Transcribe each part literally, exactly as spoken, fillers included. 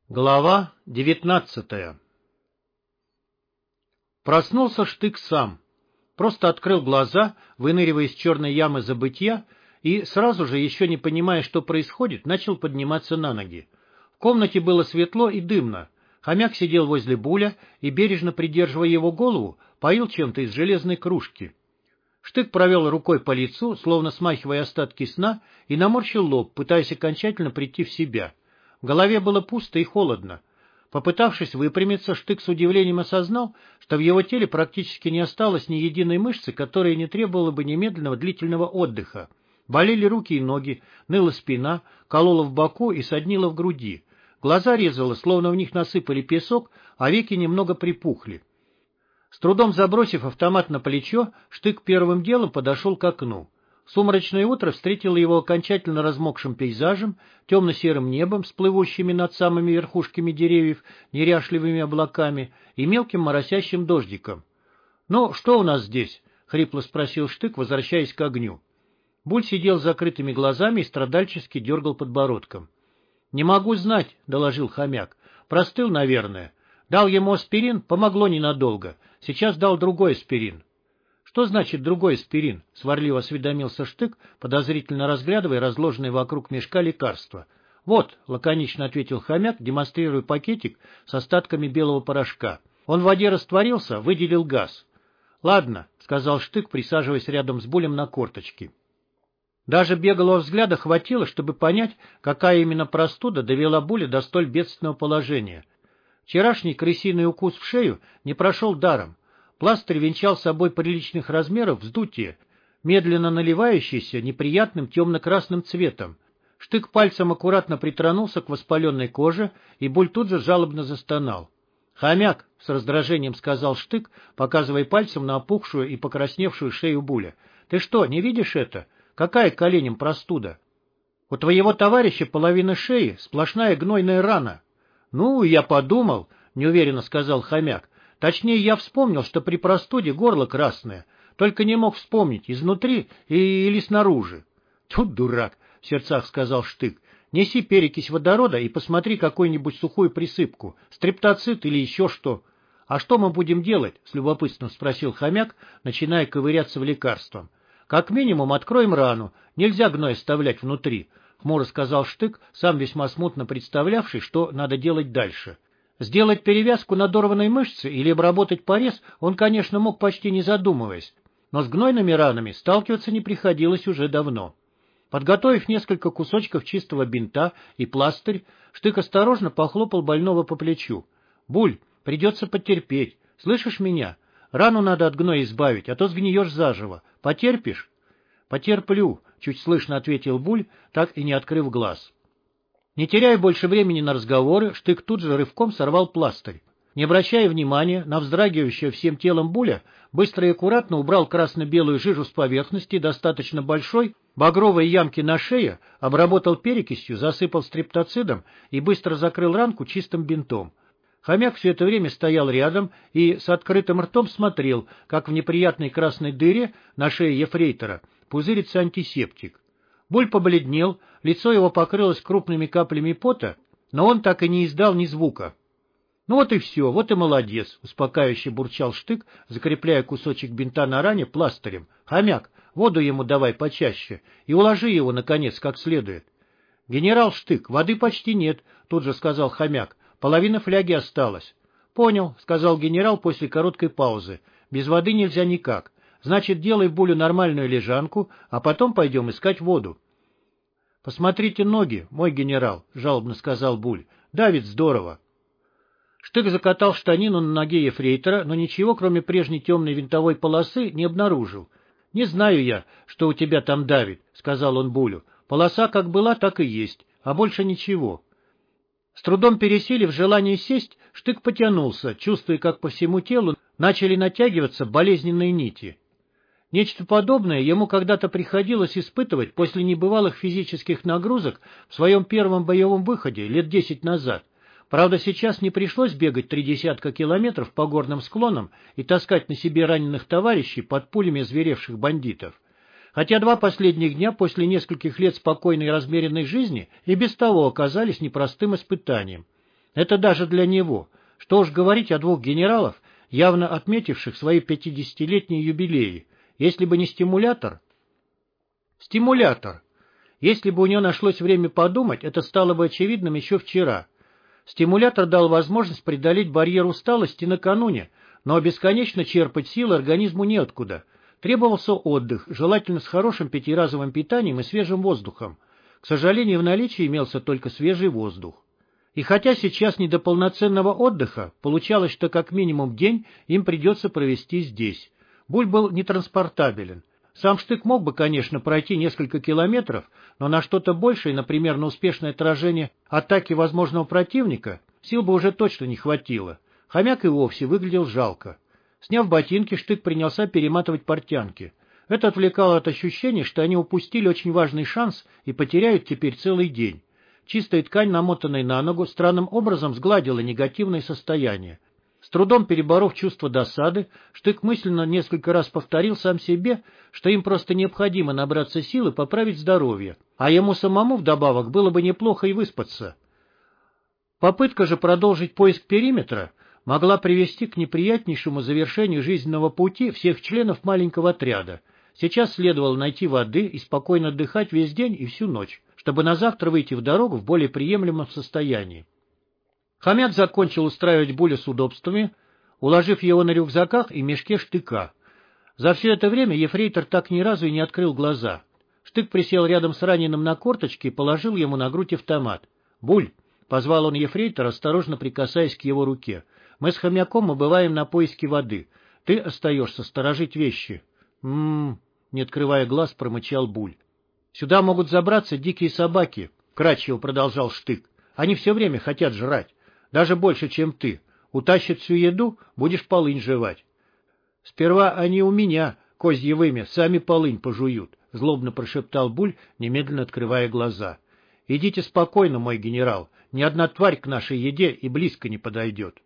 Глава девятнадцатая. Проснулся Штык сам. Просто открыл глаза, выныривая из черной ямы забытья, и сразу же, еще не понимая, что происходит, начал подниматься на ноги. В комнате было светло и дымно. Хомяк сидел возле Буля и, бережно придерживая его голову, поил чем-то из железной кружки. Штык провел рукой по лицу, словно смахивая остатки сна, и наморщил лоб, пытаясь окончательно прийти в себя. В голове было пусто и холодно. Попытавшись выпрямиться, Штык с удивлением осознал, что в его теле практически не осталось ни единой мышцы, которая не требовала бы немедленного длительного отдыха. Болели руки и ноги, ныла спина, колола в боку и соднила в груди. Глаза резало, словно в них насыпали песок, а веки немного припухли. С трудом забросив автомат на плечо, Штык первым делом подошел к окну. Сумрачное утро встретило его окончательно размокшим пейзажем, темно-серым небом с плывущими над самыми верхушками деревьев неряшливыми облаками и мелким моросящим дождиком. — Ну, что у нас здесь? — хрипло спросил Штык, возвращаясь к огню. Буль сидел с закрытыми глазами и страдальчески дергал подбородком. — Не могу знать, — доложил хомяк. — Простыл, наверное. Дал ему аспирин, помогло ненадолго. Сейчас дал другой аспирин. — Что значит другой аспирин? — сварливо осведомился Штык, подозрительно разглядывая разложенные вокруг мешка лекарства. — Вот, — лаконично ответил хомяк, демонстрируя пакетик с остатками белого порошка. Он в воде растворился, выделил газ. — Ладно, — сказал Штык, присаживаясь рядом с Булем на корточки. Даже беглого взгляда хватило, чтобы понять, какая именно простуда довела Буля до столь бедственного положения. Вчерашний крысиный укус в шею не прошел даром. Пластырь венчал собой приличных размеров вздутие, медленно наливающееся неприятным темно-красным цветом. Штык пальцем аккуратно притронулся к воспаленной коже, и Буль тут же жалобно застонал. — Хомяк, — с раздражением сказал Штык, показывая пальцем на опухшую и покрасневшую шею Буля. — Ты что, не видишь это? Какая к коленям простуда? У твоего товарища половина шеи — сплошная гнойная рана. — Ну, я подумал, — неуверенно сказал хомяк. Точнее, я вспомнил, что при простуде горло красное, только не мог вспомнить, изнутри или снаружи. — Тут дурак, — в сердцах сказал Штык. — Неси перекись водорода и посмотри какую-нибудь сухую присыпку, стрептоцит или еще что. — А что мы будем делать? — с любопытством спросил хомяк, начиная ковыряться в лекарством. — Как минимум откроем рану, нельзя гной оставлять внутри, — хмуро сказал Штык, сам весьма смутно представлявший, что надо делать дальше. Сделать перевязку надорванной мышцы или обработать порез он, конечно, мог почти не задумываясь, но с гнойными ранами сталкиваться не приходилось уже давно. Подготовив несколько кусочков чистого бинта и пластырь, Штык осторожно похлопал больного по плечу. — Буль, придется потерпеть. Слышишь меня? Рану надо от гноя избавить, а то сгниешь заживо. Потерпишь? — Потерплю, — чуть слышно ответил Буль, так и не открыв глаз. Не теряя больше времени на разговоры, Штык тут же рывком сорвал пластырь. Не обращая внимания на вздрагивающего всем телом Буля, быстро и аккуратно убрал красно-белую жижу с поверхности достаточно большой, багровой ямки на шее, обработал перекисью, засыпал стрептоцидом и быстро закрыл ранку чистым бинтом. Хомяк все это время стоял рядом и с открытым ртом смотрел, как в неприятной красной дыре на шее ефрейтора пузырится антисептик. Буль побледнел, лицо его покрылось крупными каплями пота, но он так и не издал ни звука. — Ну вот и все, вот и молодец, — успокаивающе бурчал Штык, закрепляя кусочек бинта на ране пластырем. — Хомяк, воду ему давай почаще и уложи его, наконец, как следует. — Генерал Штык, воды почти нет, — тут же сказал хомяк. — Половина фляги осталась. — Понял, — сказал генерал после короткой паузы. — Без воды нельзя никак. Значит, делай Булю нормальную лежанку, а потом пойдем искать воду. — Посмотрите ноги, мой генерал, — жалобно сказал Буль. — Давит здорово. Штык закатал штанину на ноге ефрейтора, но ничего, кроме прежней темной винтовой полосы, не обнаружил. — Не знаю я, что у тебя там давит, — сказал он Булю. — Полоса как была, так и есть, а больше ничего. С трудом пересилив желание сесть, Штык потянулся, чувствуя, как по всему телу начали натягиваться болезненные нити. Нечто подобное ему когда-то приходилось испытывать после небывалых физических нагрузок в своем первом боевом выходе лет десять назад. Правда, сейчас не пришлось бегать три десятка километров по горным склонам и таскать на себе раненых товарищей под пулями озверевших бандитов. Хотя два последних дня после нескольких лет спокойной и размеренной жизни и без того оказались непростым испытанием. Это даже для него. Что уж говорить о двух генералов, явно отметивших свои пятидесятилетние юбилеи. Если бы не стимулятор... Стимулятор. Если бы у него нашлось время подумать, это стало бы очевидным еще вчера. Стимулятор дал возможность преодолеть барьер усталости накануне, но бесконечно черпать силы организму неоткуда. Требовался отдых, желательно с хорошим пятиразовым питанием и свежим воздухом. К сожалению, в наличии имелся только свежий воздух. И хотя сейчас не до полноценного отдыха, получалось, что как минимум день им придется провести здесь. Буль был нетранспортабелен. Сам Штык мог бы, конечно, пройти несколько километров, но на что-то большее, например, на успешное отражение атаки возможного противника, сил бы уже точно не хватило. Хомяк и вовсе выглядел жалко. Сняв ботинки, Штык принялся перематывать портянки. Это отвлекало от ощущения, что они упустили очень важный шанс и потеряют теперь целый день. Чистая ткань, намотанная на ногу, странным образом сгладила негативное состояние. С трудом переборов чувство досады, Штык мысленно несколько раз повторил сам себе, что им просто необходимо набраться сил и поправить здоровье, а ему самому вдобавок было бы неплохо и выспаться. Попытка же продолжить поиск периметра могла привести к неприятнейшему завершению жизненного пути всех членов маленького отряда. Сейчас следовало найти воды и спокойно отдыхать весь день и всю ночь, чтобы на завтра выйти в дорогу в более приемлемом состоянии. Хомяк закончил устраивать Буля с удобствами, уложив его на рюкзаках и мешке Штыка. За все это время ефрейтор так ни разу и не открыл глаза. Штык присел рядом с раненым на корточки и положил ему на грудь автомат. «Буль!» — позвал он ефрейтора, осторожно прикасаясь к его руке. «Мы с Хомяком убываем на поиски воды. Ты остаешься сторожить вещи». «М-м-м», не открывая глаз, промычал Буль. «Сюда могут забраться дикие собаки», — вкратчиво продолжал Штык. «Они все время хотят жрать. Даже больше, чем ты. Утащат всю еду, будешь полынь жевать». «Сперва они у меня, козье вымя, сами полынь пожуют», — злобно прошептал Буль, немедленно открывая глаза. «Идите спокойно, мой генерал. Ни одна тварь к нашей еде и близко не подойдет».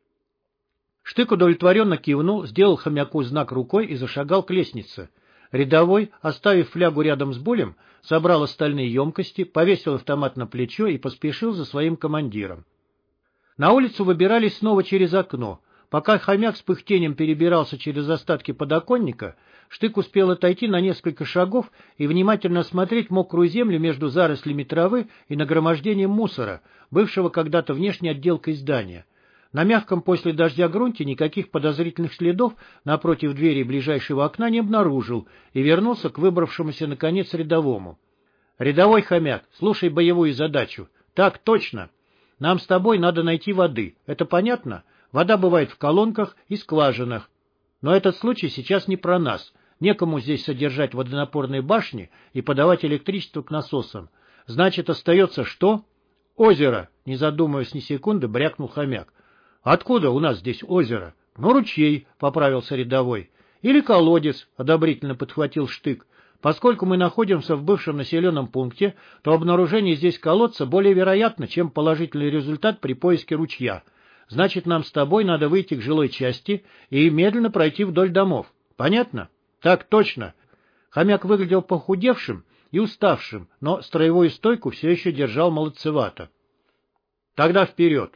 Штык удовлетворенно кивнул, сделал Хомяку знак рукой и зашагал к лестнице. Рядовой, оставив флягу рядом с Булем, собрал остальные емкости, повесил автомат на плечо и поспешил за своим командиром. На улицу выбирались снова через окно. Пока Хомяк с пыхтением перебирался через остатки подоконника, Штык успел отойти на несколько шагов и внимательно осмотреть мокрую землю между зарослями травы и нагромождением мусора, бывшего когда-то внешней отделкой здания. На мягком после дождя грунте никаких подозрительных следов напротив двери ближайшего окна не обнаружил и вернулся к выбравшемуся наконец рядовому. «Рядовой Хомяк, слушай боевую задачу». «Так, точно. Нам с тобой надо найти воды. Это понятно? Вода бывает в колонках и скважинах. Но этот случай сейчас не про нас. Некому здесь содержать водонапорные башни и подавать электричество к насосам. Значит, остается что?» «Озеро», — не задумываясь ни секунды, брякнул Хомяк. «Откуда у нас здесь озеро?» «Ну, ручей», — поправился рядовой. «Или колодец», — одобрительно подхватил Штык. «Поскольку мы находимся в бывшем населенном пункте, то обнаружение здесь колодца более вероятно, чем положительный результат при поиске ручья. Значит, нам с тобой надо выйти к жилой части и медленно пройти вдоль домов. Понятно?» «Так точно». Хомяк выглядел похудевшим и уставшим, но строевую стойку все еще держал молодцевато. «Тогда вперед!»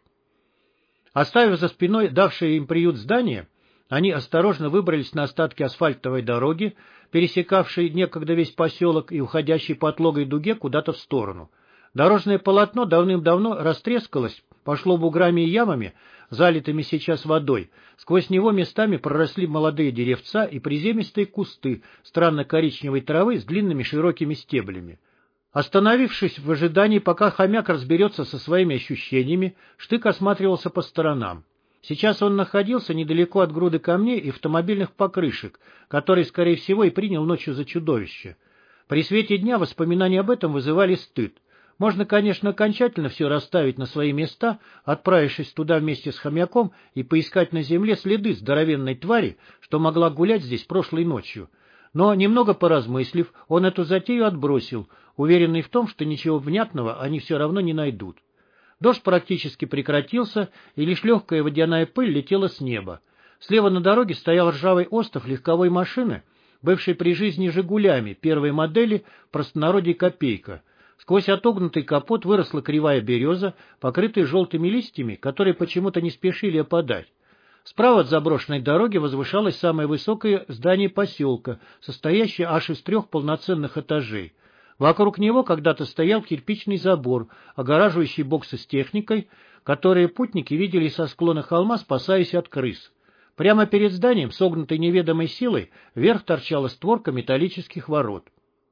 Оставив за спиной давшее им приют здание, они осторожно выбрались на остатки асфальтовой дороги, пересекавшей некогда весь поселок и уходящей по отлогой дуге куда-то в сторону. Дорожное полотно давным-давно растрескалось, пошло буграми и ямами, залитыми сейчас водой. Сквозь него местами проросли молодые деревца и приземистые кусты странно-коричневой травы с длинными широкими стеблями. Остановившись в ожидании, пока Хомяк разберется со своими ощущениями, Штык осматривался по сторонам. Сейчас он находился недалеко от груды камней и автомобильных покрышек, которые, скорее всего, и принял ночью за чудовище. При свете дня воспоминания об этом вызывали стыд. Можно, конечно, окончательно все расставить на свои места, отправившись туда вместе с Хомяком и поискать на земле следы здоровенной твари, что могла гулять здесь прошлой ночью. Но, немного поразмыслив, он эту затею отбросил, уверенный в том, что ничего внятного они все равно не найдут. Дождь практически прекратился, и лишь легкая водяная пыль летела с неба. Слева на дороге стоял ржавый остов легковой машины, бывшей при жизни «Жигулями» первой модели, в простонародье «Копейка». Сквозь отогнутый капот выросла кривая береза, покрытая желтыми листьями, которые почему-то не спешили опадать. Справа от заброшенной дороги возвышалось самое высокое здание поселка, состоящее аж из трех полноценных этажей. Вокруг него когда-то стоял кирпичный забор, огораживающий боксы с техникой, которые путники видели со склона холма, спасаясь от крыс. Прямо перед зданием, согнутой неведомой силой, вверх торчала створка металлических ворот.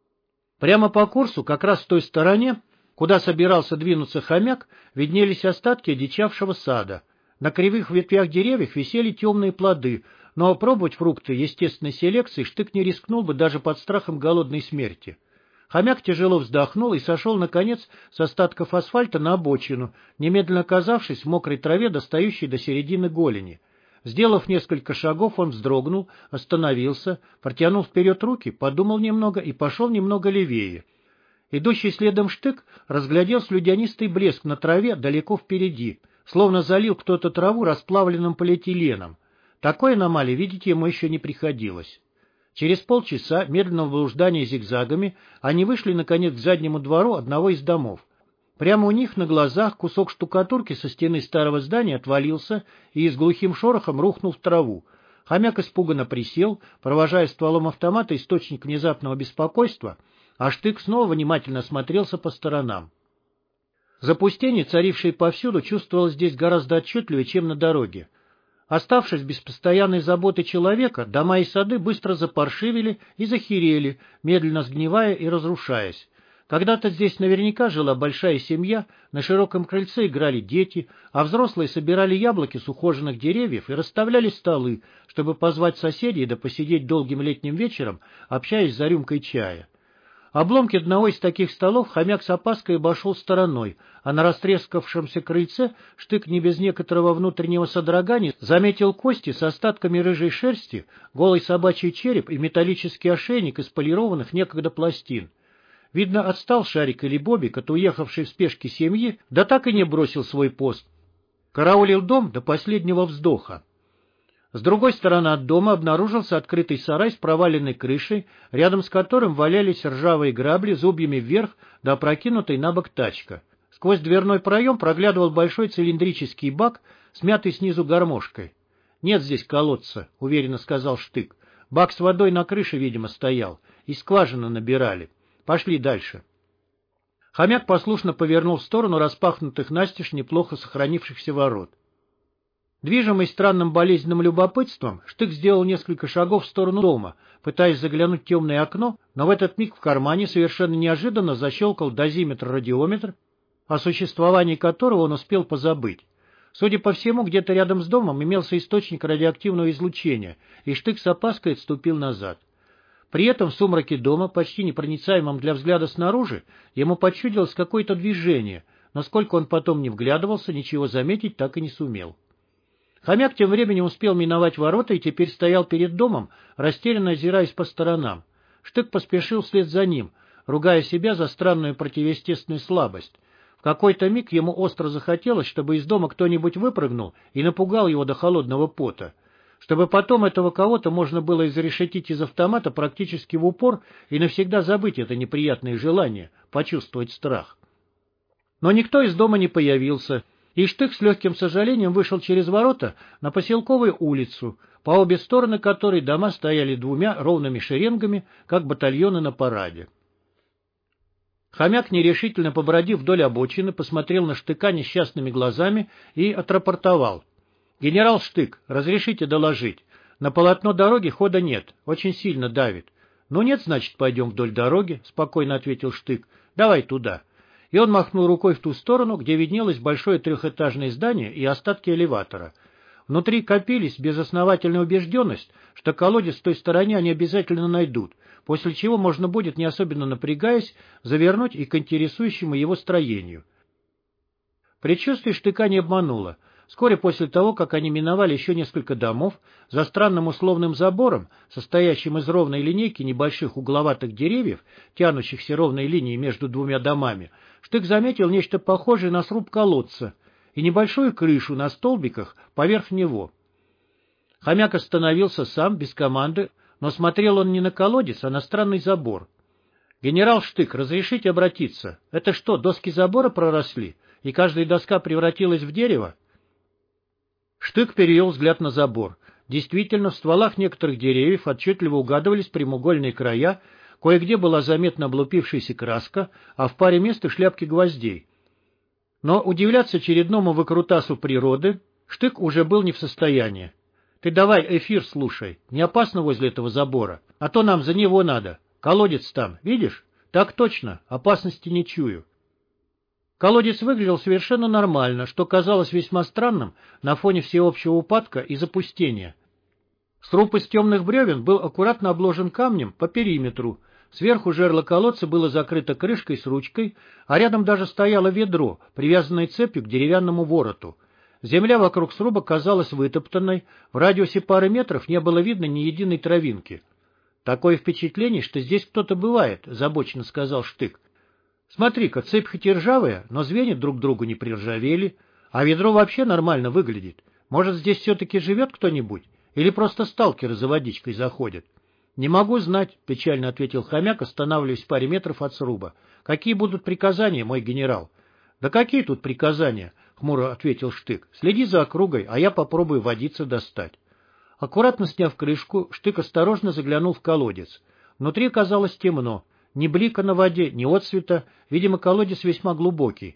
Прямо по курсу, как раз в той стороне, куда собирался двинуться хомяк, виднелись остатки одичавшего сада. На кривых ветвях деревьев висели темные плоды, но пробовать фрукты естественной селекции Штык не рискнул бы даже под страхом голодной смерти. Хомяк тяжело вздохнул и сошел, наконец, с остатков асфальта на обочину, немедленно оказавшись в мокрой траве, достающей до середины голени. Сделав несколько шагов, он вздрогнул, остановился, протянул вперед руки, подумал немного и пошел немного левее. Идущий следом Штык разглядел слюдянистый блеск на траве далеко впереди, словно залил кто-то траву расплавленным полиэтиленом. Такой аномалии видеть ему еще не приходилось. Через полчаса медленного блуждания зигзагами они вышли, наконец, к заднему двору одного из домов. Прямо у них на глазах кусок штукатурки со стены старого здания отвалился и с глухим шорохом рухнул в траву. Хомяк испуганно присел, провожая стволом автомата источник внезапного беспокойства, а Штык снова внимательно осмотрелся по сторонам. Запустение, царившее повсюду, чувствовалось здесь гораздо отчетливее, чем на дороге. Оставшись без постоянной заботы человека, дома и сады быстро запаршивели и захерели, медленно сгнивая и разрушаясь. Когда-то здесь наверняка жила большая семья, на широком крыльце играли дети, а взрослые собирали яблоки с ухоженных деревьев и расставляли столы, чтобы позвать соседей да посидеть долгим летним вечером, общаясь за рюмкой чая. Обломки одного из таких столов хомяк с опаской обошел стороной, а на растрескавшемся крыльце Штык не без некоторого внутреннего содрогания заметил кости с остатками рыжей шерсти, голый собачий череп и металлический ошейник из полированных некогда пластин. Видно, отстал Шарик или Бобик от уехавшей в спешке семьи, да так и не бросил свой пост. Караулил дом до последнего вздоха. С другой стороны от дома обнаружился открытый сарай с проваленной крышей, рядом с которым валялись ржавые грабли зубьями вверх да опрокинутой на бок тачка. Сквозь дверной проем проглядывал большой цилиндрический бак, смятый снизу гармошкой. — Нет здесь колодца, — уверенно сказал Штык. — Бак с водой на крыше, видимо, стоял, и скважины набирали. Пошли дальше. Хомяк послушно повернул в сторону распахнутых настежь неплохо сохранившихся ворот. Движимый странным болезненным любопытством, Штык сделал несколько шагов в сторону дома, пытаясь заглянуть в темное окно, но в этот миг в кармане совершенно неожиданно защелкал дозиметр-радиометр, о существовании которого он успел позабыть. Судя по всему, где-то рядом с домом имелся источник радиоактивного излучения, и Штык с опаской отступил назад. При этом в сумраке дома, почти непроницаемом для взгляда снаружи, ему почудилось какое-то движение, но сколько он потом не вглядывался, ничего заметить так и не сумел. Хомяк тем временем успел миновать ворота и теперь стоял перед домом, растерянно озираясь по сторонам. Штык поспешил вслед за ним, ругая себя за странную противоестественную слабость. В какой-то миг ему остро захотелось, чтобы из дома кто-нибудь выпрыгнул и напугал его до холодного пота, чтобы потом этого кого-то можно было изрешетить из автомата практически в упор и навсегда забыть это неприятное желание, почувствовать страх. Но никто из дома не появился, и Штык с легким сожалением вышел через ворота на поселковую улицу, по обе стороны которой дома стояли двумя ровными шеренгами, как батальоны на параде. Хомяк, нерешительно побродив вдоль обочины, посмотрел на Штыка несчастными глазами и отрапортовал. — Генерал Штык, разрешите доложить. На полотно дороги хода нет, очень сильно давит. — Ну нет, значит, пойдем вдоль дороги, — спокойно ответил Штык. — Давай туда. И он махнул рукой в ту сторону, где виднелось большое трехэтажное здание и остатки элеватора. Внутри копились безосновательная убежденность, что колодец в той стороне они обязательно найдут, после чего можно будет, не особенно напрягаясь, завернуть и к интересующему его строению. Предчувствие Штыка не обмануло. Вскоре после того, как они миновали еще несколько домов, за странным условным забором, состоящим из ровной линейки небольших угловатых деревьев, тянущихся ровной линией между двумя домами, Штык заметил нечто похожее на сруб колодца и небольшую крышу на столбиках поверх него. Хомяк остановился сам, без команды, но смотрел он не на колодец, а на странный забор. Генерал Штык, разрешите обратиться? Это что, доски забора проросли, и каждая доска превратилась в дерево? Штык перевел взгляд на забор. Действительно, в стволах некоторых деревьев отчетливо угадывались прямоугольные края, кое-где была заметна облупившаяся краска, а в паре мест и шляпки гвоздей. Но удивляться очередному выкрутасу природы Штык уже был не в состоянии. «Ты давай эфир слушай, не опасно возле этого забора, а то нам за него надо. Колодец там, видишь? Так точно, опасности не чую». Колодец выглядел совершенно нормально, что казалось весьма странным на фоне всеобщего упадка и запустения. Сруб из темных бревен был аккуратно обложен камнем по периметру, сверху жерло колодца было закрыто крышкой с ручкой, а рядом даже стояло ведро, привязанное цепью к деревянному вороту. Земля вокруг сруба казалась вытоптанной, в радиусе пары метров не было видно ни единой травинки. «Такое впечатление, что здесь кто-то бывает», — озабоченно сказал Штык. «Смотри-ка, цепь хоть и ржавая, но звенья друг другу не приржавели, а ведро вообще нормально выглядит. Может, здесь все-таки живет кто-нибудь? Или просто сталкеры за водичкой заходят?» «Не могу знать», — печально ответил хомяк, останавливаясь в паре метров от сруба. «Какие будут приказания, мой генерал?» «Да какие тут приказания?» — хмуро ответил Штык. «Следи за округой, а я попробую водицы достать». Аккуратно сняв крышку, Штык осторожно заглянул в колодец. Внутри оказалось темно. Ни блика на воде, ни отсвета, видимо, колодец весьма глубокий.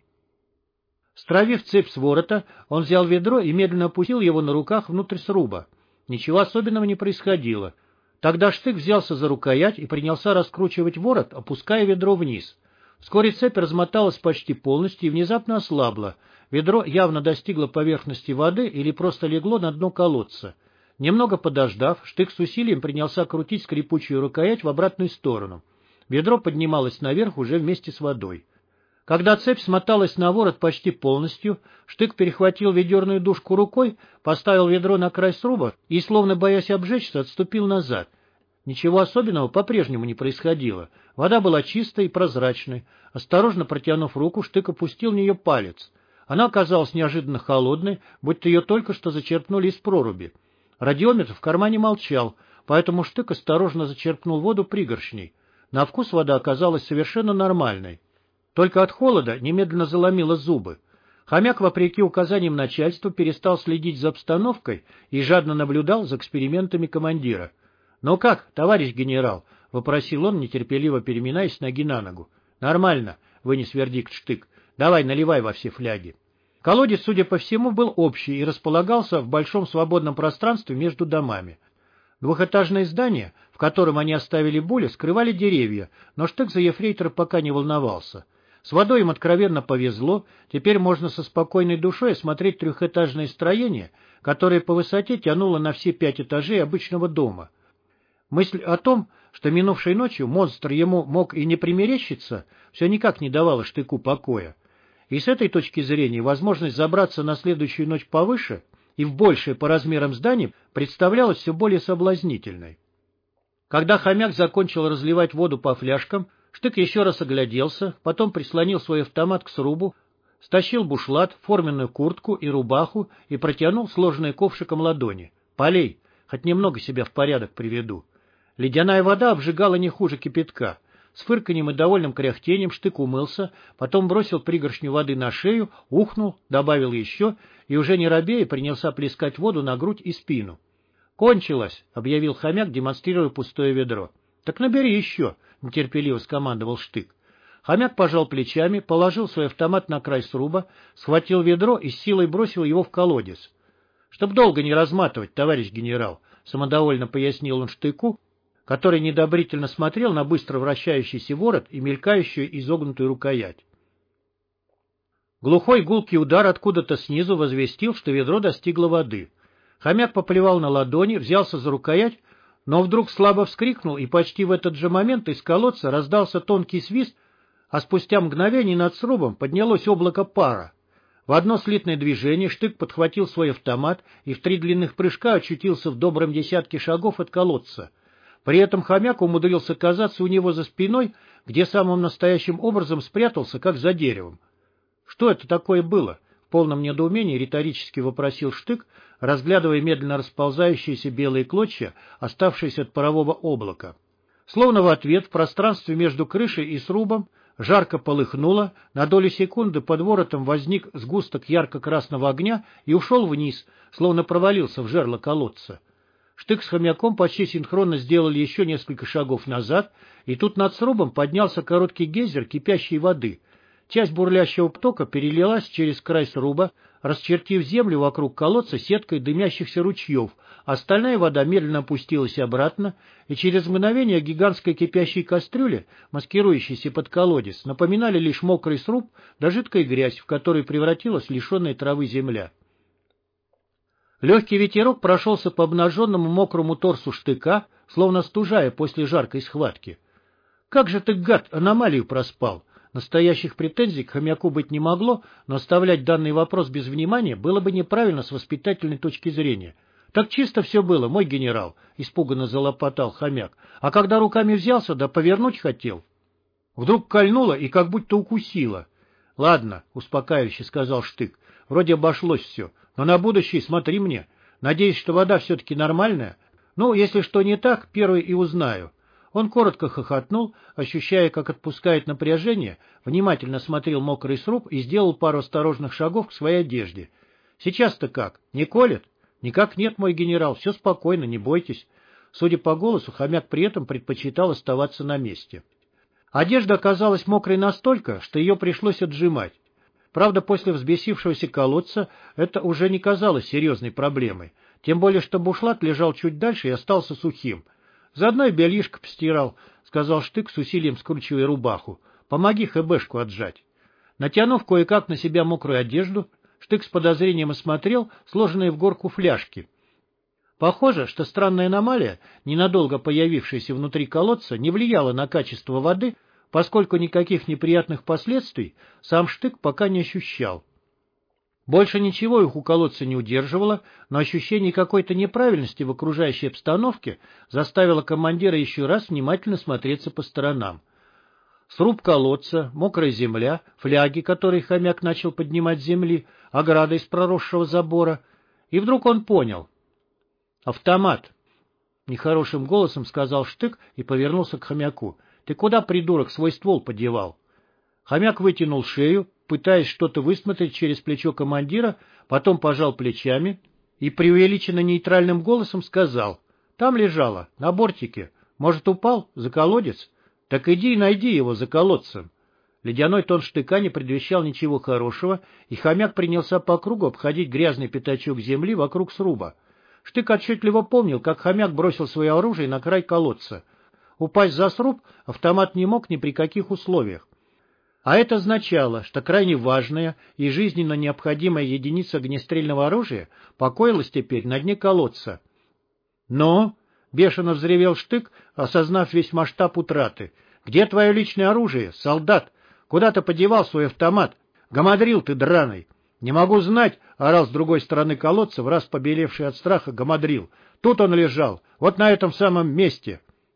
Стравив цепь с ворота, он взял ведро и медленно опустил его на руках внутрь сруба. Ничего особенного не происходило. Тогда Штык взялся за рукоять и принялся раскручивать ворот, опуская ведро вниз. Вскоре цепь размоталась почти полностью и внезапно ослабла. Ведро явно достигло поверхности воды или просто легло на дно колодца. Немного подождав, Штык с усилием принялся крутить скрипучую рукоять в обратную сторону. Ведро поднималось наверх уже вместе с водой. Когда цепь смоталась на ворот почти полностью, Штык перехватил ведерную дужку рукой, поставил ведро на край сруба и, словно боясь обжечься, отступил назад. Ничего особенного по-прежнему не происходило. Вода была чистой и прозрачной. Осторожно протянув руку, Штык опустил в нее палец. Она оказалась неожиданно холодной, будто ее только что зачерпнули из проруби. Радиометр в кармане молчал, поэтому Штык осторожно зачерпнул воду пригоршней. На вкус вода оказалась совершенно нормальной. Только от холода немедленно заломило зубы. Хомяк, вопреки указаниям начальства, перестал следить за обстановкой и жадно наблюдал за экспериментами командира. — Ну как, товарищ генерал? — вопросил он, нетерпеливо переминаясь с ноги на ногу. — Нормально, — вынес вердикт Штык. — Давай, наливай во все фляги. Колодец, судя по всему, был общий и располагался в большом свободном пространстве между домами. Двухэтажное здание, в котором они оставили Буля, скрывали деревья, но Штык за ефрейтора пока не волновался. С водой им откровенно повезло, теперь можно со спокойной душой осмотреть трехэтажное строение, которое по высоте тянуло на все пять этажей обычного дома. Мысль о том, что минувшей ночью монстр ему мог и не примерещиться, все никак не давала Штыку покоя. И с этой точки зрения возможность забраться на следующую ночь повыше и в большее по размерам здание представлялась все более соблазнительной. Когда хомяк закончил разливать воду по фляжкам, Штык еще раз огляделся, потом прислонил свой автомат к срубу, стащил бушлат, форменную куртку и рубаху и протянул сложенные ковшиком ладони. «Полей, хоть немного себя в порядок приведу». Ледяная вода обжигала не хуже кипятка. С фырканьем и довольным кряхтением Штык умылся, потом бросил пригоршню воды на шею, ухнул, добавил еще и, уже не робея, принялся плескать воду на грудь и спину. «Кончилось», — объявил хомяк, демонстрируя пустое ведро. «Так набери еще», — нетерпеливо скомандовал Штык. Хомяк пожал плечами, положил свой автомат на край сруба, схватил ведро и с силой бросил его в колодец. «Чтоб долго не разматывать, товарищ генерал», — самодовольно пояснил он Штыку, который недобрительно смотрел на быстро вращающийся ворот и мелькающую изогнутую рукоять. Глухой гулкий удар откуда-то снизу возвестил, что ведро достигло воды. Хомяк поплевал на ладони, взялся за рукоять, но вдруг слабо вскрикнул, и почти в этот же момент из колодца раздался тонкий свист, а спустя мгновение над срубом поднялось облако пара. В одно слитное движение Штык подхватил свой автомат и в три длинных прыжка очутился в добром десятке шагов от колодца. При этом хомяк умудрился оказаться у него за спиной, где самым настоящим образом спрятался, как за деревом. «Что это такое было?» — в полном недоумении риторически вопросил Штык, разглядывая медленно расползающиеся белые клочья, оставшиеся от парового облака. Словно в ответ в пространстве между крышей и срубом жарко полыхнуло, на долю секунды под воротом возник сгусток ярко-красного огня и ушел вниз, словно провалился в жерло колодца. Штык с хомяком почти синхронно сделали еще несколько шагов назад, и тут над срубом поднялся короткий гейзер кипящей воды. Часть бурлящего потока перелилась через край сруба, расчертив землю вокруг колодца сеткой дымящихся ручьев, остальная вода медленно опустилась обратно, и через мгновение гигантской кипящей кастрюли, маскирующейся под колодец, напоминали лишь мокрый сруб да жидкая грязь, в которой превратилась лишенная травы земля. Легкий ветерок прошелся по обнаженному мокрому торсу Штыка, словно стужая после жаркой схватки. «Как же ты, гад, аномалию проспал!» Настоящих претензий к хомяку быть не могло, но оставлять данный вопрос без внимания было бы неправильно с воспитательной точки зрения. «Так чисто все было, мой генерал», — испуганно залопотал хомяк. «А когда руками взялся, да повернуть хотел, вдруг кольнуло и как будто укусило». «Ладно», — успокаивающе сказал Штык, — «вроде обошлось все, но на будущее смотри мне. Надеюсь, что вода все-таки нормальная. Ну, если что не так, первый и узнаю». Он коротко хохотнул, ощущая, как отпускает напряжение, внимательно смотрел мокрый сруб и сделал пару осторожных шагов к своей одежде. «Сейчас-то как? Не колет?» «Никак нет, мой генерал, все спокойно, не бойтесь». Судя по голосу, хомяк при этом предпочитал оставаться на месте. Одежда оказалась мокрой настолько, что ее пришлось отжимать. Правда, после взбесившегося колодца это уже не казалось серьезной проблемой, тем более что бушлат лежал чуть дальше и остался сухим. «Заодно и бельишко постирал», — сказал Штык с усилием скручивая рубаху. «Помоги хэбэшку отжать». Натянув кое-как на себя мокрую одежду, Штык с подозрением осмотрел сложенные в горку фляжки. Похоже, что странная аномалия, ненадолго появившаяся внутри колодца, не влияла на качество воды, поскольку никаких неприятных последствий сам Штык пока не ощущал. Больше ничего их у колодца не удерживало, но ощущение какой-то неправильности в окружающей обстановке заставило командира еще раз внимательно смотреться по сторонам. Сруб колодца, мокрая земля, фляги, которые хомяк начал поднимать с земли, ограда из проросшего забора. И вдруг он понял. «Автомат!» — нехорошим голосом сказал Штык и повернулся к хомяку. «Ты куда, придурок, свой ствол подевал?» Хомяк вытянул шею, пытаясь что-то высмотреть через плечо командира, потом пожал плечами и преувеличенно нейтральным голосом сказал: «Там лежало, на бортике. Может, упал? За колодец? Так иди и найди его за колодцем». Ледяной тон Штыка не предвещал ничего хорошего, и хомяк принялся по кругу обходить грязный пятачок земли вокруг сруба. Штык отчетливо помнил, как хомяк бросил свое оружие на край колодца. Упасть за сруб автомат не мог ни при каких условиях. А это означало, что крайне важная и жизненно необходимая единица огнестрельного оружия покоилась теперь на дне колодца. «Но!» — бешено взревел Штык, осознав весь масштаб утраты. «Где твое личное оружие, солдат? Куда ты подевал свой автомат? Гамадрил ты драный!» «Не могу знать!» — орал с другой стороны колодца, враз побелевший от страха Гамадрил. «Тут он лежал, вот на этом самом месте!»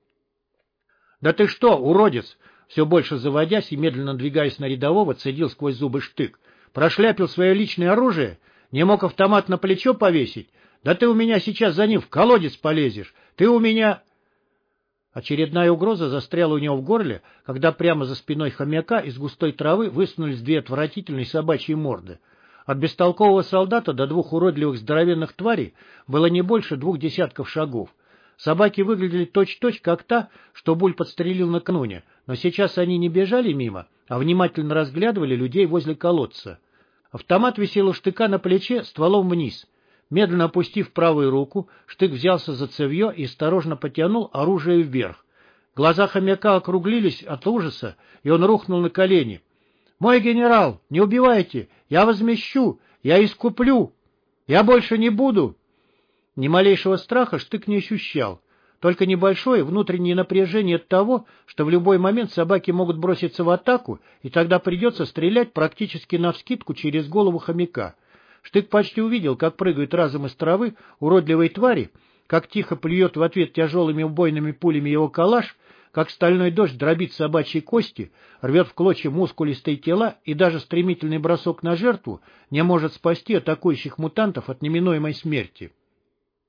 «Да ты что, уродец!» Все больше заводясь и медленно двигаясь на рядового, цедил сквозь зубы Штык. «Прошляпил свое личное оружие? Не мог автомат на плечо повесить? Да ты у меня сейчас за ним в колодец полезешь! Ты у меня...» Очередная угроза застряла у него в горле, когда прямо за спиной хомяка из густой травы высунулись две отвратительные собачьи морды. От бестолкового солдата до двух уродливых здоровенных тварей было не больше двух десятков шагов. Собаки выглядели точь-в-точь, как та, что Буль подстрелил накануне, но сейчас они не бежали мимо, а внимательно разглядывали людей возле колодца. Автомат висел у Штыка на плече стволом вниз. Медленно опустив правую руку, Штык взялся за цевье и осторожно потянул оружие вверх. Глаза хомяка округлились от ужаса, и он рухнул на колени. «Мой генерал, не убивайте! Я возмещу! Я искуплю! Я больше не буду!» Ни малейшего страха Штык не ощущал, только небольшое внутреннее напряжение от того, что в любой момент собаки могут броситься в атаку, и тогда придется стрелять практически навскидку через голову хомяка. Штык почти увидел, как прыгают разом из травы уродливые твари, как тихо плюет в ответ тяжелыми убойными пулями его калаш, как стальной дождь дробит собачьи кости, рвет в клочья мускулистые тела, и даже стремительный бросок на жертву не может спасти атакующих мутантов от неминуемой смерти.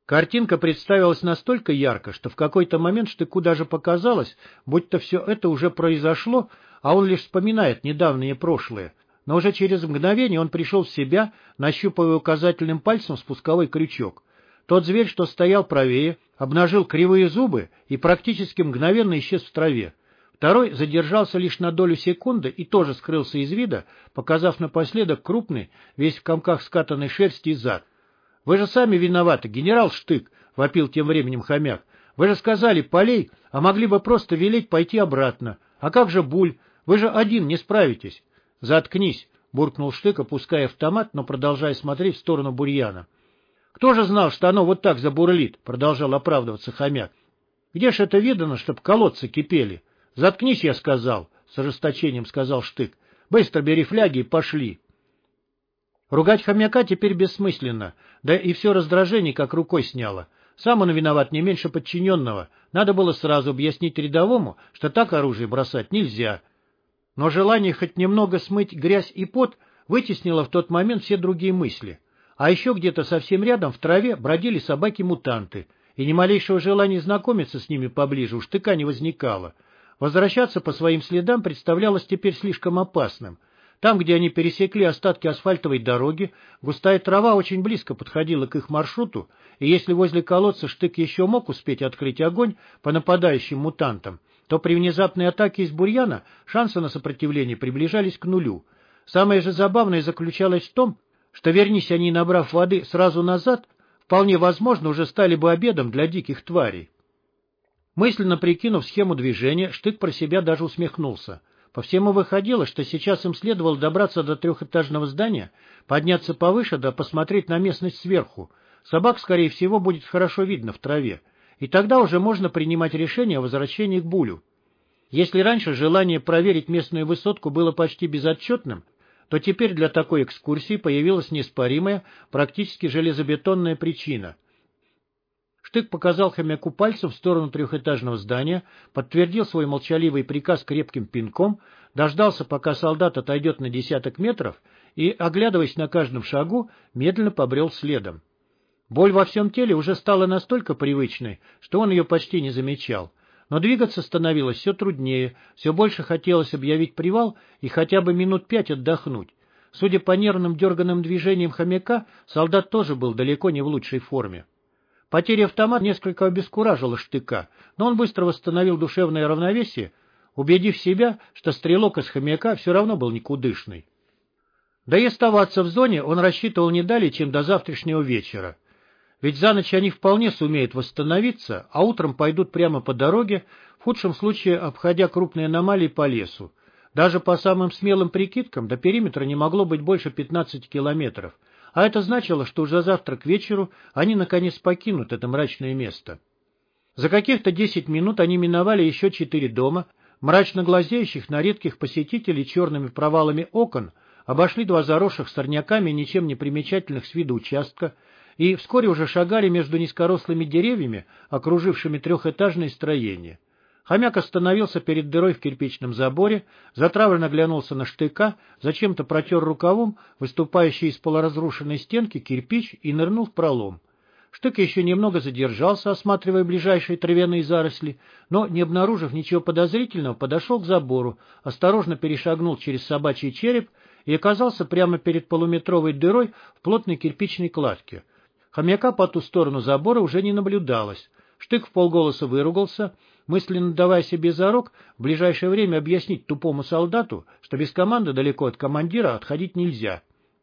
Картинка представилась настолько ярко, что в какой-то момент Штыку даже показалось, будто все это уже произошло, а он лишь вспоминает недавнее прошлое. Но уже через мгновение он пришел в себя, нащупывая указательным пальцем спусковой крючок. Тот зверь, что стоял правее, обнажил кривые зубы и практически мгновенно исчез в траве. Второй задержался лишь на долю секунды и тоже скрылся из вида, показав напоследок крупный, весь в комках скатанной шерсти, зад. — Вы же сами виноваты, генерал Штык, — вопил тем временем хомяк. — Вы же сказали полей, а могли бы просто велеть пойти обратно. А как же Буль? Вы же один не справитесь. — Заткнись, — буркнул Штык, опуская автомат, но продолжая смотреть в сторону бурьяна. — Кто же знал, что оно вот так забурлит? — продолжал оправдываться хомяк. — Где ж это видано, чтоб колодцы кипели? — Заткнись, я сказал, — с ожесточением сказал Штык. — Быстро бери фляги и пошли. Ругать хомяка теперь бессмысленно, да и все раздражение как рукой сняло. Сам он виноват не меньше подчиненного. Надо было сразу объяснить рядовому, что так оружие бросать нельзя. Но желание хоть немного смыть грязь и пот вытеснило в тот момент все другие мысли. А еще где-то совсем рядом в траве бродили собаки-мутанты, и ни малейшего желания знакомиться с ними поближе у Штыка не возникало. Возвращаться по своим следам представлялось теперь слишком опасным. Там, где они пересекли остатки асфальтовой дороги, густая трава очень близко подходила к их маршруту, и если возле колодца Штык еще мог успеть открыть огонь по нападающим мутантам, то при внезапной атаке из бурьяна шансы на сопротивление приближались к нулю. Самое же забавное заключалось в том, что, вернись они, набрав воды сразу назад, вполне возможно, уже стали бы обедом для диких тварей. Мысленно прикинув схему движения, Штык про себя даже усмехнулся. По всему выходило, что сейчас им следовало добраться до трехэтажного здания, подняться повыше да посмотреть на местность сверху. Собак, скорее всего, будет хорошо видно в траве, и тогда уже можно принимать решение о возвращении к Булю. Если раньше желание проверить местную высотку было почти безотчетным, то теперь для такой экскурсии появилась неоспоримая, практически железобетонная причина. Штык показал хомяку пальцем в сторону трехэтажного здания, подтвердил свой молчаливый приказ крепким пинком, дождался, пока солдат отойдет на десяток метров и, оглядываясь на каждом шагу, медленно побрел следом. Боль во всем теле уже стала настолько привычной, что он ее почти не замечал. Но двигаться становилось все труднее, все больше хотелось объявить привал и хотя бы минут пять отдохнуть. Судя по нервным дерганным движениям хомяка, солдат тоже был далеко не в лучшей форме. Потеря автомата несколько обескуражила Штыка, но он быстро восстановил душевное равновесие, убедив себя, что стрелок из хомяка все равно был никудышный. Да и оставаться в зоне он рассчитывал не далее, чем до завтрашнего вечера. Ведь за ночь они вполне сумеют восстановиться, а утром пойдут прямо по дороге, в худшем случае обходя крупные аномалии по лесу. Даже по самым смелым прикидкам до периметра не могло быть больше пятнадцати километров, а это значило, что уже завтра к вечеру они наконец покинут это мрачное место. За каких-то десять минут они миновали еще четыре дома, мрачно глазеющих на редких посетителей черными провалами окон, обошли два заросших сорняками ничем не примечательных с виду участка, и вскоре уже шагали между низкорослыми деревьями, окружившими трехэтажное строение. Хомяк остановился перед дырой в кирпичном заборе, затравленно глянулся на Штыка, зачем-то протер рукавом выступающий из полуразрушенной стенки кирпич и нырнул в пролом. Штык еще немного задержался, осматривая ближайшие травяные заросли, но, не обнаружив ничего подозрительного, подошел к забору, осторожно перешагнул через собачий череп и оказался прямо перед полуметровой дырой в плотной кирпичной кладке. Хомяка по ту сторону забора уже не наблюдалось. Штык вполголоса выругался, мысленно давая себе зарок в ближайшее время объяснить тупому солдату, что без команды далеко от командира отходить нельзя.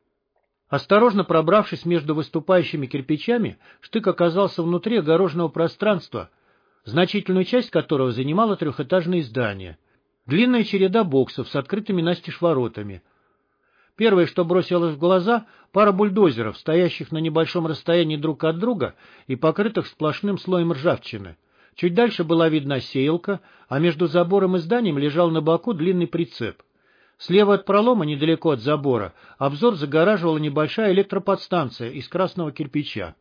Осторожно пробравшись между выступающими кирпичами, Штык оказался внутри огороженного пространства, значительную часть которого занимало трехэтажное здание. Длинная череда боксов с открытыми настежь воротами. Первое, что бросилось в глаза, пара бульдозеров, стоящих на небольшом расстоянии друг от друга и покрытых сплошным слоем ржавчины. Чуть дальше была видна сеялка, а между забором и зданием лежал на боку длинный прицеп. Слева от пролома, недалеко от забора, обзор загораживала небольшая электроподстанция из красного кирпича.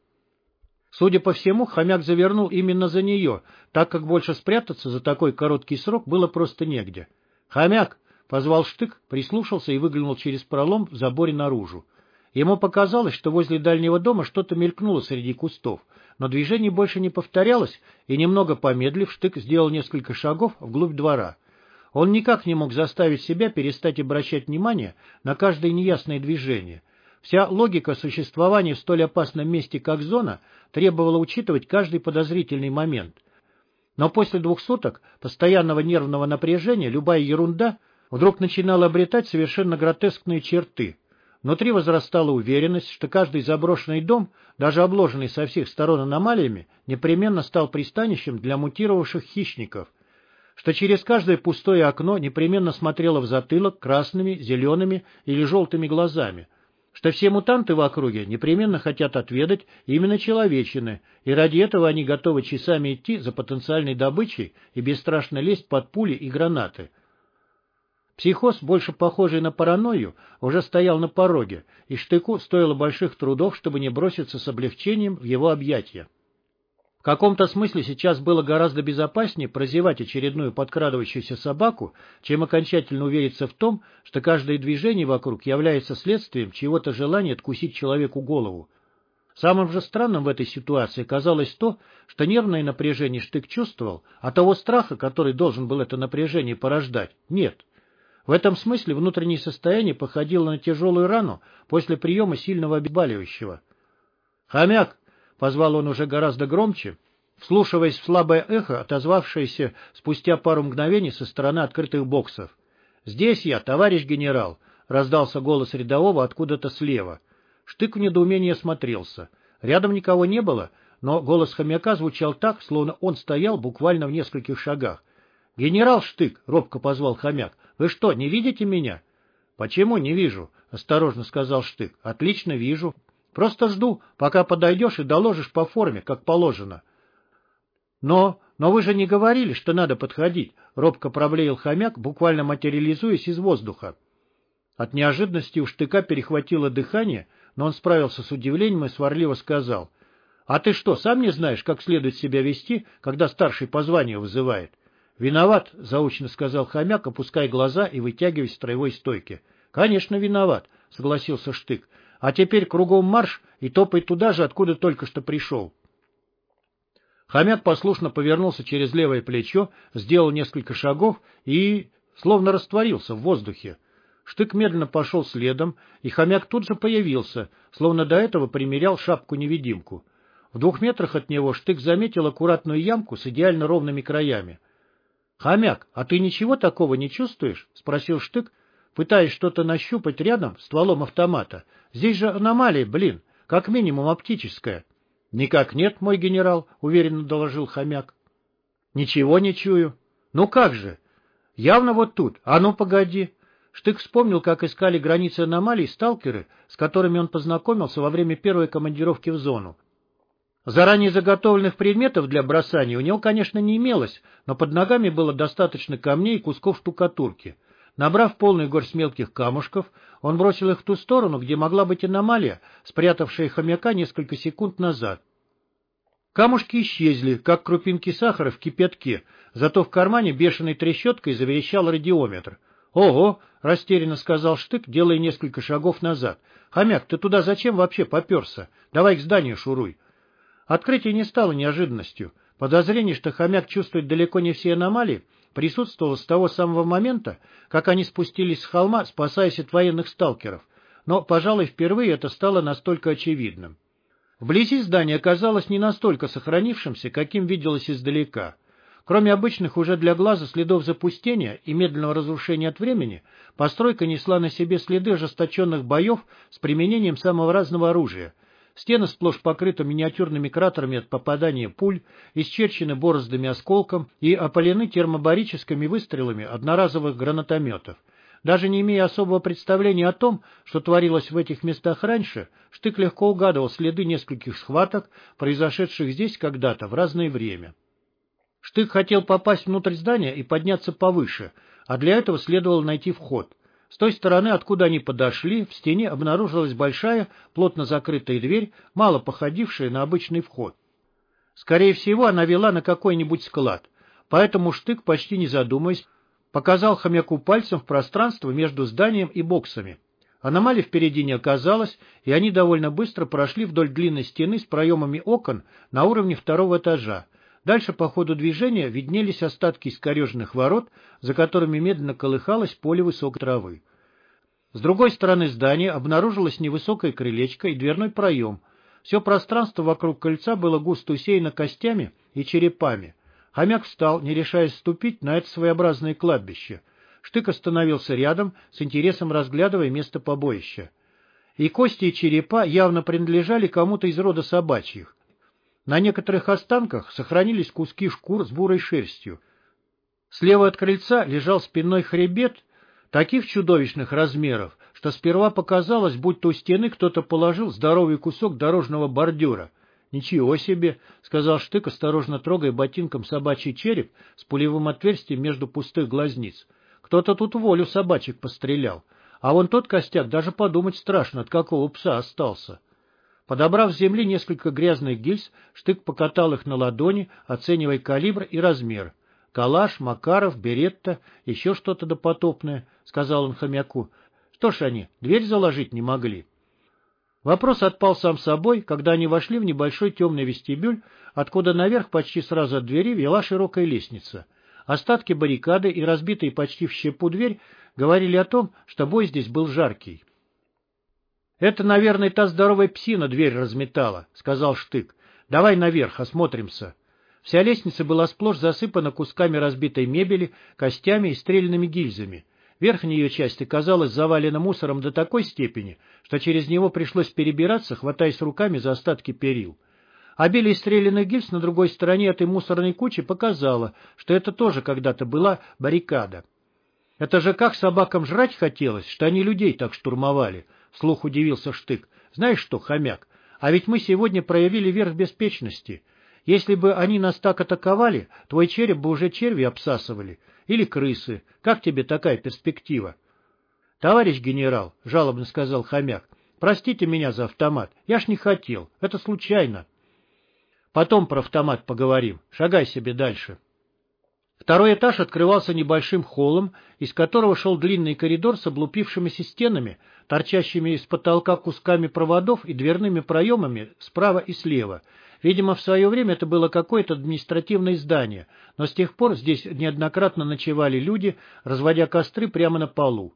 Судя по всему, хомяк завернул именно за нее, так как больше спрятаться за такой короткий срок было просто негде. «Хомяк!» — позвал Штык, прислушался и выглянул через пролом в заборе наружу. Ему показалось, что возле дальнего дома что-то мелькнуло среди кустов. но движение больше не повторялось, и, немного помедлив, Штык сделал несколько шагов вглубь двора. Он никак не мог заставить себя перестать обращать внимание на каждое неясное движение. Вся логика существования в столь опасном месте, как зона, требовала учитывать каждый подозрительный момент. Но после двух суток постоянного нервного напряжения любая ерунда вдруг начинала обретать совершенно гротескные черты. Внутри возрастала уверенность, что каждый заброшенный дом, даже обложенный со всех сторон аномалиями, непременно стал пристанищем для мутировавших хищников, что через каждое пустое окно непременно смотрело в затылок красными, зелеными или желтыми глазами, что все мутанты в округе непременно хотят отведать именно человечины, и ради этого они готовы часами идти за потенциальной добычей и бесстрашно лезть под пули и гранаты. Психоз, больше похожий на паранойю, уже стоял на пороге, и Штыку стоило больших трудов, чтобы не броситься с облегчением в его объятия. В каком-то смысле сейчас было гораздо безопаснее прозевать очередную подкрадывающуюся собаку, чем окончательно увериться в том, что каждое движение вокруг является следствием чьего-то желания откусить человеку голову. Самым же странным в этой ситуации казалось то, что нервное напряжение Штык чувствовал, а того страха, который должен был это напряжение порождать, нет. В этом смысле внутреннее состояние походило на тяжелую рану после приема сильного обезболивающего. «Хомяк!» — позвал он уже гораздо громче, вслушиваясь в слабое эхо, отозвавшееся спустя пару мгновений со стороны открытых боксов. «Здесь я, товарищ генерал!» — раздался голос рядового откуда-то слева. Штык в недоумении осмотрелся. Рядом никого не было, но голос хомяка звучал так, словно он стоял буквально в нескольких шагах. «Генерал Штык!» — робко позвал хомяк. «Вы что, не видите меня?» «Почему не вижу?» — осторожно сказал Штык. «Отлично вижу. Просто жду, пока подойдешь и доложишь по форме, как положено». «Но... но вы же не говорили, что надо подходить», — робко проблеял хомяк, буквально материализуясь из воздуха. От неожиданности у Штыка перехватило дыхание, но он справился с удивлением и сварливо сказал. «А ты что, сам не знаешь, как следует себя вести, когда старший по званию вызывает?» «Виноват», — заучно сказал хомяк, опуская глаза и вытягиваясь в строевой стойке. «Конечно, виноват», — согласился Штык. «А теперь кругом марш и топай туда же, откуда только что пришел». Хомяк послушно повернулся через левое плечо, сделал несколько шагов и словно растворился в воздухе. Штык медленно пошел следом, и хомяк тут же появился, словно до этого примерял шапку-невидимку. В двух метрах от него Штык заметил аккуратную ямку с идеально ровными краями. «Хомяк, а ты ничего такого не чувствуешь?» — спросил Штык, пытаясь что-то нащупать рядом стволом автомата. «Здесь же аномалия, блин, как минимум оптическая». «Никак нет, мой генерал», — уверенно доложил хомяк. «Ничего не чую». «Ну как же?» «Явно вот тут. А ну, погоди». Штык вспомнил, как искали границы аномалий сталкеры, с которыми он познакомился во время первой командировки в зону. Заранее заготовленных предметов для бросания у него, конечно, не имелось, но под ногами было достаточно камней и кусков штукатурки. Набрав полную горсть мелких камушков, он бросил их в ту сторону, где могла быть аномалия, спрятавшая хомяка несколько секунд назад. Камушки исчезли, как крупинки сахара в кипятке, зато в кармане бешеной трещоткой заверещал радиометр. «Ого!» — растерянно сказал Штык, делая несколько шагов назад. «Хомяк, ты туда зачем вообще поперся? Давай к зданию шуруй». Открытие не стало неожиданностью. Подозрение, что хомяк чувствует далеко не все аномалии, присутствовало с того самого момента, как они спустились с холма, спасаясь от военных сталкеров. Но, пожалуй, впервые это стало настолько очевидным. Вблизи здание оказалось не настолько сохранившимся, каким виделось издалека. Кроме обычных уже для глаза следов запустения и медленного разрушения от времени, постройка несла на себе следы ожесточенных боев с применением самого разного оружия. Стены сплошь покрыты миниатюрными кратерами от попадания пуль, исчерчены бороздами осколком и опалены термобарическими выстрелами одноразовых гранатометов. Даже не имея особого представления о том, что творилось в этих местах раньше, Штык легко угадывал следы нескольких схваток, произошедших здесь когда-то в разное время. Штык хотел попасть внутрь здания и подняться повыше, а для этого следовало найти вход. С той стороны, откуда они подошли, в стене обнаружилась большая, плотно закрытая дверь, мало походившая на обычный вход. Скорее всего, она вела на какой-нибудь склад, поэтому Штык, почти не задумываясь, показал хомяку пальцем в пространство между зданием и боксами. Аномалий впереди не оказалось, и они довольно быстро прошли вдоль длинной стены с проемами окон на уровне второго этажа. Дальше по ходу движения виднелись остатки искореженных ворот, за которыми медленно колыхалось поле высокой травы. С другой стороны здания обнаружилось невысокое крылечко и дверной проем. Все пространство вокруг крыльца было густо усеяно костями и черепами. Хомяк встал, не решаясь ступить на это своеобразное кладбище. Штык остановился рядом, с интересом разглядывая место побоища. И кости, и черепа явно принадлежали кому-то из рода собачьих. На некоторых останках сохранились куски шкур с бурой шерстью. Слева от крыльца лежал спинной хребет таких чудовищных размеров, что сперва показалось, будто у стены кто-то положил здоровый кусок дорожного бордюра. «Ничего себе!» — сказал Штык, осторожно трогая ботинком собачий череп с пулевым отверстием между пустых глазниц. «Кто-то тут волю собачек пострелял. А вон тот костяк, даже подумать страшно, от какого пса остался». Подобрав с земли несколько грязных гильз, Штык покатал их на ладони, оценивая калибр и размер. «Калаш, Макаров, Беретта, еще что-то допотопное», — сказал он хомяку. «Что ж они, дверь заложить не могли?» Вопрос отпал сам собой, когда они вошли в небольшой темный вестибюль, откуда наверх почти сразу от двери вела широкая лестница. Остатки баррикады и разбитые почти в щепу дверь говорили о том, что бой здесь был жаркий. «Это, наверное, та здоровая псина дверь разметала», — сказал Штык. «Давай наверх, осмотримся». Вся лестница была сплошь засыпана кусками разбитой мебели, костями и стрельными гильзами. Верхняя ее часть оказалась завалена мусором до такой степени, что через него пришлось перебираться, хватаясь руками за остатки перил. Обилие стрелянных гильз на другой стороне этой мусорной кучи показало, что это тоже когда-то была баррикада. «Это же как собакам жрать хотелось, что они людей так штурмовали», — вслух удивился Штык. «Знаешь что, хомяк, а ведь мы сегодня проявили верх беспечности. Если бы они нас так атаковали, твой череп бы уже черви обсасывали. Или крысы. Как тебе такая перспектива?» «Товарищ генерал», — жалобно сказал хомяк, — «простите меня за автомат. Я ж не хотел. Это случайно». «Потом про автомат поговорим. Шагай себе дальше». Второй этаж открывался небольшим холлом, из которого шел длинный коридор с облупившимися стенами, торчащими из потолка кусками проводов и дверными проемами справа и слева. Видимо, в свое время это было какое-то административное здание, но с тех пор здесь неоднократно ночевали люди, разводя костры прямо на полу.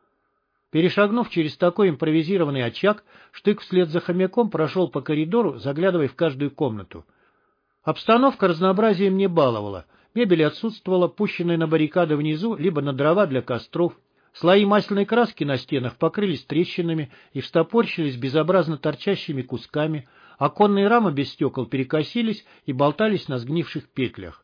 Перешагнув через такой импровизированный очаг, Штык вслед за хомяком прошел по коридору, заглядывая в каждую комнату. Обстановка разнообразием не баловала. Мебель отсутствовала, пущенная на баррикады внизу, либо на дрова для костров. Слои масляной краски на стенах покрылись трещинами и встопорщились безобразно торчащими кусками, оконные рамы без стекол перекосились и болтались на сгнивших петлях.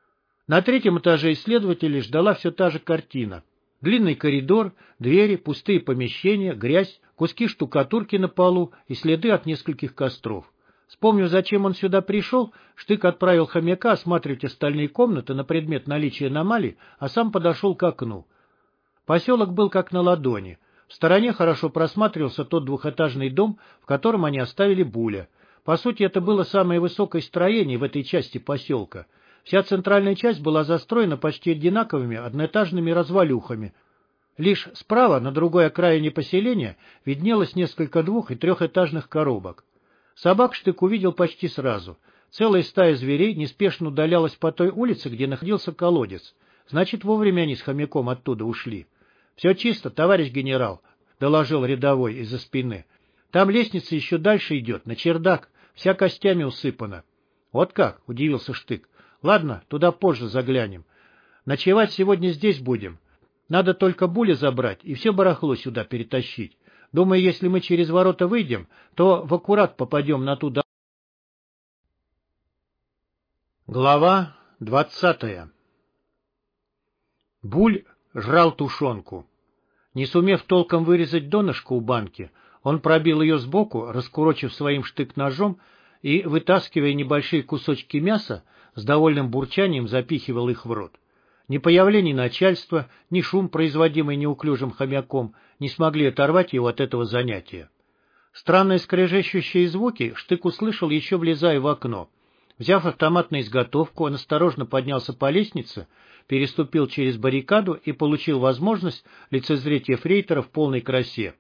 На третьем этаже исследователей ждала все та же картина. Длинный коридор, двери, пустые помещения, грязь, куски штукатурки на полу и следы от нескольких костров. Вспомнив, зачем он сюда пришел, Штык отправил хомяка осматривать остальные комнаты на предмет наличия аномалий, а сам подошел к окну. Поселок был как на ладони. В стороне хорошо просматривался тот двухэтажный дом, в котором они оставили Буля. По сути, это было самое высокое строение в этой части поселка. Вся центральная часть была застроена почти одинаковыми одноэтажными развалюхами. Лишь справа, на другой окраине поселения, виднелось несколько двух- и трехэтажных коробок. Собак Штык увидел почти сразу. Целая стая зверей неспешно удалялась по той улице, где находился колодец. Значит, вовремя они с хомяком оттуда ушли. — Все чисто, товарищ генерал, — доложил рядовой из-за спины. — Там лестница еще дальше идет, на чердак, вся костями усыпана. — Вот как? — удивился Штык. — Ладно, туда позже заглянем. Ночевать сегодня здесь будем. Надо только Буля забрать и все барахло сюда перетащить. Думаю, если мы через ворота выйдем, то в аккурат попадем на ту дорогу. Глава двадцатая. Буль жрал тушенку. Не сумев толком вырезать донышко у банки, он пробил ее сбоку, раскурочив своим штык-ножом и, вытаскивая небольшие кусочки мяса, с довольным бурчанием запихивал их в рот. Ни появление начальства, ни шум, производимый неуклюжим хомяком, не смогли оторвать его от этого занятия. Странные скрежещущие звуки Штык услышал, еще влезая в окно. Взяв автомат на изготовку, он осторожно поднялся по лестнице, переступил через баррикаду и получил возможность лицезреть ефрейтора в полной красе.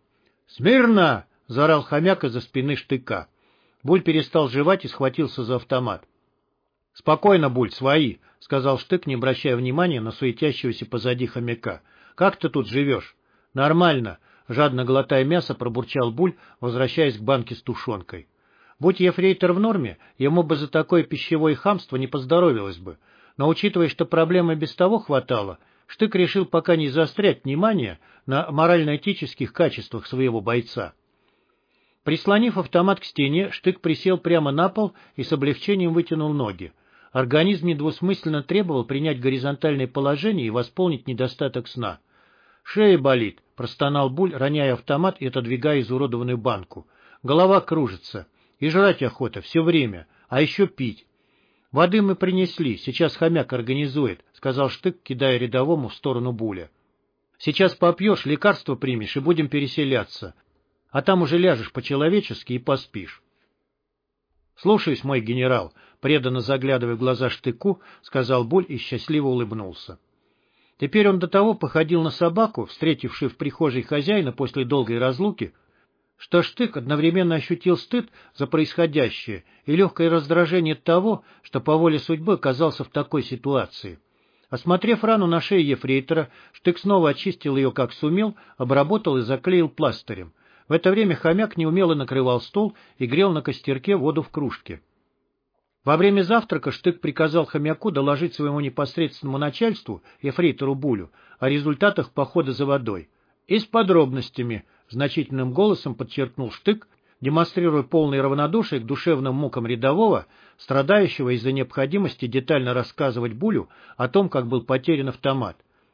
«Смирно!» — заорал хомяк из-за спины Штыка. Буль перестал жевать и схватился за автомат. «Спокойно, Буль, свои!» — сказал Штык, не обращая внимания на суетящегося позади хомяка. «Как ты тут живешь?» «Нормально!» — жадно глотая мясо, пробурчал Буль, возвращаясь к банке с тушенкой. Будь ефрейтор в норме, ему бы за такое пищевое хамство не поздоровилось бы. Но учитывая, что проблемы без того хватало, Штык решил пока не заострять внимание на морально-этических качествах своего бойца. Прислонив автомат к стене, Штык присел прямо на пол и с облегчением вытянул ноги. Организм недвусмысленно требовал принять горизонтальное положение и восполнить недостаток сна. «Шея болит», — простонал Буль, роняя автомат и отодвигая изуродованную банку. «Голова кружится. И жрать охота все время. А еще пить». «Воды мы принесли, сейчас хомяк организует», — сказал Штык, кидая рядовому в сторону Буля. «Сейчас попьешь, лекарство примешь и будем переселяться. А там уже ляжешь по-человечески и поспишь». «Слушаюсь, мой генерал», — преданно заглядывая в глаза Штыку, сказал Буль и счастливо улыбнулся. Теперь он до того походил на собаку, встретившую в прихожей хозяина после долгой разлуки, что Штык одновременно ощутил стыд за происходящее и легкое раздражение от того, что по воле судьбы оказался в такой ситуации. Осмотрев рану на шее ефрейтора, Штык снова очистил ее как сумел, обработал и заклеил пластырем. В это время хомяк неумело накрывал стол и грел на костерке воду в кружке. Во время завтрака Штык приказал хомяку доложить своему непосредственному начальству, ефрейтору Булю, о результатах похода за водой. И с подробностями, значительным голосом подчеркнул Штык, демонстрируя полное равнодушие к душевным мукам рядового, страдающего из-за необходимости детально рассказывать Булю о том, как был потерян автомат.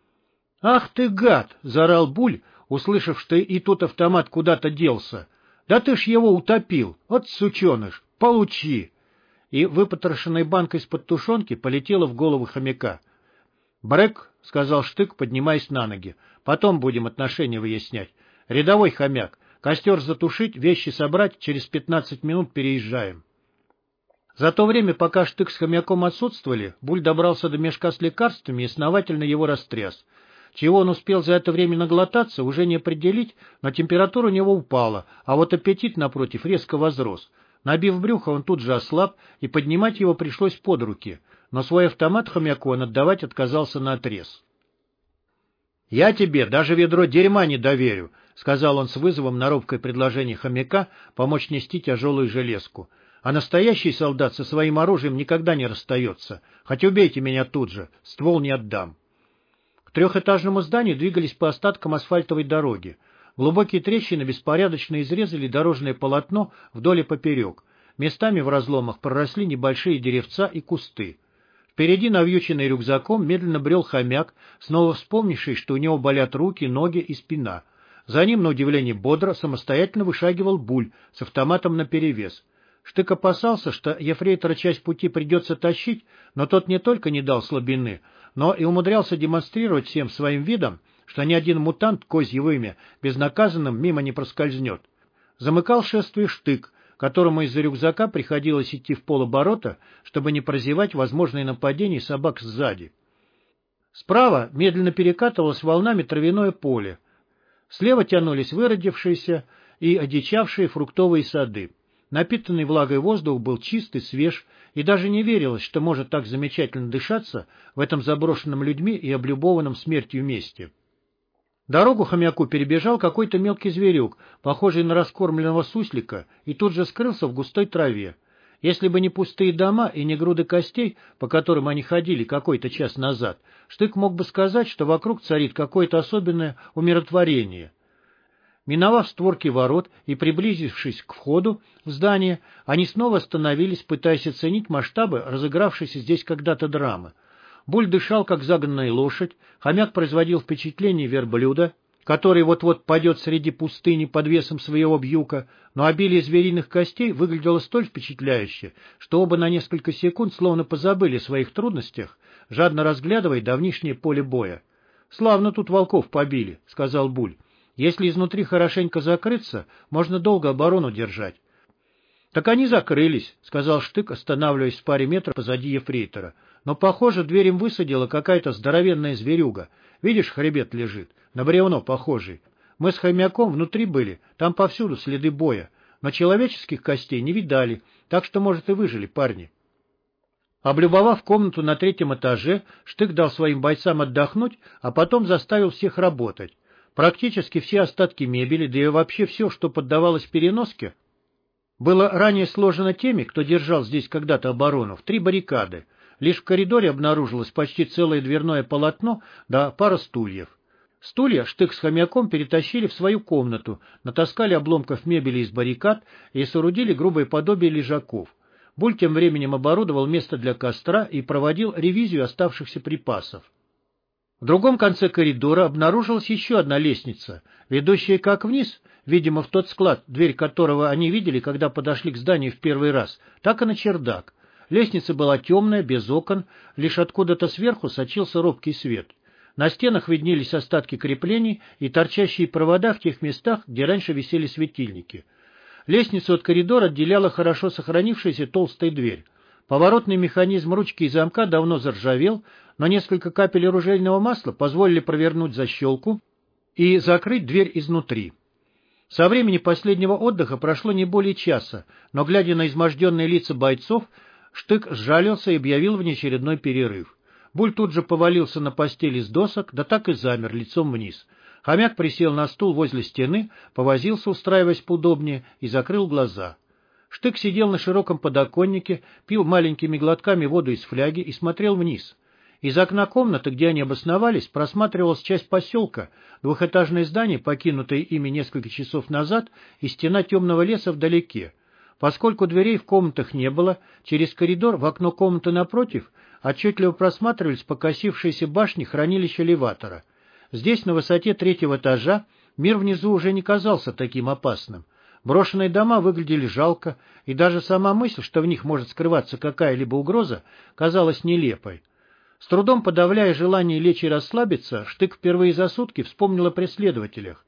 «Ах ты, гад!» — заорал Буль, услышав, что и тут автомат куда-то делся. «Да ты ж его утопил! Вот сученыш! Получи!» И выпотрошенная банка из-под тушенки полетела в голову хомяка. «Брэк!» — сказал Штык, поднимаясь на ноги. «Потом будем отношения выяснять. Рядовой хомяк, костер затушить, вещи собрать, через пятнадцать минут переезжаем». За то время, пока Штык с хомяком отсутствовали, Буль добрался до мешка с лекарствами и основательно его растряс. Чего он успел за это время наглотаться, уже не определить, но температура у него упала, а вот аппетит, напротив, резко возрос. Набив брюхо, он тут же ослаб, и поднимать его пришлось под руки, но свой автомат хомяку он отдавать отказался наотрез. «Я тебе даже ведро дерьма не доверю», — сказал он с вызовом на робкое предложение хомяка помочь нести тяжелую железку. «А настоящий солдат со своим оружием никогда не расстается. Хоть убейте меня тут же, ствол не отдам». К трехэтажному зданию двигались по остаткам асфальтовой дороги. Глубокие трещины беспорядочно изрезали дорожное полотно вдоль и поперек. Местами в разломах проросли небольшие деревца и кусты. Впереди, навьюченный рюкзаком, медленно брел хомяк, снова вспомнивший, что у него болят руки, ноги и спина. За ним, на удивление бодро, самостоятельно вышагивал Буль с автоматом наперевес. Штык опасался, что ефрейтора часть пути придется тащить, но тот не только не дал слабины, но и умудрялся демонстрировать всем своим видом, что ни один мутант, козье вымя, безнаказанным мимо не проскользнет. Замыкал шествие Штык, которому из-за рюкзака приходилось идти в полоборота, чтобы не прозевать возможные нападения собак сзади. Справа медленно перекатывалось волнами травяное поле. Слева тянулись выродившиеся и одичавшие фруктовые сады. Напитанный влагой воздух был чист и свеж, и даже не верилось, что может так замечательно дышаться в этом заброшенном людьми и облюбованном смертью месте. Дорогу хомяку перебежал какой-то мелкий зверюк, похожий на раскормленного суслика, и тут же скрылся в густой траве. Если бы не пустые дома и не груды костей, по которым они ходили какой-то час назад, Штык мог бы сказать, что вокруг царит какое-то особенное умиротворение. Миновав створки ворот и приблизившись к входу в здание, они снова остановились, пытаясь оценить масштабы разыгравшейся здесь когда-то драмы. Буль дышал, как загнанная лошадь, хомяк производил впечатление верблюда, который вот-вот падет среди пустыни под весом своего бьюка, но обилие звериных костей выглядело столь впечатляюще, что оба на несколько секунд словно позабыли о своих трудностях, жадно разглядывая давнишнее поле боя. «Славно тут волков побили», — сказал Буль. «Если изнутри хорошенько закрыться, можно долго оборону держать». «Так они закрылись», — сказал Штык, останавливаясь в паре метров позади ефрейтора. «Но, похоже, дверь им высадила какая-то здоровенная зверюга. Видишь, хребет лежит, на бревно похожий. Мы с Хомяком внутри были, там повсюду следы боя, но человеческих костей не видали, так что, может, и выжили парни. Облюбовав комнату на третьем этаже, Штык дал своим бойцам отдохнуть, а потом заставил всех работать. Практически все остатки мебели, да и вообще все, что поддавалось переноске, было ранее сложено теми, кто держал здесь когда-то оборону, в три баррикады. Лишь в коридоре обнаружилось почти целое дверное полотно да пара стульев. Стулья Штык с Хомяком перетащили в свою комнату, натаскали обломков мебели из баррикад и соорудили грубое подобие лежаков. Буль тем временем оборудовал место для костра и проводил ревизию оставшихся припасов. В другом конце коридора обнаружилась еще одна лестница, ведущая как вниз, видимо, в тот склад, дверь которого они видели, когда подошли к зданию в первый раз, так и на чердак. Лестница была темная, без окон, лишь откуда-то сверху сочился робкий свет. На стенах виднелись остатки креплений и торчащие провода в тех местах, где раньше висели светильники. Лестницу от коридора отделяла хорошо сохранившаяся толстая дверь. Поворотный механизм ручки и замка давно заржавел, но несколько капель оружейного масла позволили провернуть защелку и закрыть дверь изнутри. Со времени последнего отдыха прошло не более часа, но, глядя на изможденные лица бойцов, Штык сжалился и объявил внеочередной перерыв. Буль тут же повалился на постель из досок, да так и замер лицом вниз. Хомяк присел на стул возле стены, повозился, устраиваясь поудобнее, и закрыл глаза. Штык сидел на широком подоконнике, пил маленькими глотками воду из фляги и смотрел вниз. Из окна комнаты, где они обосновались, просматривалась часть поселка, двухэтажное здание, покинутое ими несколько часов назад, и стена темного леса вдалеке. Поскольку дверей в комнатах не было, через коридор в окно комнаты напротив отчетливо просматривались покосившиеся башни хранилища элеватора. Здесь, на высоте третьего этажа, мир внизу уже не казался таким опасным. Брошенные дома выглядели жалко, и даже сама мысль, что в них может скрываться какая-либо угроза, казалась нелепой. С трудом подавляя желание лечь и расслабиться, Штык впервые за сутки вспомнил о преследователях.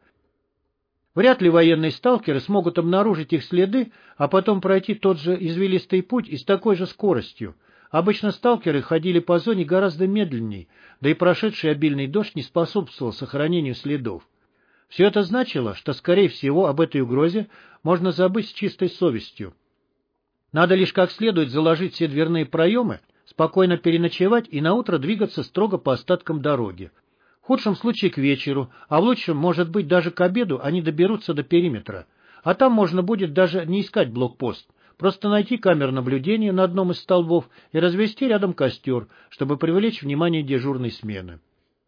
Вряд ли военные сталкеры смогут обнаружить их следы, а потом пройти тот же извилистый путь и с такой же скоростью. Обычно сталкеры ходили по зоне гораздо медленней, да и прошедший обильный дождь не способствовал сохранению следов. Все это значило, что, скорее всего, об этой угрозе можно забыть с чистой совестью. Надо лишь как следует заложить все дверные проемы, спокойно переночевать и наутро двигаться строго по остаткам дороги. В худшем случае к вечеру, а в лучшем, может быть, даже к обеду они доберутся до периметра. А там можно будет даже не искать блокпост, просто найти камеру наблюдения на одном из столбов и развести рядом костер, чтобы привлечь внимание дежурной смены.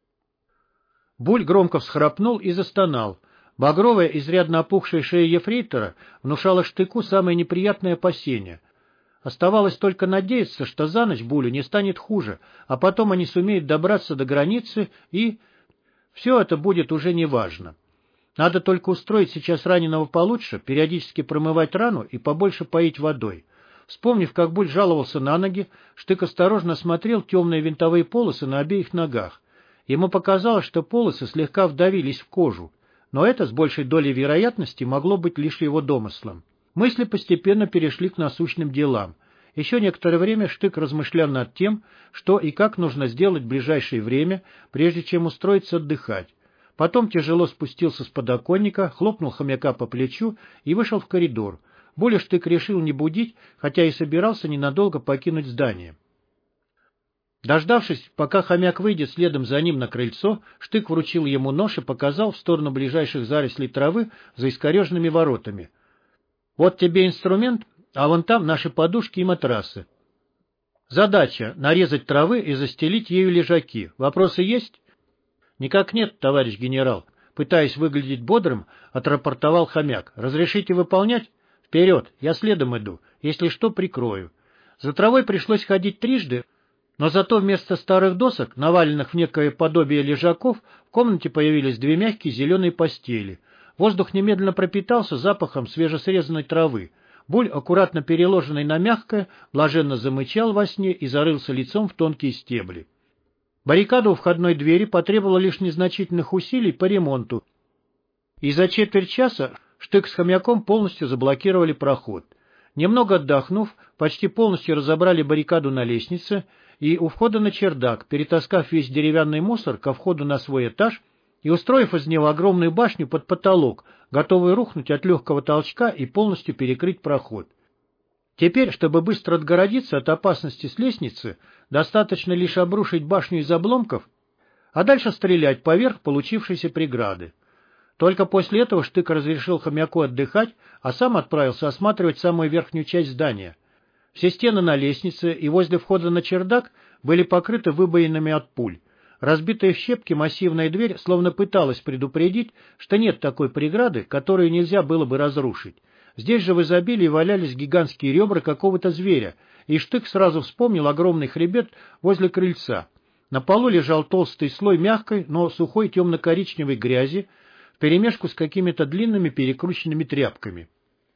Буль громко всхрапнул и застонал. Багровая, изрядно опухшая шея ефрейтора внушала Штыку самые неприятные опасения. Оставалось только надеяться, что за ночь Булю не станет хуже, а потом они сумеют добраться до границы, и все это будет уже неважно. Надо только устроить сейчас раненого получше, периодически промывать рану и побольше поить водой. Вспомнив, как Буль жаловался на ноги, Штык осторожно осмотрел темные винтовые полосы на обеих ногах. Ему показалось, что полосы слегка вдавились в кожу, но это с большей долей вероятности могло быть лишь его домыслом. Мысли постепенно перешли к насущным делам. Еще некоторое время Штык размышлял над тем, что и как нужно сделать в ближайшее время, прежде чем устроиться отдыхать. Потом тяжело спустился с подоконника, хлопнул Хомяка по плечу и вышел в коридор. Буля Штык решил не будить, хотя и собирался ненадолго покинуть здание. Дождавшись, пока Хомяк выйдет следом за ним на крыльцо, Штык вручил ему нож и показал в сторону ближайших зарослей травы за искореженными воротами. «Вот тебе инструмент, а вон там наши подушки и матрасы. Задача — нарезать травы и застелить ею лежаки. Вопросы есть?» «Никак нет, товарищ генерал», — пытаясь выглядеть бодрым, отрапортовал Хомяк. «Разрешите выполнять? Вперед, я следом иду. Если что, прикрою». За травой пришлось ходить трижды, но зато вместо старых досок, наваленных в некое подобие лежаков, в комнате появились две мягкие зеленые постели. Воздух немедленно пропитался запахом свежесрезанной травы. Буль, аккуратно переложенный на мягкое, блаженно замычал во сне и зарылся лицом в тонкие стебли. Баррикада у входной двери потребовала лишь незначительных усилий по ремонту, и за четверть часа Штык с Хомяком полностью заблокировали проход. Немного отдохнув, почти полностью разобрали баррикаду на лестнице и у входа на чердак, перетаскав весь деревянный мусор ко входу на свой этаж, и устроив из него огромную башню под потолок, готовую рухнуть от легкого толчка и полностью перекрыть проход. Теперь, чтобы быстро отгородиться от опасности с лестницы, достаточно лишь обрушить башню из обломков, а дальше стрелять поверх получившейся преграды. Только после этого Штык разрешил хомяку отдыхать, а сам отправился осматривать самую верхнюю часть здания. Все стены на лестнице и возле входа на чердак были покрыты выбоинами от пуль. Разбитая в щепки массивная дверь словно пыталась предупредить, что нет такой преграды, которую нельзя было бы разрушить. Здесь же в изобилии валялись гигантские ребра какого-то зверя, и Штык сразу вспомнил огромный хребет возле крыльца. На полу лежал толстый слой мягкой, но сухой темно-коричневой грязи, вперемешку с какими-то длинными перекрученными тряпками.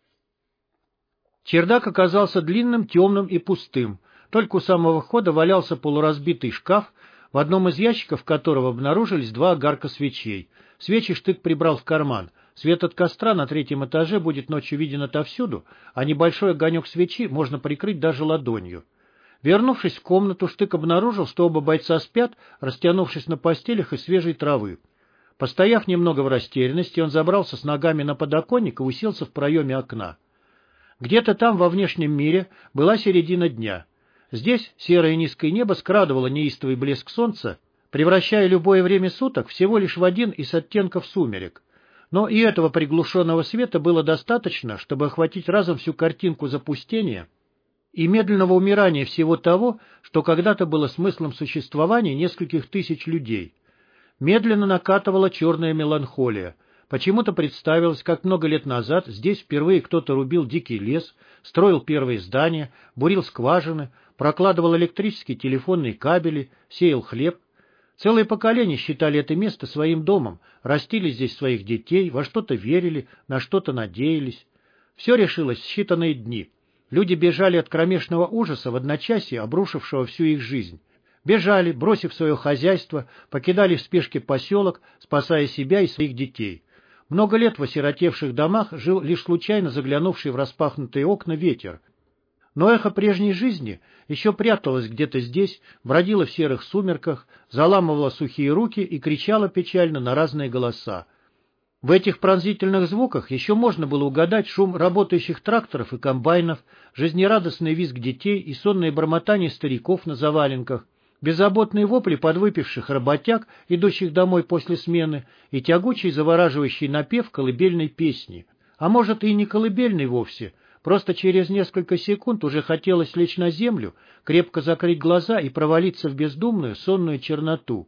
Чердак оказался длинным, темным и пустым. Только у самого входа валялся полуразбитый шкаф, в одном из ящиков которого обнаружились два огарка свечей. Свечи Штык прибрал в карман. Свет от костра на третьем этаже будет ночью виден отовсюду, а небольшой огонек свечи можно прикрыть даже ладонью. Вернувшись в комнату, Штык обнаружил, что оба бойца спят, растянувшись на постелях из свежей травы. Постояв немного в растерянности, он забрался с ногами на подоконник и уселся в проеме окна. Где-то там, во внешнем мире, была середина дня. Здесь серое низкое небо скрадывало неистовый блеск солнца, превращая любое время суток всего лишь в один из оттенков сумерек. Но и этого приглушенного света было достаточно, чтобы охватить разом всю картинку запустения и медленного умирания всего того, что когда-то было смыслом существования нескольких тысяч людей. Медленно накатывала черная меланхолия. Почему-то представилось, как много лет назад здесь впервые кто-то рубил дикий лес, строил первые здания, бурил скважины, прокладывал электрические телефонные кабели, сеял хлеб. Целые поколения считали это место своим домом, растили здесь своих детей, во что-то верили, на что-то надеялись. Все решилось в считанные дни. Люди бежали от кромешного ужаса в одночасье, обрушившего всю их жизнь. Бежали, бросив свое хозяйство, покидали в спешке поселок, спасая себя и своих детей. Много лет в осиротевших домах жил лишь случайно заглянувший в распахнутые окна ветер. Но эхо прежней жизни еще пряталось где-то здесь, бродило в серых сумерках, заламывало сухие руки и кричало печально на разные голоса. В этих пронзительных звуках еще можно было угадать шум работающих тракторов и комбайнов, жизнерадостный визг детей и сонное бормотание стариков на заваленках, беззаботные вопли подвыпивших работяг, идущих домой после смены, и тягучий завораживающий напев колыбельной песни. А может, и не колыбельной вовсе, просто через несколько секунд уже хотелось лечь на землю, крепко закрыть глаза и провалиться в бездумную сонную черноту.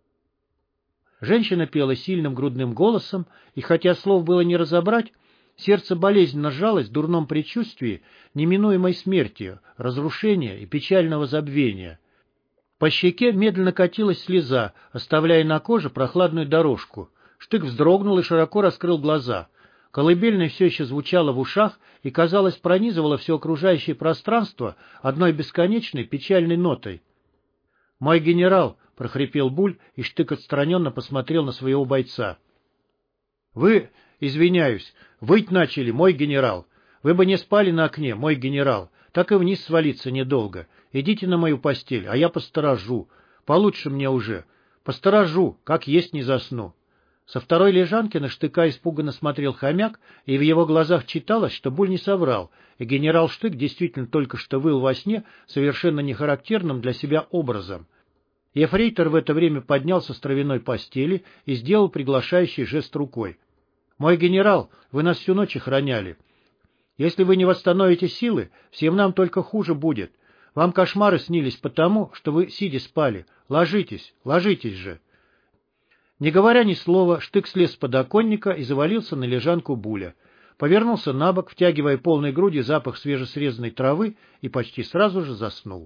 Женщина пела сильным грудным голосом, и хотя слов было не разобрать, сердце болезненно сжалось в дурном предчувствии неминуемой смерти, разрушения и печального забвения. По щеке медленно катилась слеза, оставляя на коже прохладную дорожку. Штык вздрогнул и широко раскрыл глаза. Колыбельная все еще звучала в ушах и, казалось, пронизывала все окружающее пространство одной бесконечной печальной нотой. «Мой генерал!» — прохрипел Буль, и Штык отстраненно посмотрел на своего бойца. «Вы, извиняюсь, выть начали, мой генерал. Вы бы не спали на окне, мой генерал. Так и вниз свалиться недолго. Идите на мою постель, а я посторожу. Получше мне уже. Посторожу, как есть не засну». Со второй лежанки на Штыка испуганно смотрел хомяк, и в его глазах читалось, что Буль не соврал, и генерал Штык действительно только что выл во сне совершенно нехарактерным для себя образом. Ефрейтор в это время поднялся с травяной постели и сделал приглашающий жест рукой. «Мой генерал, вы нас всю ночь охраняли. Если вы не восстановите силы, всем нам только хуже будет. Вам кошмары снились потому, что вы сидя спали. Ложитесь, ложитесь же». Не говоря ни слова, Штык слез с подоконника и завалился на лежанку Буля. Повернулся на бок, втягивая полной грудью запах свежесрезанной травы, и почти сразу же заснул.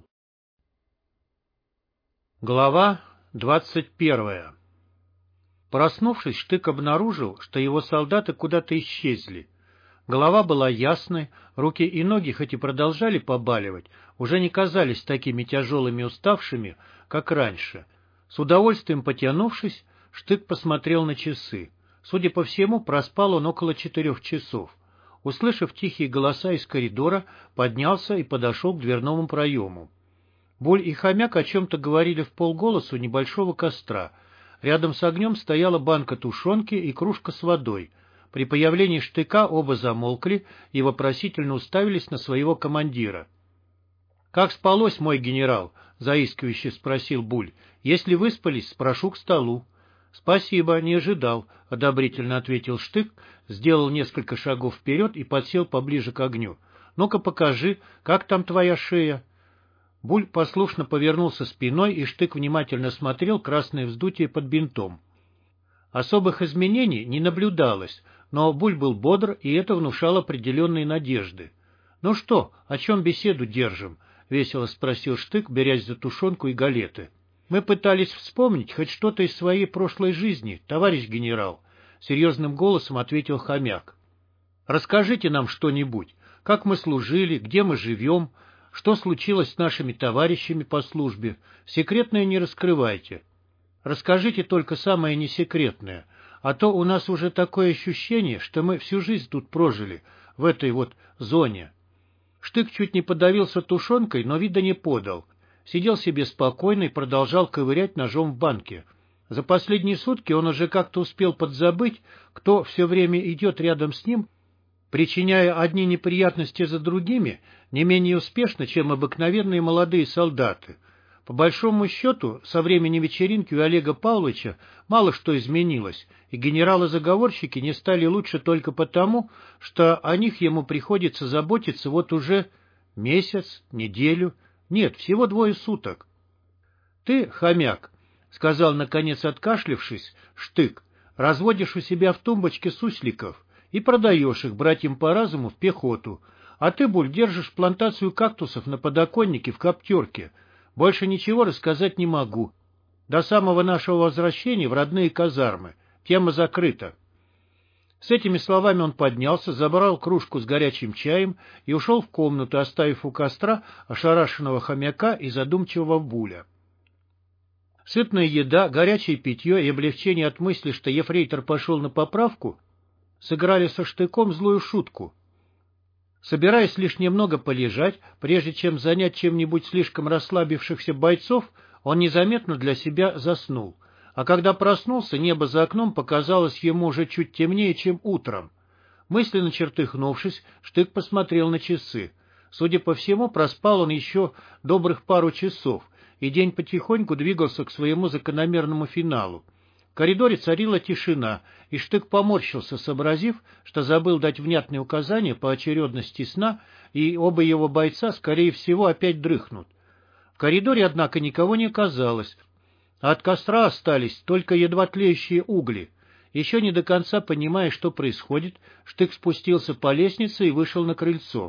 Глава двадцать первая. Проснувшись, Штык обнаружил, что его солдаты куда-то исчезли. Голова была ясной, руки и ноги, хоть и продолжали побаливать, уже не казались такими тяжелыми и уставшими, как раньше. С удовольствием потянувшись, Штык посмотрел на часы. Судя по всему, проспал он около четырех часов. Услышав тихие голоса из коридора, поднялся и подошел к дверному проему. Буль и хомяк о чем-то говорили вполголоса у небольшого костра. Рядом с огнем стояла банка тушенки и кружка с водой. При появлении Штыка оба замолкли и вопросительно уставились на своего командира. — Как спалось, мой генерал? — заискивающе спросил Буль. — Если выспались, спрошу к столу. — Спасибо, не ожидал, — одобрительно ответил Штык, сделал несколько шагов вперед и подсел поближе к огню. — Ну-ка покажи, как там твоя шея? Буль послушно повернулся спиной, и Штык внимательно смотрел красное вздутие под бинтом. Особых изменений не наблюдалось, но Буль был бодр, и это внушало определенные надежды. — Ну что, о чем беседу держим? — весело спросил Штык, берясь за тушенку и галеты. — Мы пытались вспомнить хоть что-то из своей прошлой жизни, товарищ генерал, — серьезным голосом ответил Хомяк. — Расскажите нам что-нибудь, как мы служили, где мы живем, что случилось с нашими товарищами по службе. Секретное не раскрывайте. Расскажите только самое несекретное, а то у нас уже такое ощущение, что мы всю жизнь тут прожили, в этой вот зоне. Штык чуть не подавился тушенкой, но вида не подал. Сидел себе спокойно и продолжал ковырять ножом в банке. За последние сутки он уже как-то успел подзабыть, кто все время идет рядом с ним, причиняя одни неприятности за другими, не менее успешно, чем обыкновенные молодые солдаты. По большому счету, со времени вечеринки у Олега Павловича мало что изменилось, и генералы-заговорщики не стали лучше только потому, что о них ему приходится заботиться вот уже месяц, неделю, нет, всего двое суток. — Ты, Хомяк, — сказал, наконец откашлившись, Штык, — разводишь у себя в тумбочке сусликов и продаешь их братьям по разуму в пехоту, а ты, Буль, держишь плантацию кактусов на подоконнике в коптерке. Больше ничего рассказать не могу. До самого нашего возвращения в родные казармы. Тема закрыта. С этими словами он поднялся, забрал кружку с горячим чаем и ушел в комнату, оставив у костра ошарашенного Хомяка и задумчивого Буля. Сытная еда, горячее питье и облегчение от мысли, что ефрейтор пошел на поправку, сыграли со Штыком злую шутку. Собираясь лишь немного полежать, прежде чем занять чем-нибудь слишком расслабившихся бойцов, он незаметно для себя заснул. А когда проснулся, небо за окном показалось ему уже чуть темнее, чем утром. Мысленно чертыхнувшись, Штык посмотрел на часы. Судя по всему, проспал он еще добрых пару часов, и день потихоньку двигался к своему закономерному финалу. В коридоре царила тишина, и Штык поморщился, сообразив, что забыл дать внятные указания по очередности сна, и оба его бойца, скорее всего, опять дрыхнут. В коридоре, однако, никого не оказалось, а от костра остались только едва тлеющие угли. Еще не до конца понимая, что происходит, Штык спустился по лестнице и вышел на крыльцо.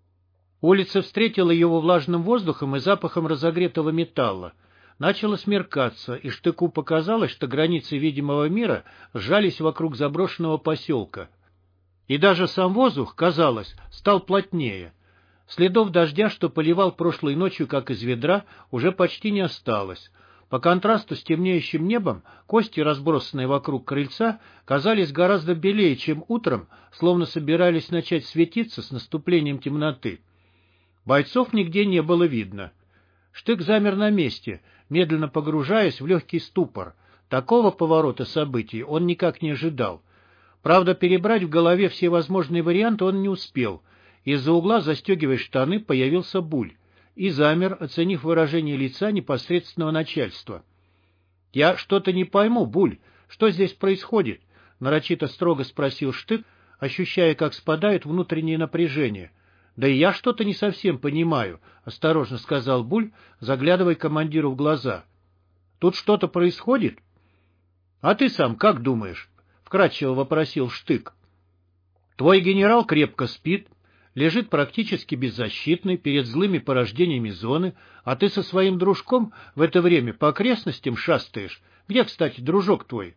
Улица встретила его влажным воздухом и запахом разогретого металла. Начало смеркаться, и Штыку показалось, что границы видимого мира сжались вокруг заброшенного поселка. И даже сам воздух, казалось, стал плотнее. Следов дождя, что поливал прошлой ночью, как из ведра, уже почти не осталось. По контрасту с темнеющим небом, кости, разбросанные вокруг крыльца, казались гораздо белее, чем утром, словно собирались начать светиться с наступлением темноты. Бойцов нигде не было видно. Штык замер на месте, медленно погружаясь в легкий ступор. Такого поворота событий он никак не ожидал. Правда, перебрать в голове все возможные варианты он не успел. Из-за угла, застегивая штаны, появился Буль и замер, оценив выражение лица непосредственного начальства. — Я что-то не пойму, Буль, что здесь происходит? — нарочито строго спросил Штык, ощущая, как спадает внутреннее напряжение. — Да и я что-то не совсем понимаю, — осторожно сказал Буль, заглядывая командиру в глаза. — Тут что-то происходит? — А ты сам как думаешь? — вкратчиво вопросил Штык. — Твой генерал крепко спит, лежит практически беззащитный перед злыми порождениями зоны, а ты со своим дружком в это время по окрестностям шастаешь. Где, кстати, дружок твой?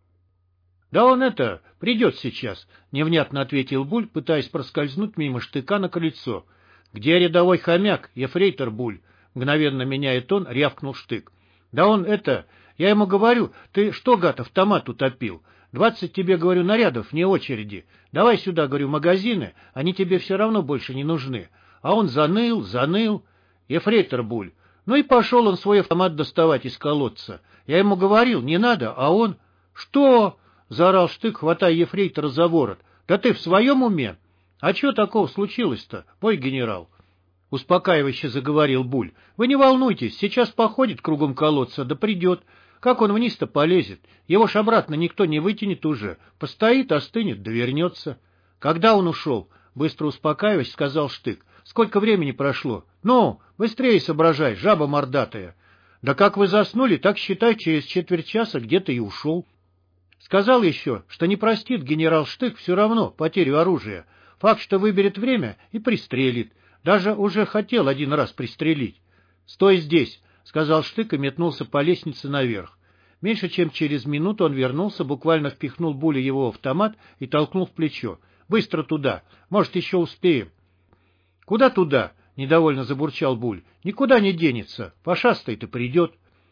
— Да он это, придет сейчас, — невнятно ответил Буль, пытаясь проскользнуть мимо Штыка на крыльцо. — Где рядовой Хомяк, ефрейтор Буль? — мгновенно меняя тон, рявкнул Штык. — Да он это... Я ему говорю, ты что, гад, автомат утопил? Двадцать тебе, говорю, нарядов вне очереди. Давай сюда, говорю, магазины, они тебе все равно больше не нужны. А он заныл, заныл. Ефрейтор Буль, Ну и пошел он свой автомат доставать из колодца. Я ему говорил, не надо, а он... — Что? — заорал Штык, хватая ефрейтора за ворот. — Да ты в своем уме? А что такого случилось-то, мой генерал? — успокаивающе заговорил Буль. — Вы не волнуйтесь, сейчас походит кругом колодца, да придет. Как он вниз-то полезет? Его ж обратно никто не вытянет уже. Постоит, остынет, да вернется. — Когда он ушел? — быстро успокаиваясь, сказал Штык. — Сколько времени прошло? Ну, быстрее соображай, жаба мордатая. Да как вы заснули, так считай, через четверть часа где-то и ушел. Сказал еще, что не простит генерал Штык все равно потерю оружия. Факт, что выберет время и пристрелит. Даже уже хотел один раз пристрелить. — Стой здесь, — сказал Штык и метнулся по лестнице наверх. Меньше чем через минуту он вернулся, буквально впихнул Буля его в автомат и толкнул в плечо. — Быстро туда, может, еще успеем. — Куда туда? — недовольно забурчал Буль. — Никуда не денется, пошастает и придет.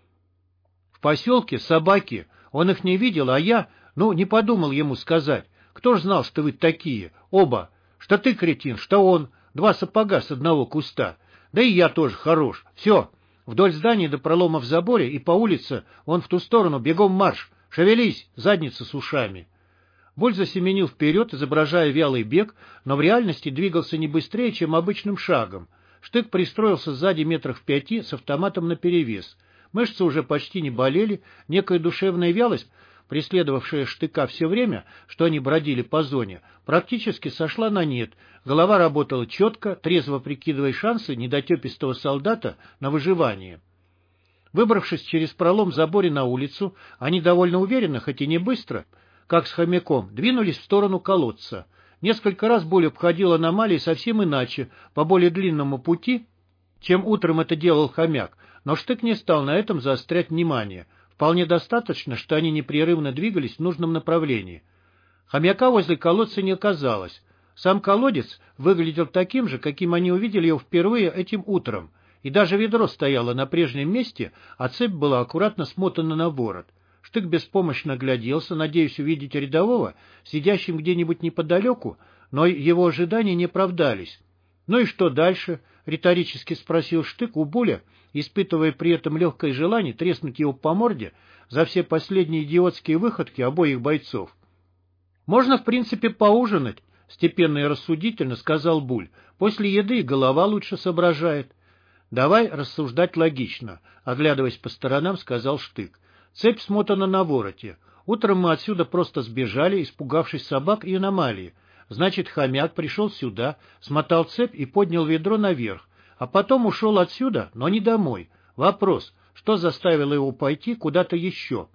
В поселке собаки, он их не видел, а я, ну, не подумал ему сказать. Кто ж знал, что вы такие, оба, что ты кретин, что он, два сапога с одного куста. Да и я тоже хорош. Все, вдоль здания до пролома в заборе и по улице, вон в ту сторону, бегом марш. Шевелись, задница с ушами. Буль засеменил вперед, изображая вялый бег, но в реальности двигался не быстрее, чем обычным шагом. Штык пристроился сзади метрах в пяти с автоматом наперевес. Мышцы уже почти не болели, некая душевная вялость, преследовавшая Штыка все время, что они бродили по зоне, практически сошла на нет. Голова работала четко, трезво прикидывая шансы недотепистого солдата на выживание. Выбравшись через пролом в заборе на улицу, они довольно уверенно, хоть и не быстро, как с хомяком, двинулись в сторону колодца. Несколько раз Буль обходил аномалии совсем иначе, по более длинному пути, чем утром это делал хомяк, но Штык не стал на этом заострять внимание. Вполне достаточно, что они непрерывно двигались в нужном направлении. Хомяка возле колодца не оказалось. Сам колодец выглядел таким же, каким они увидели его впервые этим утром, и даже ведро стояло на прежнем месте, а цепь была аккуратно смотана на ворот. Штык беспомощно огляделся, надеясь увидеть рядового, сидящим где-нибудь неподалеку, но его ожидания не оправдались. — Ну и что дальше? — риторически спросил Штык у Буля, испытывая при этом легкое желание треснуть его по морде за все последние идиотские выходки обоих бойцов. — Можно, в принципе, поужинать, — степенно и рассудительно сказал Буль. — После еды и голова лучше соображает. — Давай рассуждать логично, — оглядываясь по сторонам, сказал Штык. Цепь смотана на вороте. Утром мы отсюда просто сбежали, испугавшись собак и аномалии. Значит, хомяк пришел сюда, смотал цепь и поднял ведро наверх, а потом ушел отсюда, но не домой. Вопрос, что заставило его пойти куда-то еще?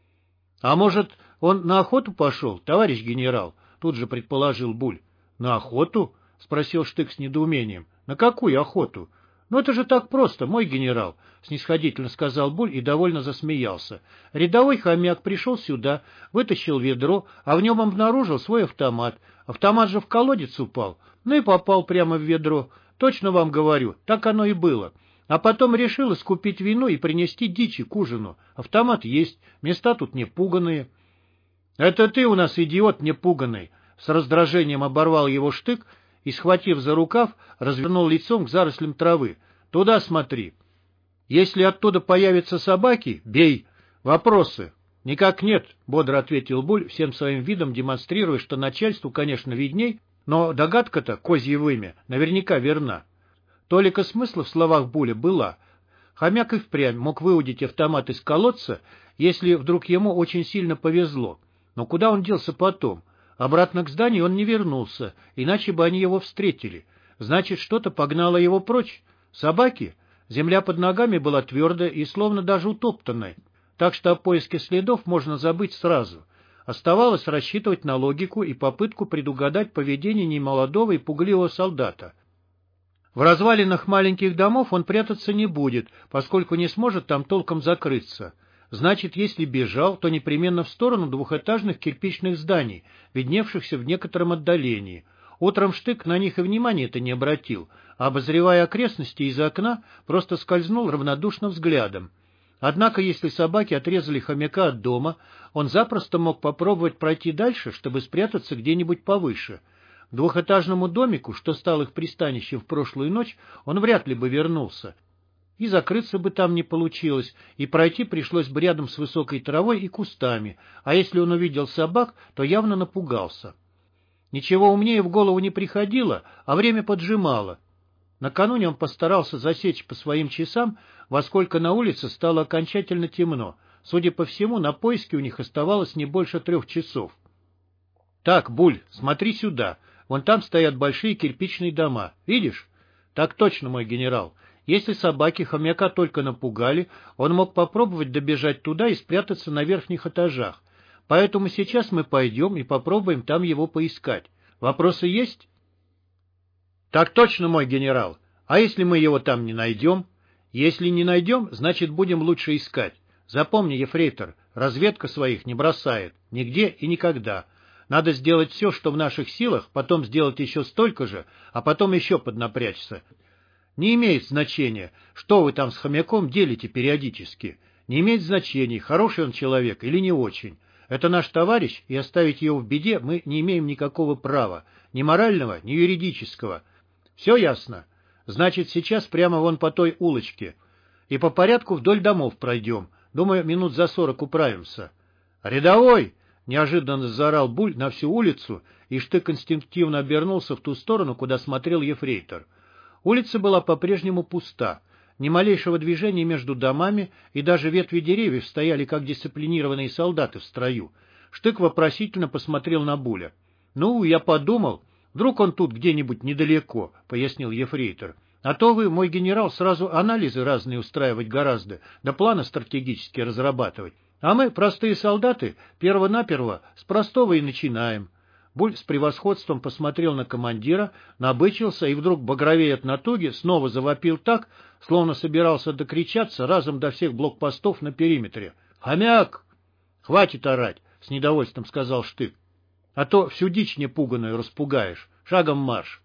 — А может, он на охоту пошел, товарищ генерал? — тут же предположил Буль. — На охоту? — спросил Штык с недоумением. — На какую охоту? — Ну это же так просто, мой генерал, — снисходительно сказал Буль и довольно засмеялся. Рядовой хомяк пришел сюда, вытащил ведро, а в нем обнаружил свой автомат. Автомат же в колодец упал, ну и попал прямо в ведро. Точно вам говорю, так оно и было. А потом решил искупить вину и принести дичи к ужину. Автомат есть, места тут не пуганые. — Это ты у нас идиот непуганый! — с раздражением оборвал его Штык и, схватив за рукав, развернул лицом к зарослям травы. — Туда смотри. Если оттуда появятся собаки, бей. Вопросы? — Никак нет, — бодро ответил Буль, всем своим видом демонстрируя, что начальству, конечно, видней, но догадка-то, козье вымя, наверняка верна. Толика смысла в словах Буля была. Хомяк и впрямь мог выудить автомат из колодца, если вдруг ему очень сильно повезло. Но куда он делся потом? Обратно к зданию он не вернулся, иначе бы они его встретили. Значит, что-то погнало его прочь. Собаки? Земля под ногами была твердая и словно даже утоптанная, так что о поиске следов можно забыть сразу. Оставалось рассчитывать на логику и попытку предугадать поведение немолодого и пугливого солдата. В развалинах маленьких домов он прятаться не будет, поскольку не сможет там толком закрыться. Значит, если бежал, то непременно в сторону двухэтажных кирпичных зданий, видневшихся в некотором отдалении. Утром Штык на них и внимания-то не обратил, а, обозревая окрестности из окна, просто скользнул равнодушным взглядом. Однако, если собаки отрезали хомяка от дома, он запросто мог попробовать пройти дальше, чтобы спрятаться где-нибудь повыше. К двухэтажному домику, что стал их пристанищем в прошлую ночь, он вряд ли бы вернулся. И закрыться бы там не получилось, и пройти пришлось бы рядом с высокой травой и кустами, а если он увидел собак, то явно напугался. Ничего умнее в голову не приходило, а время поджимало. Накануне он постарался засечь по своим часам, во сколько на улице стало окончательно темно. Судя по всему, на поиски у них оставалось не больше трех часов. «Так, Буль, смотри сюда. Вон там стоят большие кирпичные дома. Видишь?» «Так точно, мой генерал. Если собаки хомяка только напугали, он мог попробовать добежать туда и спрятаться на верхних этажах. Поэтому сейчас мы пойдем и попробуем там его поискать. Вопросы есть?» «Так точно, мой генерал. А если мы его там не найдем?» «Если не найдем, значит, будем лучше искать. Запомни, ефрейтор, разведка своих не бросает. Нигде и никогда. Надо сделать все, что в наших силах, потом сделать еще столько же, а потом еще поднапрячься. Не имеет значения, что вы там с хомяком делите периодически. Не имеет значения, хороший он человек или не очень. Это наш товарищ, и оставить его в беде мы не имеем никакого права. Ни морального, ни юридического. Все ясно? Значит, сейчас прямо вон по той улочке. И по порядку вдоль домов пройдем. Думаю, минут за сорок управимся. «Рядовой!» — неожиданно заорал Буль на всю улицу, и Штык инстинктивно обернулся в ту сторону, куда смотрел ефрейтор. Улица была по-прежнему пуста. Ни малейшего движения между домами, и даже ветви деревьев стояли, как дисциплинированные солдаты в строю. Штык вопросительно посмотрел на Буля. «Ну, я подумал, вдруг он тут где-нибудь недалеко», — пояснил ефрейтор. «А то вы, мой генерал, сразу анализы разные устраивать гораздо, да планы стратегические разрабатывать. А мы, простые солдаты, перво-наперво с простого и начинаем». Буль с превосходством посмотрел на командира, набычился и вдруг, багровея от натуги, снова завопил так, словно собирался докричаться разом до всех блокпостов на периметре. «Хомяк!» «Хватит орать!» — с недовольством сказал Штык. «А то всю дичь непуганую распугаешь. Шагом марш!»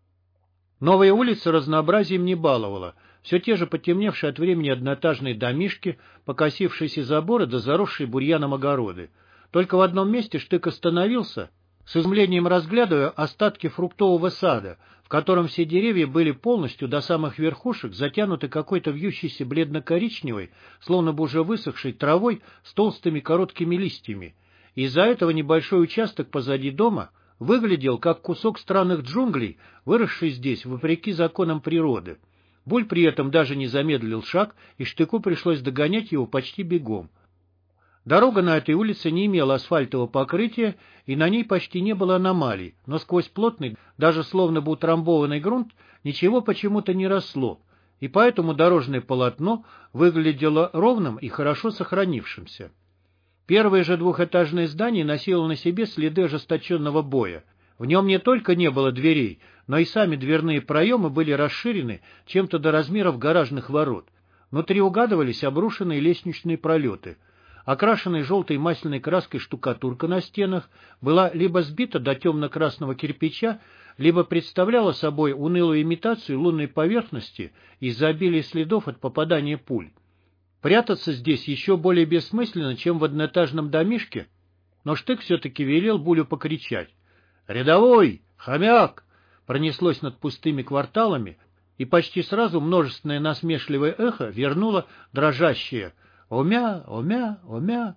Новая улица разнообразием не баловала. Все те же потемневшие от времени одноэтажные домишки, покосившиеся заборы да заросшие бурьяном огороды. Только в одном месте Штык остановился, с изумлением разглядывая остатки фруктового сада, в котором все деревья были полностью до самых верхушек затянуты какой-то вьющейся бледно-коричневой, словно бы уже высохшей травой с толстыми короткими листьями. Из-за этого небольшой участок позади дома выглядел как кусок странных джунглей, выросший здесь вопреки законам природы. Буль при этом даже не замедлил шаг, и Штыку пришлось догонять его почти бегом. Дорога на этой улице не имела асфальтового покрытия, и на ней почти не было аномалий, но сквозь плотный, даже словно бы утрамбованный грунт, ничего почему-то не росло, и поэтому дорожное полотно выглядело ровным и хорошо сохранившимся. Первое же двухэтажное здание носило на себе следы ожесточенного боя. В нем не только не было дверей, но и сами дверные проемы были расширены чем-то до размеров гаражных ворот. Внутри угадывались обрушенные лестничные пролеты. Окрашенная желтой масляной краской штукатурка на стенах была либо сбита до темно-красного кирпича, либо представляла собой унылую имитацию лунной поверхности из-за обилия следов от попадания пуль. Прятаться здесь еще более бессмысленно, чем в одноэтажном домишке, но Штык все-таки велел Булю покричать. «Рядовой! Хомяк!» Пронеслось над пустыми кварталами, и почти сразу множественное насмешливое эхо вернуло дрожащее «Омя! Омя! Омя!»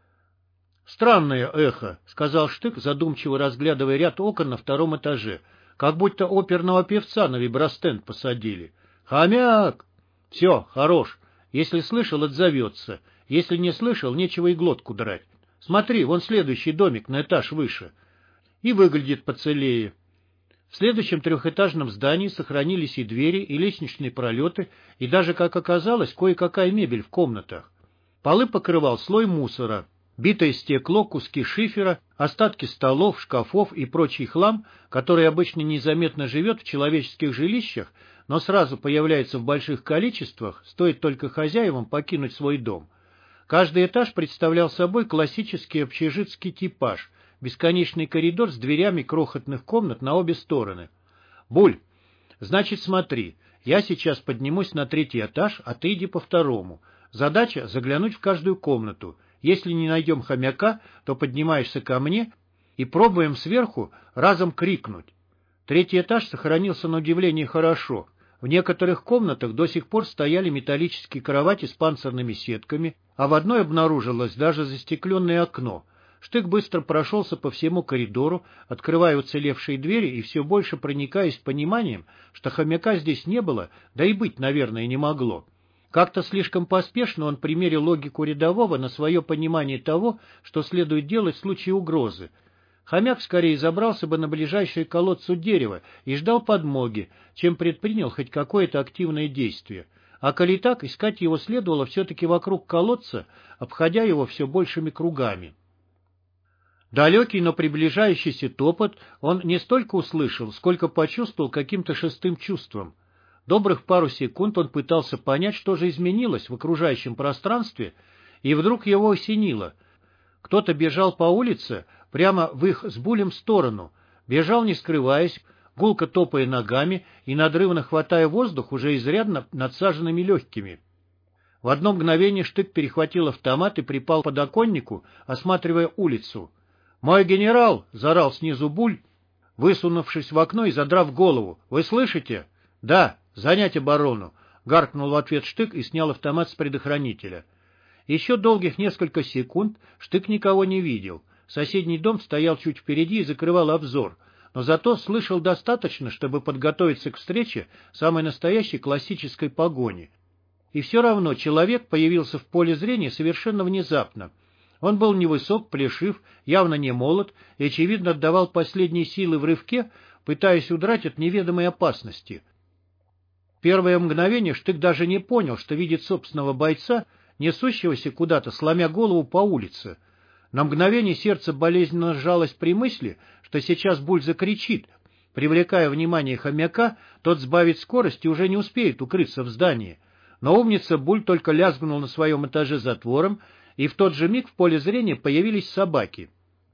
«Странное эхо», — сказал Штык, задумчиво разглядывая ряд окон на втором этаже, как будто оперного певца на вибростенд посадили. «Хомяк!» «Все, хорош. Если слышал, отзовется. Если не слышал, нечего и глотку драть. Смотри, вон следующий домик на этаж выше. И выглядит поцелее». В следующем трехэтажном здании сохранились и двери, и лестничные пролеты, и даже, как оказалось, кое-какая мебель в комнатах. Полы покрывал слой мусора, битое стекло, куски шифера, остатки столов, шкафов и прочий хлам, который обычно незаметно живет в человеческих жилищах, но сразу появляется в больших количествах, стоит только хозяевам покинуть свой дом. Каждый этаж представлял собой классический общежитский типаж, бесконечный коридор с дверями крохотных комнат на обе стороны. «Буль, значит, смотри, я сейчас поднимусь на третий этаж, а ты иди по второму. Задача — заглянуть в каждую комнату. Если не найдем хомяка, то поднимаешься ко мне и пробуем сверху разом крикнуть». Третий этаж сохранился на удивление хорошо. В некоторых комнатах до сих пор стояли металлические кровати с панцирными сетками, а в одной обнаружилось даже застекленное окно. Штык быстро прошелся по всему коридору, открывая уцелевшие двери и все больше проникаясь пониманием, что хомяка здесь не было, да и быть, наверное, не могло. Как-то слишком поспешно он примерил логику рядового на свое понимание того, что следует делать в случае угрозы. Хомяк скорее забрался бы на ближайшее к колодцу дерево и ждал подмоги, чем предпринял хоть какое-то активное действие. А коли так, искать его следовало все-таки вокруг колодца, обходя его все большими кругами. Далекий, но приближающийся топот он не столько услышал, сколько почувствовал каким-то шестым чувством. Добрых пару секунд он пытался понять, что же изменилось в окружающем пространстве, и вдруг его осенило. Кто-то бежал по улице прямо в их с Булем сторону, бежал не скрываясь, гулко топая ногами и надрывно хватая воздух уже изрядно надсаженными легкими. В одно мгновение Штык перехватил автомат и припал к подоконнику, осматривая улицу. «Мой генерал!» — заорал снизу Буль, высунувшись в окно и задрав голову. «Вы слышите?» «Да, занять оборону!» — гаркнул в ответ Штык и снял автомат с предохранителя. Еще долгих несколько секунд Штык никого не видел. Соседний дом стоял чуть впереди и закрывал обзор, но зато слышал достаточно, чтобы подготовиться к встрече самой настоящей классической погони. И все равно человек появился в поле зрения совершенно внезапно. Он был невысок, плешив, явно не молод и, очевидно, отдавал последние силы в рывке, пытаясь удрать от неведомой опасности. В первое мгновение Штык даже не понял, что видит собственного бойца, несущегося куда-то, сломя голову по улице. На мгновение сердце болезненно сжалось при мысли, что сейчас Буль закричит. Привлекая внимание хомяка, тот сбавит скорость и уже не успеет укрыться в здании. Но умница Буль только лязгнул на своем этаже затвором, и в тот же миг в поле зрения появились собаки.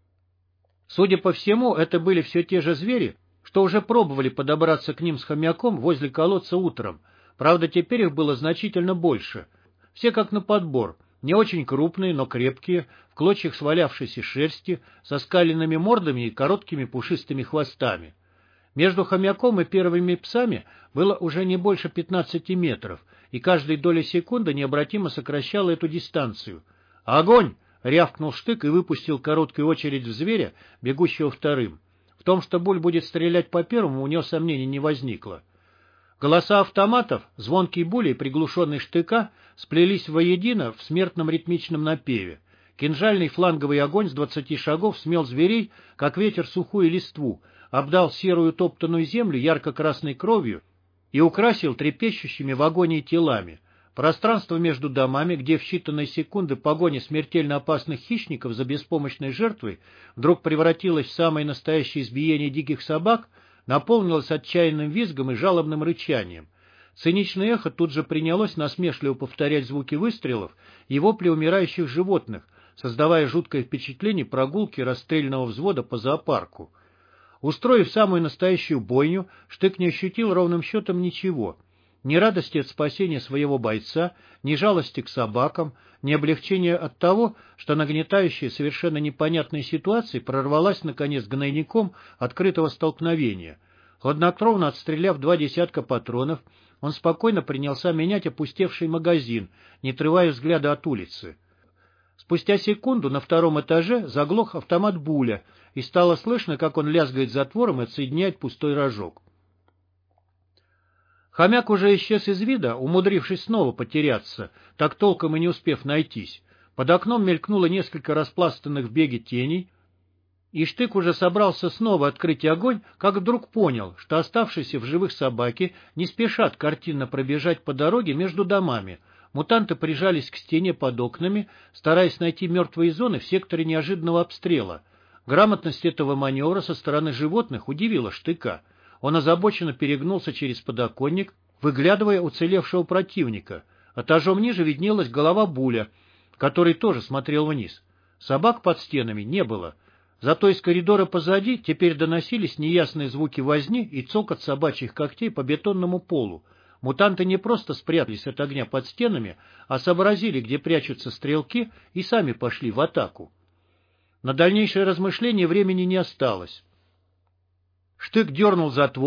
Судя по всему, это были все те же звери, что уже пробовали подобраться к ним с хомяком возле колодца утром. Правда, теперь их было значительно больше. Все как на подбор, не очень крупные, но крепкие, в клочьях свалявшейся шерсти, со скаленными мордами и короткими пушистыми хвостами. Между хомяком и первыми псами было уже не больше пятнадцати метров, и каждая доля секунды необратимо сокращала эту дистанцию. «Огонь!» — рявкнул Штык и выпустил короткую очередь в зверя, бегущего вторым. В том, что Буль будет стрелять по первому, у него сомнений не возникло. Голоса автоматов, звонкий Буля и приглушенный Штыка сплелись воедино в смертном ритмичном напеве. Кинжальный фланговый огонь с двадцати шагов смел зверей, как ветер сухую листву, обдал серую топтанную землю ярко-красной кровью и украсил трепещущими в агонии телами. Пространство между домами, где в считанные секунды погоня смертельно опасных хищников за беспомощной жертвой вдруг превратилось в самое настоящее избиение диких собак, наполнилось отчаянным визгом и жалобным рычанием. Циничное эхо тут же принялось насмешливо повторять звуки выстрелов и вопли умирающих животных, создавая жуткое впечатление прогулки расстрельного взвода по зоопарку. Устроив самую настоящую бойню, Штык не ощутил ровным счетом ничего. Ни радости от спасения своего бойца, ни жалости к собакам, ни облегчения от того, что нагнетающая совершенно непонятная ситуация прорвалась, наконец, гнойником открытого столкновения. Хладнокровно отстреляв два десятка патронов, он спокойно принялся менять опустевший магазин, не отрывая взгляда от улицы. Спустя секунду на втором этаже заглох автомат Буля, и стало слышно, как он лязгает затвором и отсоединяет пустой рожок. Хомяк уже исчез из вида, умудрившись снова потеряться, так толком и не успев найтись. Под окном мелькнуло несколько распластанных в беге теней, и Штык уже собрался снова открыть огонь, как вдруг понял, что оставшиеся в живых собаки не спешат картинно пробежать по дороге между домами. Мутанты прижались к стене под окнами, стараясь найти мертвые зоны в секторе неожиданного обстрела. Грамотность этого маневра со стороны животных удивила Штыка. Он озабоченно перегнулся через подоконник, выглядывая уцелевшего противника. Этажом ниже виднелась голова Буля, который тоже смотрел вниз. Собак под стенами не было. Зато из коридора позади теперь доносились неясные звуки возни и цокот собачьих когтей по бетонному полу. Мутанты не просто спрятались от огня под стенами, а сообразили, где прячутся стрелки, и сами пошли в атаку. На дальнейшее размышление времени не осталось. Штык дернул затвор,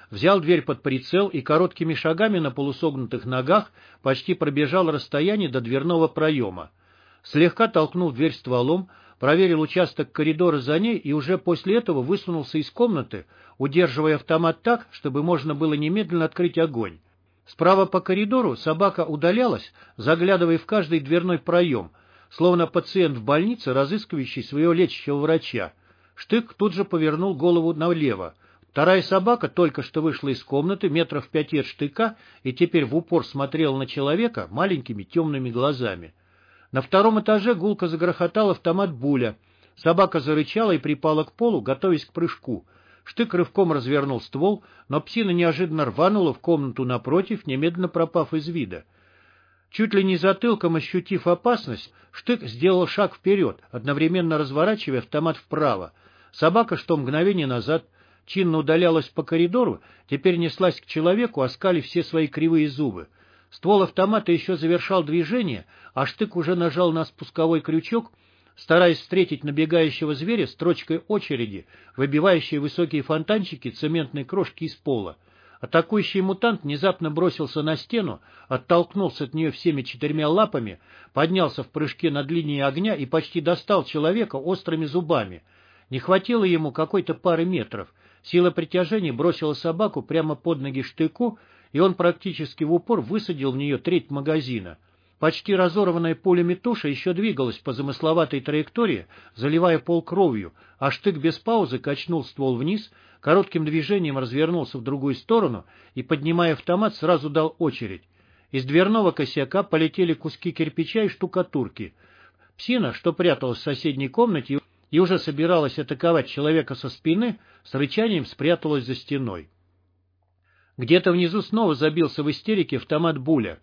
взял дверь под прицел и короткими шагами на полусогнутых ногах почти пробежал расстояние до дверного проема. Слегка толкнув дверь стволом, проверил участок коридора за ней и уже после этого высунулся из комнаты, удерживая автомат так, чтобы можно было немедленно открыть огонь. Справа по коридору собака удалялась, заглядывая в каждый дверной проем, словно пациент в больнице, разыскивающий своего лечащего врача. Штык тут же повернул голову налево. Вторая собака только что вышла из комнаты метров в пяти от Штыка и теперь в упор смотрела на человека маленькими темными глазами. На втором этаже гулко загрохотал автомат Буля. Собака зарычала и припала к полу, готовясь к прыжку. Штык рывком развернул ствол, но псина неожиданно рванула в комнату напротив, немедленно пропав из вида. Чуть ли не затылком ощутив опасность, Штык сделал шаг вперед, одновременно разворачивая автомат вправо. Собака, что мгновение назад чинно удалялась по коридору, теперь неслась к человеку, оскалив все свои кривые зубы. Ствол автомата еще завершал движение, а Штык уже нажал на спусковой крючок, стараясь встретить набегающего зверя строчкой очереди, выбивающей высокие фонтанчики цементной крошки из пола. Атакующий мутант внезапно бросился на стену, оттолкнулся от нее всеми четырьмя лапами, поднялся в прыжке над линией огня и почти достал человека острыми зубами. Не хватило ему какой-то пары метров. Сила притяжения бросила собаку прямо под ноги Штыку, и он практически в упор высадил в нее треть магазина. Почти разорванная пулями туша еще двигалась по замысловатой траектории, заливая пол кровью, а Штык без паузы качнул ствол вниз, коротким движением развернулся в другую сторону и, поднимая автомат, сразу дал очередь. Из дверного косяка полетели куски кирпича и штукатурки. Псина, что пряталась в соседней комнате и уже собиралась атаковать человека со спины, с рычанием спряталась за стеной. Где-то внизу снова забился в истерике автомат Буля.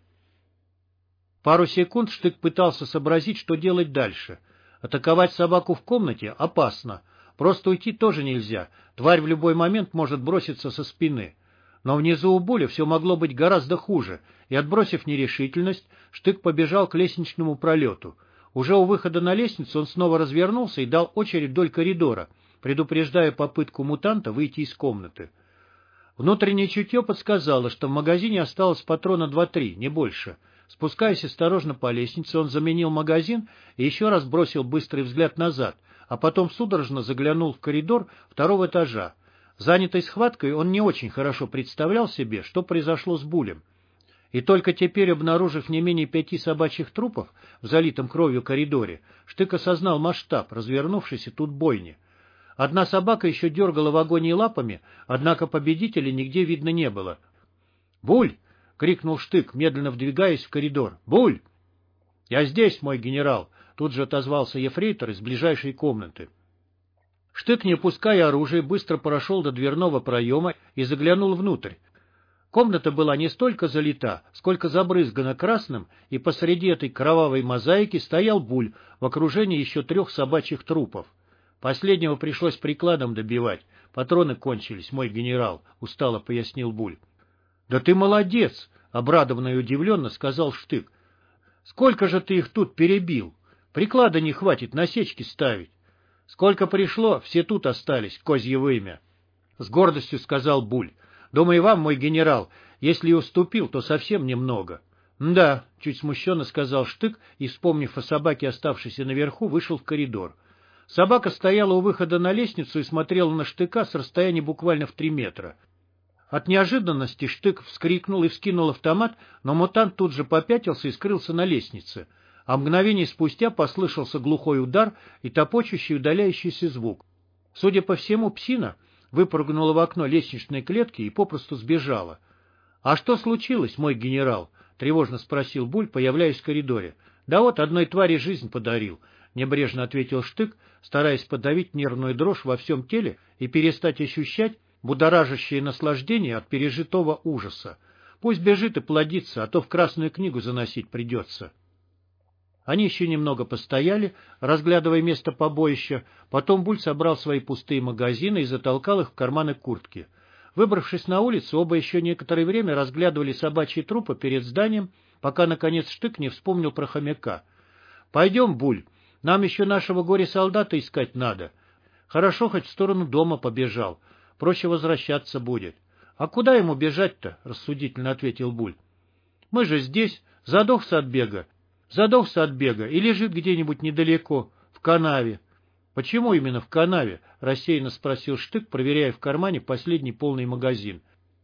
Пару секунд Штык пытался сообразить, что делать дальше. Атаковать собаку в комнате опасно. Просто уйти тоже нельзя. Тварь в любой момент может броситься со спины. Но внизу у Буля все могло быть гораздо хуже, и, отбросив нерешительность, Штык побежал к лестничному пролету. Уже у выхода на лестницу он снова развернулся и дал очередь вдоль коридора, предупреждая попытку мутанта выйти из комнаты. Внутреннее чутье подсказало, что в магазине осталось патрона два-три, не больше. Спускаясь осторожно по лестнице, он заменил магазин и еще раз бросил быстрый взгляд назад, а потом судорожно заглянул в коридор второго этажа. Занятый схваткой, он не очень хорошо представлял себе, что произошло с Булем. И только теперь, обнаружив не менее пяти собачьих трупов в залитом кровью коридоре, Штык осознал масштаб развернувшейся тут бойни. Одна собака еще дергала в агонии лапами, однако победителя нигде видно не было. «Буль!» — крикнул Штык, медленно вдвигаясь в коридор. «Буль!» «Я здесь, мой генерал!» — тут же отозвался ефрейтор из ближайшей комнаты. Штык, не опуская оружие, быстро прошел до дверного проема и заглянул внутрь. Комната была не столько залита, сколько забрызгана красным, и посреди этой кровавой мозаики стоял Буль в окружении еще трех собачьих трупов. Последнего пришлось прикладом добивать. Патроны кончились, мой генерал, — устало пояснил Буль. — Да ты молодец, — обрадованно и удивленно сказал Штык. — Сколько же ты их тут перебил? Приклада не хватит насечки ставить. Сколько пришло, все тут остались, козье вымя. С гордостью сказал Буль. Думаю, вам, мой генерал, если и уступил, то совсем немного. — Да, — чуть смущенно сказал Штык и, вспомнив о собаке, оставшейся наверху, вышел в коридор. Собака стояла у выхода на лестницу и смотрела на Штыка с расстояния буквально в три метра. От неожиданности Штык вскрикнул и вскинул автомат, но мутант тут же попятился и скрылся на лестнице. А мгновение спустя послышался глухой удар и топочущий удаляющийся звук. Судя по всему, псина выпрыгнула в окно лестничной клетки и попросту сбежала. — А что случилось, мой генерал? — тревожно спросил Буль, появляясь в коридоре. — Да вот одной твари жизнь подарил, — небрежно ответил Штык, стараясь подавить нервную дрожь во всем теле и перестать ощущать будоражащее наслаждение от пережитого ужаса. Пусть бежит и плодится, а то в Красную книгу заносить придется. Они еще немного постояли, разглядывая место побоища, потом Буль собрал свои пустые магазины и затолкал их в карманы куртки. Выбравшись на улицу, оба еще некоторое время разглядывали собачьи трупы перед зданием, пока, наконец, Штык не вспомнил про хомяка. — Пойдем, Буль, нам еще нашего горе-солдата искать надо. Хорошо, хоть в сторону дома побежал, проще возвращаться будет. — А куда ему бежать-то? — рассудительно ответил Буль. — Мы же здесь, задохся от бега. Задохся от бега и лежит где-нибудь недалеко, в канаве. — Почему именно в канаве? — рассеянно спросил Штык, проверяя в кармане последний полный магазин.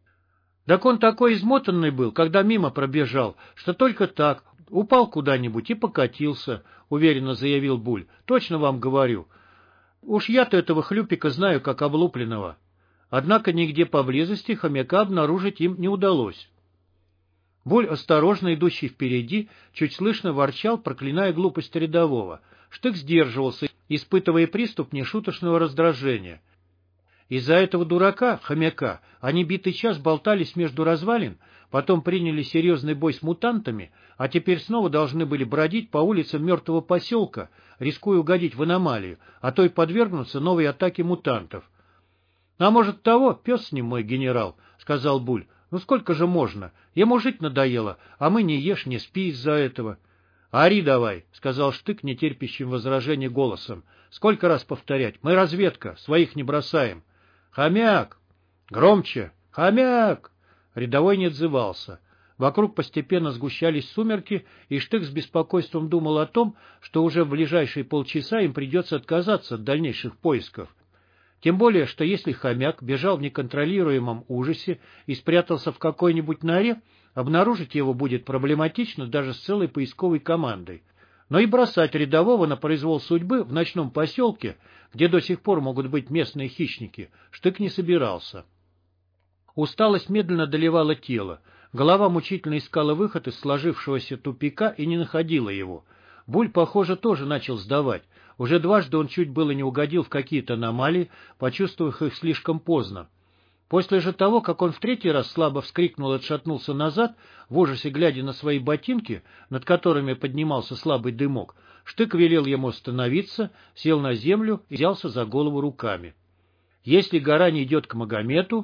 — Так он такой измотанный был, когда мимо пробежал, что только так, упал куда-нибудь и покатился, — уверенно заявил Буль. — Точно вам говорю. Уж я-то этого хлюпика знаю, как облупленного. Однако нигде поблизости хомяка обнаружить им не удалось. Буль, осторожно идущий впереди, чуть слышно ворчал, проклиная глупость рядового. Штык сдерживался, испытывая приступ нешуточного раздражения. Из-за этого дурака, хомяка, они битый час болтались между развалин, потом приняли серьезный бой с мутантами, а теперь снова должны были бродить по улицам мертвого поселка, рискуя угодить в аномалию, а то и подвергнуться новой атаке мутантов. — А может того, пес с ним, мой генерал, — сказал Буль. — Ну сколько же можно? Ему жить надоело, а мы не ешь, не спи из-за этого. — Ори давай, — сказал Штык нетерпящим возражений голосом. — Сколько раз повторять? Мы разведка, своих не бросаем. — Хомяк! Громче! Хомяк! Рядовой не отзывался. Вокруг постепенно сгущались сумерки, и Штык с беспокойством думал о том, что уже в ближайшие полчаса им придется отказаться от дальнейших поисков. Тем более, что если хомяк бежал в неконтролируемом ужасе и спрятался в какой-нибудь норе, обнаружить его будет проблематично даже с целой поисковой командой. Но и бросать рядового на произвол судьбы в ночном поселке, где до сих пор могут быть местные хищники, Штык не собирался. Усталость медленно доливала тело. Голова мучительно искала выход из сложившегося тупика и не находила его. Буль, похоже, тоже начал сдавать. Уже дважды он чуть было не угодил в какие-то аномалии, почувствовав их слишком поздно. После же того, как он в третий раз слабо вскрикнул и отшатнулся назад, в ужасе глядя на свои ботинки, над которыми поднимался слабый дымок, Штык велел ему остановиться, сел на землю и взялся за голову руками. Если гора не идет к Магомету,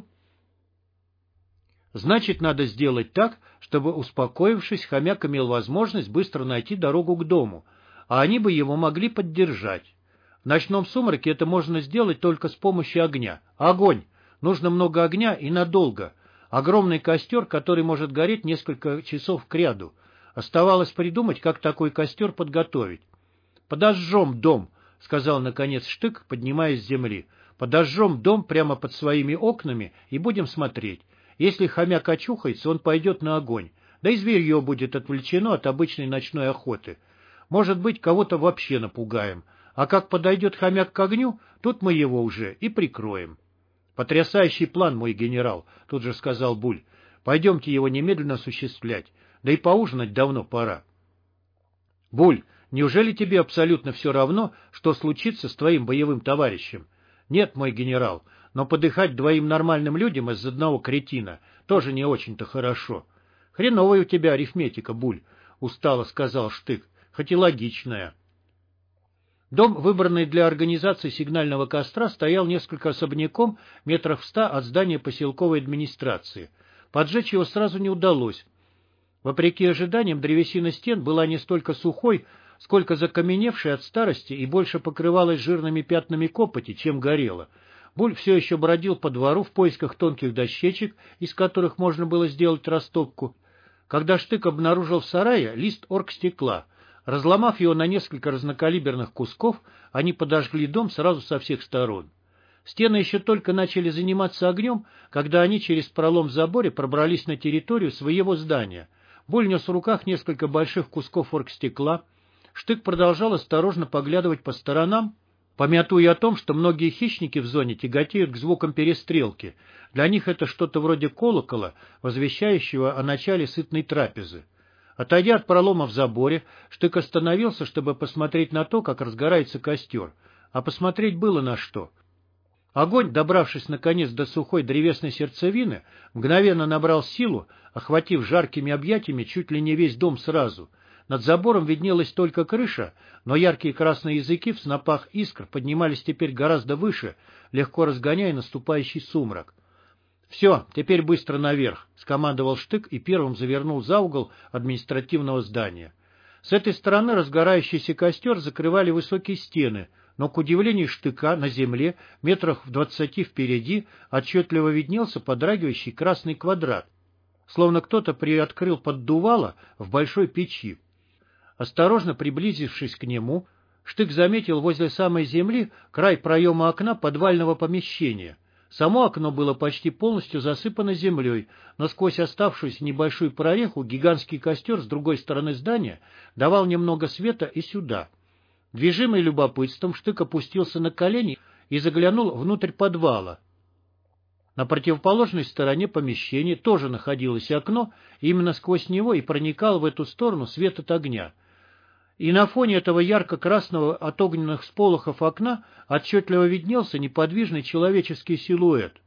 значит, надо сделать так, чтобы, успокоившись, хомяк имел возможность быстро найти дорогу к дому, а они бы его могли поддержать. В ночном сумраке это можно сделать только с помощью огня. Огонь! Нужно много огня и надолго. Огромный костер, который может гореть несколько часов кряду. Оставалось придумать, как такой костер подготовить. «Подожжем дом», — сказал наконец Штык, поднимаясь с земли. «Подожжем дом прямо под своими окнами и будем смотреть. Если хомяк очухается, он пойдет на огонь. Да и зверье будет отвлечено от обычной ночной охоты. Может быть, кого-то вообще напугаем. А как подойдет хомяк к огню, тут мы его уже и прикроем». «Потрясающий план, мой генерал», — тут же сказал Буль. «Пойдемте его немедленно осуществлять. Да и поужинать давно пора». «Буль, неужели тебе абсолютно все равно, что случится с твоим боевым товарищем?» «Нет, мой генерал, но подыхать двоим нормальным людям из одного кретина тоже не очень-то хорошо». «Хреновая у тебя арифметика, Буль», — устало сказал Штык, — «хоть и логичная». Дом, выбранный для организации сигнального костра, стоял несколько особняком метрах в ста от здания поселковой администрации. Поджечь его сразу не удалось. Вопреки ожиданиям, древесина стен была не столько сухой, сколько закаменевшей от старости и больше покрывалась жирными пятнами копоти, чем горела. Буль все еще бродил по двору в поисках тонких дощечек, из которых можно было сделать растопку, когда Штык обнаружил в сарае лист оргстекла. Разломав его на несколько разнокалиберных кусков, они подожгли дом сразу со всех сторон. Стены еще только начали заниматься огнем, когда они через пролом в заборе пробрались на территорию своего здания. Буль нес в руках несколько больших кусков оргстекла. Штык продолжал осторожно поглядывать по сторонам, помятуя о том, что многие хищники в зоне тяготеют к звукам перестрелки. Для них это что-то вроде колокола, возвещающего о начале сытной трапезы. Отойдя от пролома в заборе, Штык остановился, чтобы посмотреть на то, как разгорается костер. А посмотреть было на что. Огонь, добравшись наконец до сухой древесной сердцевины, мгновенно набрал силу, охватив жаркими объятиями чуть ли не весь дом сразу. Над забором виднелась только крыша, но яркие красные языки в снопах искр поднимались теперь гораздо выше, легко разгоняя наступающий сумрак. «Все, теперь быстро наверх», — скомандовал Штык и первым завернул за угол административного здания. С этой стороны разгорающийся костер закрывали высокие стены, но, к удивлению Штыка, на земле, метрах в двадцати впереди, отчетливо виднелся подрагивающий красный квадрат, словно кто-то приоткрыл поддувало в большой печи. Осторожно приблизившись к нему, Штык заметил возле самой земли край проема окна подвального помещения. Само окно было почти полностью засыпано землей, но сквозь оставшуюся небольшую прореху гигантский костер с другой стороны здания давал немного света и сюда. Движимый любопытством, Штык опустился на колени и заглянул внутрь подвала. На противоположной стороне помещения тоже находилось окно, и именно сквозь него и проникал в эту сторону свет от огня. И на фоне этого ярко-красного от огненных сполохов окна отчетливо виднелся неподвижный человеческий силуэт.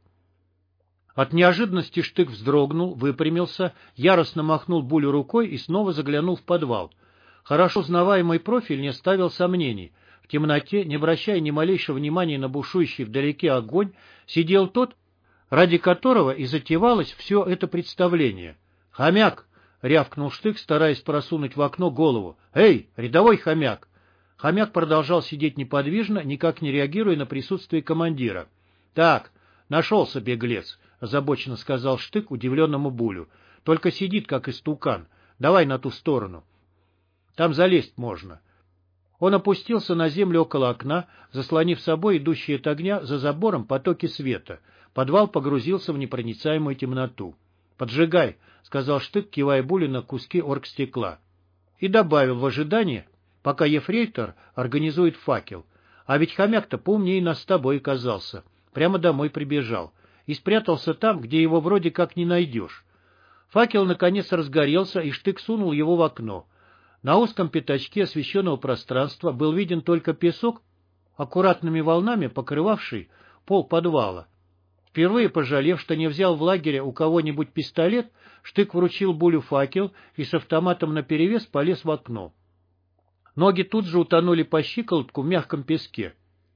От неожиданности Штык вздрогнул, выпрямился, яростно махнул Булю рукой и снова заглянул в подвал. Хорошо узнаваемый профиль не оставил сомнений. В темноте, не обращая ни малейшего внимания на бушующий вдалеке огонь, сидел тот, ради которого и затевалось все это представление. «Хомяк!» — рявкнул Штык, стараясь просунуть в окно голову. «Эй, рядовой хомяк!» Хомяк продолжал сидеть неподвижно, никак не реагируя на присутствие командира. «Так, нашелся беглец», — озабоченно сказал Штык удивленному Булю. «Только сидит, как истукан. Давай на ту сторону. Там залезть можно». Он опустился на землю около окна, заслонив собой идущие от огня за забором потоки света. Подвал погрузился в непроницаемую темноту. «Поджигай», — сказал Штык, кивая Буле на куски оргстекла. И добавил в ожидании, пока ефрейтор организует факел. «А ведь хомяк-то поумнее нас с тобой оказался. Прямо домой прибежал. И спрятался там, где его вроде как не найдешь». Факел наконец разгорелся, и Штык сунул его в окно. На узком пятачке освещенного пространства был виден только песок, аккуратными волнами покрывавший пол подвала. Впервые пожалев, что не взял в лагере у кого-нибудь пистолет, Штык вручил Булю факел и с автоматом наперевес полез в окно. Ноги тут же утонули по щиколотку в мягком песке.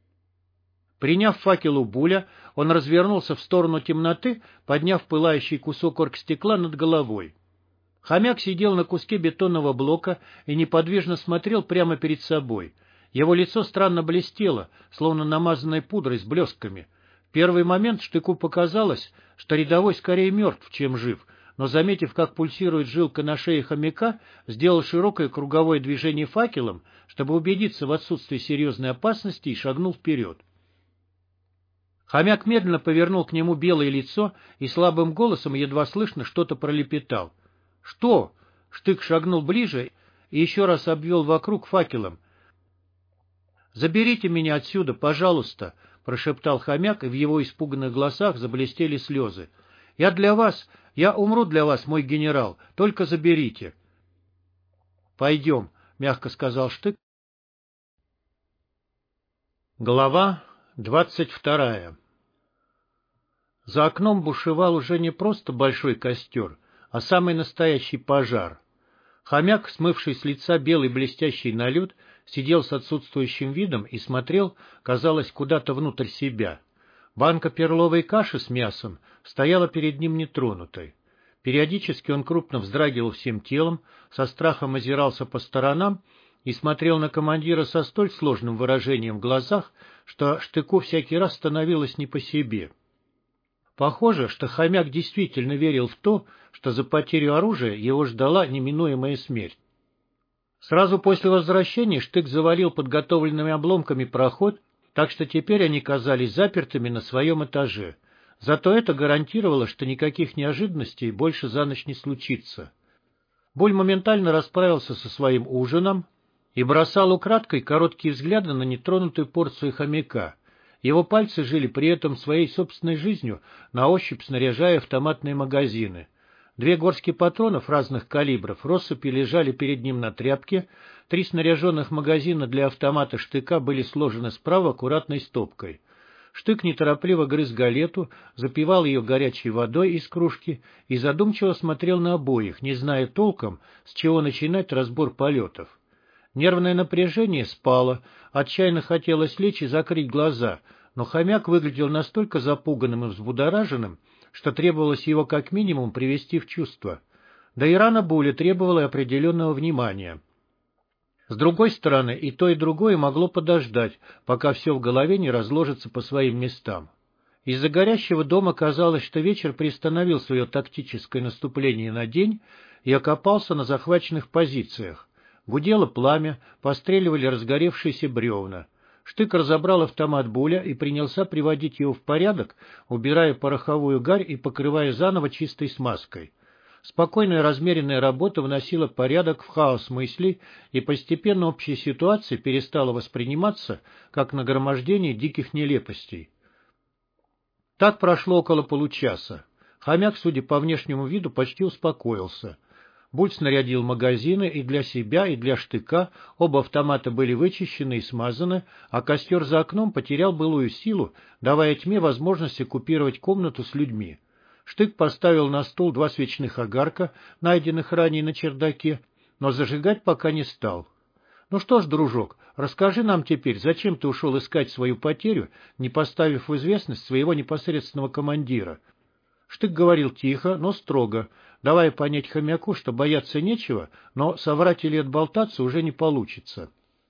Приняв факел у Буля, он развернулся в сторону темноты, подняв пылающий кусок оргстекла над головой. Хомяк сидел на куске бетонного блока и неподвижно смотрел прямо перед собой. Его лицо странно блестело, словно намазанное пудрой с блесками. В первый момент Штыку показалось, что рядовой скорее мертв, чем жив, но, заметив, как пульсирует жилка на шее хомяка, сделал широкое круговое движение факелом, чтобы убедиться в отсутствии серьезной опасности, и шагнул вперед. Хомяк медленно повернул к нему белое лицо и слабым голосом едва слышно что-то пролепетал. «Что?» — Штык шагнул ближе и еще раз обвел вокруг факелом. «Заберите меня отсюда, пожалуйста», — прошептал хомяк, и в его испуганных глазах заблестели слезы. «Я для вас, я умру для вас, мой генерал, только заберите». «Пойдем», — мягко сказал Штык. Глава двадцать вторая. За окном бушевал уже не просто большой костер, а самый настоящий пожар. Хомяк, смывший с лица белый блестящий налет, сидел с отсутствующим видом и смотрел, казалось, куда-то внутрь себя. Банка перловой каши с мясом стояла перед ним нетронутой. Периодически он крупно вздрагивал всем телом, со страхом озирался по сторонам и смотрел на командира со столь сложным выражением в глазах, что Штыку всякий раз становилось не по себе. Похоже, что хомяк действительно верил в то, что за потерю оружия его ждала неминуемая смерть. Сразу после возвращения Штык завалил подготовленными обломками проход, так что теперь они казались запертыми на своем этаже. Зато это гарантировало, что никаких неожиданностей больше за ночь не случится. Буль моментально расправился со своим ужином и бросал украдкой короткие взгляды на нетронутую порцию хомяка. Его пальцы жили при этом своей собственной жизнью, на ощупь снаряжая автоматные магазины. Две горстки патронов разных калибров россыпью лежали перед ним на тряпке, три снаряженных магазина для автомата Штыка были сложены справа аккуратной стопкой. Штык неторопливо грыз галету, запивал ее горячей водой из кружки и задумчиво смотрел на обоих, не зная толком, с чего начинать разбор полетов. Нервное напряжение спало, отчаянно хотелось лечь и закрыть глаза, но хомяк выглядел настолько запуганным и взбудораженным, что требовалось его как минимум привести в чувство. Да и рана Буля требовала определенного внимания. С другой стороны, и то, и другое могло подождать, пока все в голове не разложится по своим местам. Из-за горящего дома казалось, что вечер приостановил свое тактическое наступление на день и окопался на захваченных позициях. Гудело пламя, постреливали разгоревшиеся бревна. Штык разобрал автомат Буля и принялся приводить его в порядок, убирая пороховую гарь и покрывая заново чистой смазкой. Спокойная размеренная работа вносила порядок в хаос мыслей, и постепенно общая ситуация перестала восприниматься как нагромождение диких нелепостей. Так прошло около получаса. Хомяк, судя по внешнему виду, почти успокоился. Буль снарядил магазины и для себя, и для Штыка, оба автомата были вычищены и смазаны, а костер за окном потерял былую силу, давая тьме возможность оккупировать комнату с людьми. Штык поставил на стол два свечных огарка, найденных ранее на чердаке, но зажигать пока не стал. — Ну что ж, дружок, расскажи нам теперь, зачем ты ушел искать свою потерю, не поставив в известность своего непосредственного командира? Штык говорил тихо, но строго, давая понять хомяку, что бояться нечего, но соврать или отболтаться уже не получится.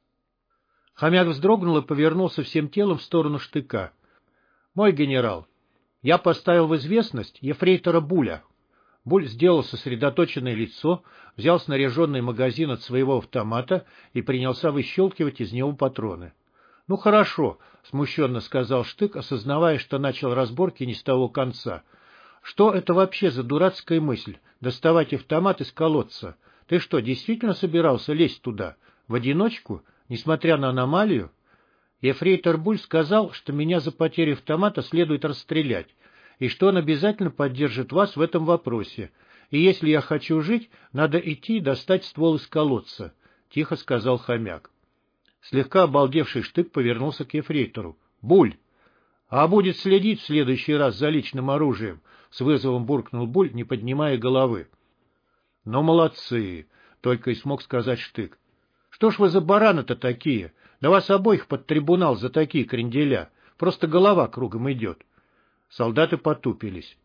Хомяк вздрогнул и повернулся всем телом в сторону Штыка. — Мой генерал, я поставил в известность ефрейтора Буля. Буль сделал сосредоточенное лицо, взял снаряженный магазин от своего автомата и принялся выщелкивать из него патроны. — Ну хорошо, — смущенно сказал Штык, осознавая, что начал разборки не с того конца. — Что это вообще за дурацкая мысль — доставать автомат из колодца? Ты что, действительно собирался лезть туда? В одиночку? Несмотря на аномалию? Ефрейтор Буль сказал, что меня за потерю автомата следует расстрелять, и что он обязательно поддержит вас в этом вопросе. И если я хочу жить, надо идти и достать ствол из колодца, — тихо сказал хомяк. Слегка обалдевший Штык повернулся к ефрейтору. — Буль! А будет следить в следующий раз за личным оружием, — с вызовом буркнул Буль, не поднимая головы. — Ну, молодцы! — только и смог сказать Штык. — Что ж вы за бараны-то такие? Да вас обоих под трибунал за такие кренделя. Просто голова кругом идет. Солдаты потупились.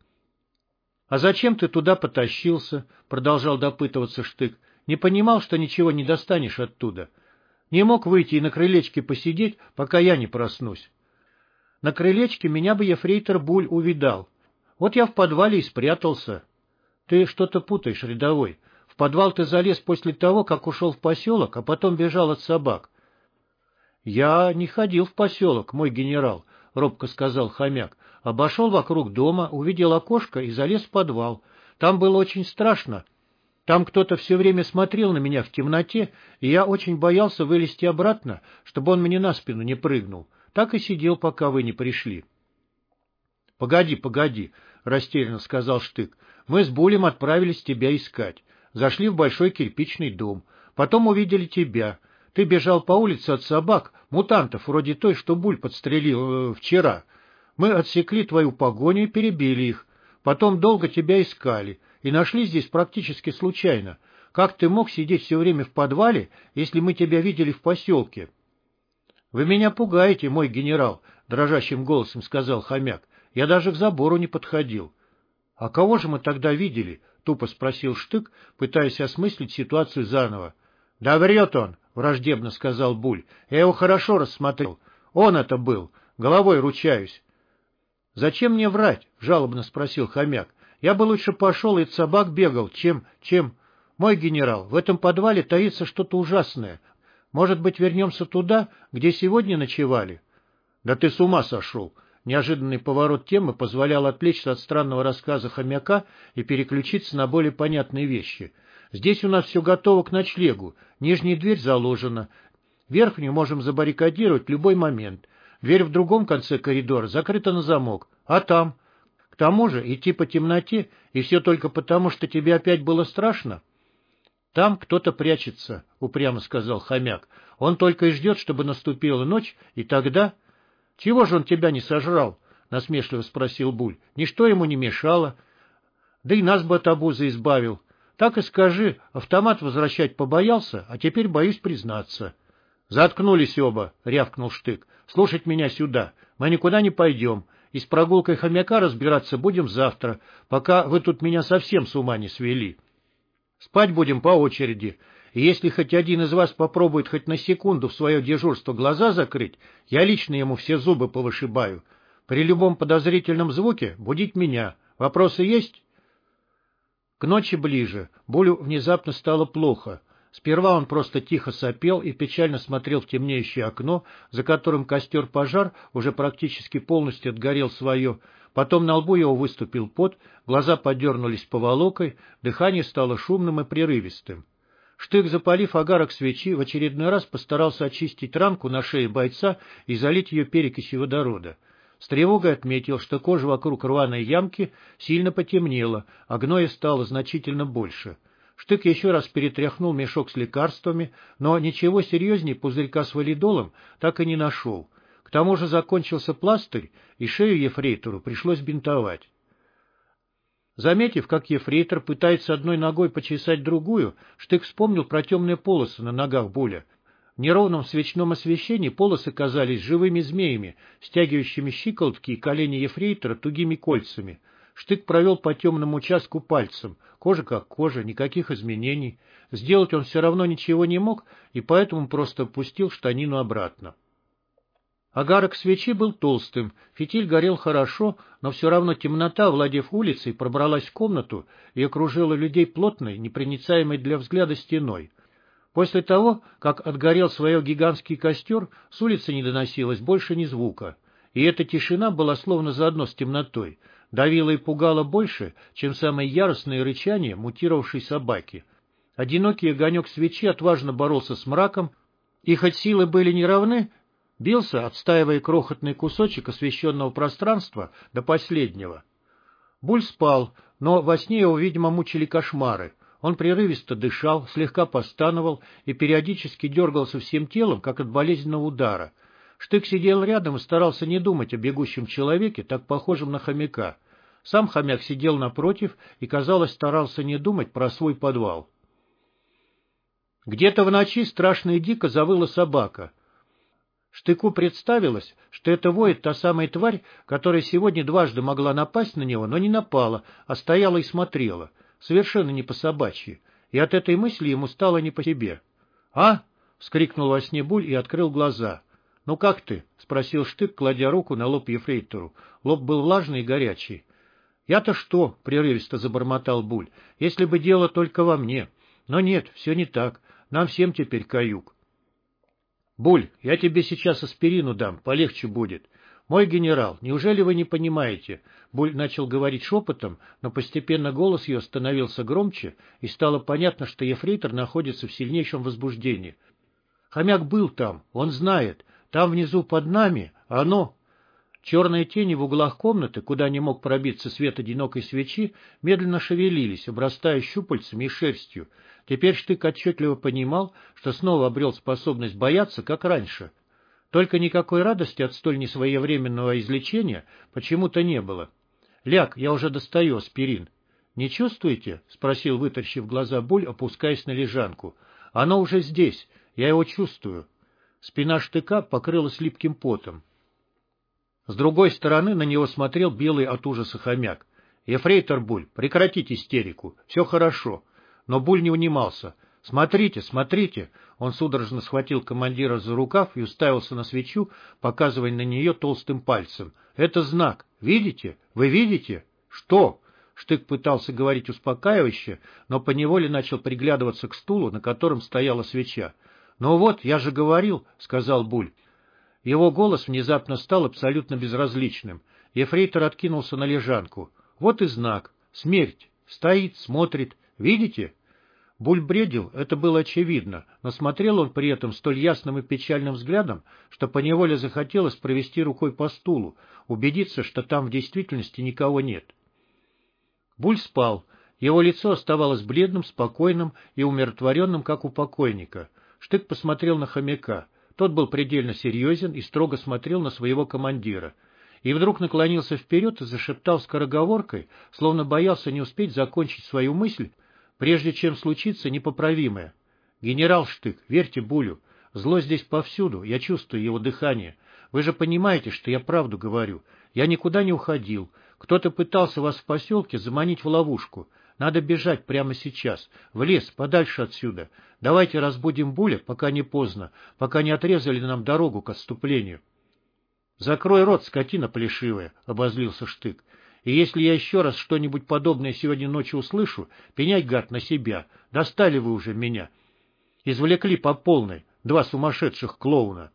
— А зачем ты туда потащился? — продолжал допытываться Штык. — Не понимал, что ничего не достанешь оттуда? Не мог выйти и на крылечке посидеть, пока я не проснусь? На крылечке меня бы ефрейтор Буль увидал. Вот я в подвале и спрятался. Ты что-то путаешь, рядовой. В подвал ты залез после того, как ушел в поселок, а потом бежал от собак. — Я не ходил в поселок, мой генерал, — робко сказал хомяк. Обошел вокруг дома, увидел окошко и залез в подвал. Там было очень страшно. Там кто-то все время смотрел на меня в темноте, и я очень боялся вылезти обратно, чтобы он мне на спину не прыгнул. Так и сидел, пока вы не пришли. — Погоди, погоди, — растерянно сказал Штык. — Мы с Булем отправились тебя искать. Зашли в большой кирпичный дом. Потом увидели тебя. Ты бежал по улице от собак, мутантов, вроде той, что Буль подстрелил э, вчера. Мы отсекли твою погоню и перебили их. Потом долго тебя искали и нашли здесь практически случайно. Как ты мог сидеть все время в подвале, если мы тебя видели в поселке? — Вы меня пугаете, мой генерал, — дрожащим голосом сказал хомяк. — Я даже к забору не подходил. — А кого же мы тогда видели? — тупо спросил Штык, пытаясь осмыслить ситуацию заново. — Да врет он, — враждебно сказал Буль. — Я его хорошо рассмотрел. Он это был. Головой ручаюсь. — Зачем мне врать? — жалобно спросил хомяк. — Я бы лучше пошел и от собак бегал, чем... чем... Мой генерал, в этом подвале таится что-то ужасное. Может быть, вернемся туда, где сегодня ночевали? — Да ты с ума сошел! Неожиданный поворот темы позволял отвлечься от странного рассказа хомяка и переключиться на более понятные вещи. Здесь у нас все готово к ночлегу, нижняя дверь заложена, верхнюю можем забаррикадировать в любой момент. Дверь в другом конце коридора закрыта на замок. А там? К тому же идти по темноте, и все только потому, что тебе опять было страшно? — Там кто-то прячется, — упрямо сказал хомяк. — Он только и ждет, чтобы наступила ночь, и тогда... — Чего же он тебя не сожрал? — насмешливо спросил Буль. — Ничто ему не мешало. Да и нас бы от обузы избавил. Так и скажи, автомат возвращать побоялся, а теперь боюсь признаться. — Заткнулись оба, — рявкнул Штык. — Слушать меня сюда. Мы никуда не пойдем. И с прогулкой хомяка разбираться будем завтра, пока вы тут меня совсем с ума не свели. Спать будем по очереди. И если хоть один из вас попробует хоть на секунду в свое дежурство глаза закрыть, я лично ему все зубы повышибаю. При любом подозрительном звуке будить меня. Вопросы есть?» К ночи ближе. Булю внезапно стало плохо. Сперва он просто тихо сопел и печально смотрел в темнеющее окно, за которым костер-пожар уже практически полностью отгорел свое. Потом на лбу его выступил пот, глаза подернулись поволокой, дыхание стало шумным и прерывистым. Штык, запалив огарок свечи, в очередной раз постарался очистить ранку на шее бойца и залить ее перекисью водорода. С тревогой отметил, что кожа вокруг рваной ямки сильно потемнела, а гноя стало значительно больше. Штык еще раз перетряхнул мешок с лекарствами, но ничего серьезнее пузырька с валидолом так и не нашел. К тому же закончился пластырь, и шею ефрейтору пришлось бинтовать. Заметив, как ефрейтор пытается одной ногой почесать другую, Штык вспомнил про темные полосы на ногах Буля. В неровном свечном освещении полосы казались живыми змеями, стягивающими щиколотки и колени ефрейтора тугими кольцами. Штык провел по темному участку пальцем. Кожа как кожа, никаких изменений. Сделать он все равно ничего не мог, и поэтому просто опустил штанину обратно. Огарок свечи был толстым, фитиль горел хорошо, но все равно темнота, овладев улицей, пробралась в комнату и окружила людей плотной, непроницаемой для взгляда стеной. После того, как отгорел свое гигантский костер, с улицы не доносилось больше ни звука. И эта тишина была словно заодно с темнотой, давила и пугала больше, чем самое яростное рычание мутировавшей собаки. Одинокий огонек свечи отважно боролся с мраком, и хоть силы были неравны, бился, отстаивая крохотный кусочек освещенного пространства до последнего. Буль спал, но во сне его, видимо, мучили кошмары. Он прерывисто дышал, слегка постановал и периодически дергался всем телом, как от болезненного удара. Штык сидел рядом и старался не думать о бегущем человеке, так похожем на хомяка. Сам хомяк сидел напротив и, казалось, старался не думать про свой подвал. Где-то в ночи страшно и дико завыла собака. Штыку представилось, что это воет та самая тварь, которая сегодня дважды могла напасть на него, но не напала, а стояла и смотрела, совершенно не по-собачьи, и от этой мысли ему стало не по себе. «А?» — вскрикнул во сне Буль и открыл глаза. «Ну как ты?» — спросил Штык, кладя руку на лоб ефрейтору. Лоб был влажный и горячий. «Я-то что?» — прерывисто забормотал Буль. «Если бы дело только во мне. Но нет, все не так. Нам всем теперь каюк». «Буль, я тебе сейчас аспирину дам, полегче будет. Мой генерал, неужели вы не понимаете?» Буль начал говорить шепотом, но постепенно голос ее становился громче, и стало понятно, что ефрейтор находится в сильнейшем возбуждении. «Хомяк был там, он знает. Там внизу под нами оно...» Черные тени в углах комнаты, куда не мог пробиться свет одинокой свечи, медленно шевелились, обрастая щупальцами и шерстью. Теперь Штык отчетливо понимал, что снова обрел способность бояться, как раньше. Только никакой радости от столь несвоевременного излечения почему-то не было. «Ляг, я уже достаю аспирин». «Не чувствуете?» — спросил, вытаращив глаза Буль, опускаясь на лежанку. «Оно уже здесь, я его чувствую». Спина Штыка покрылась липким потом. С другой стороны на него смотрел белый от ужаса хомяк. «Ефрейтор Буль, прекратите истерику, все хорошо». Но Буль не унимался. «Смотрите, смотрите!» Он судорожно схватил командира за рукав и уставился на свечу, показывая на нее толстым пальцем. «Это знак. Видите? Вы видите?» «Что?» Штык пытался говорить успокаивающе, но поневоле начал приглядываться к стулу, на котором стояла свеча. «Ну вот, я же говорил», — сказал Буль. Его голос внезапно стал абсолютно безразличным. Ефрейтор откинулся на лежанку. «Вот и знак. Смерть. Стоит, смотрит. Видите?» Буль бредил, это было очевидно, но смотрел он при этом столь ясным и печальным взглядом, что поневоле захотелось провести рукой по стулу, убедиться, что там в действительности никого нет. Буль спал. Его лицо оставалось бледным, спокойным и умиротворенным, как у покойника. Штык посмотрел на хомяка. Тот был предельно серьезен и строго смотрел на своего командира. И вдруг наклонился вперед и зашептал скороговоркой, словно боялся не успеть закончить свою мысль, прежде чем случится непоправимое. «Генерал Штык, верьте Булю, зло здесь повсюду, я чувствую его дыхание. Вы же понимаете, что я правду говорю. Я никуда не уходил. Кто-то пытался вас в поселке заманить в ловушку. Надо бежать прямо сейчас, в лес, подальше отсюда. Давайте разбудим Буля, пока не поздно, пока не отрезали нам дорогу к отступлению. — Закрой рот, скотина плешивая, — обозлился Штык. — И если я еще раз что-нибудь подобное сегодня ночью услышу, пеняй, гад, на себя. Достали вы уже меня. Извлекли по полной два сумасшедших клоуна.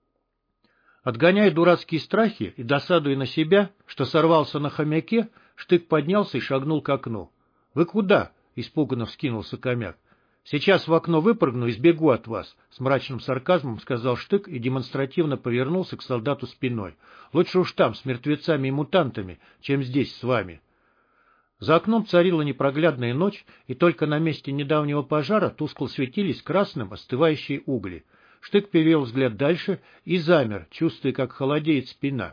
Отгоняя дурацкие страхи и досадуя на себя, что сорвался на хомяке, Штык поднялся и шагнул к окну. — Вы куда? — испуганно вскинулся Хомяк. — Сейчас в окно выпрыгну и сбегу от вас, — с мрачным сарказмом сказал Штык и демонстративно повернулся к солдату спиной. — Лучше уж там, с мертвецами и мутантами, чем здесь с вами. За окном царила непроглядная ночь, и только на месте недавнего пожара тускло светились красным остывающие угли. Штык перевел взгляд дальше и замер, чувствуя, как холодеет спина.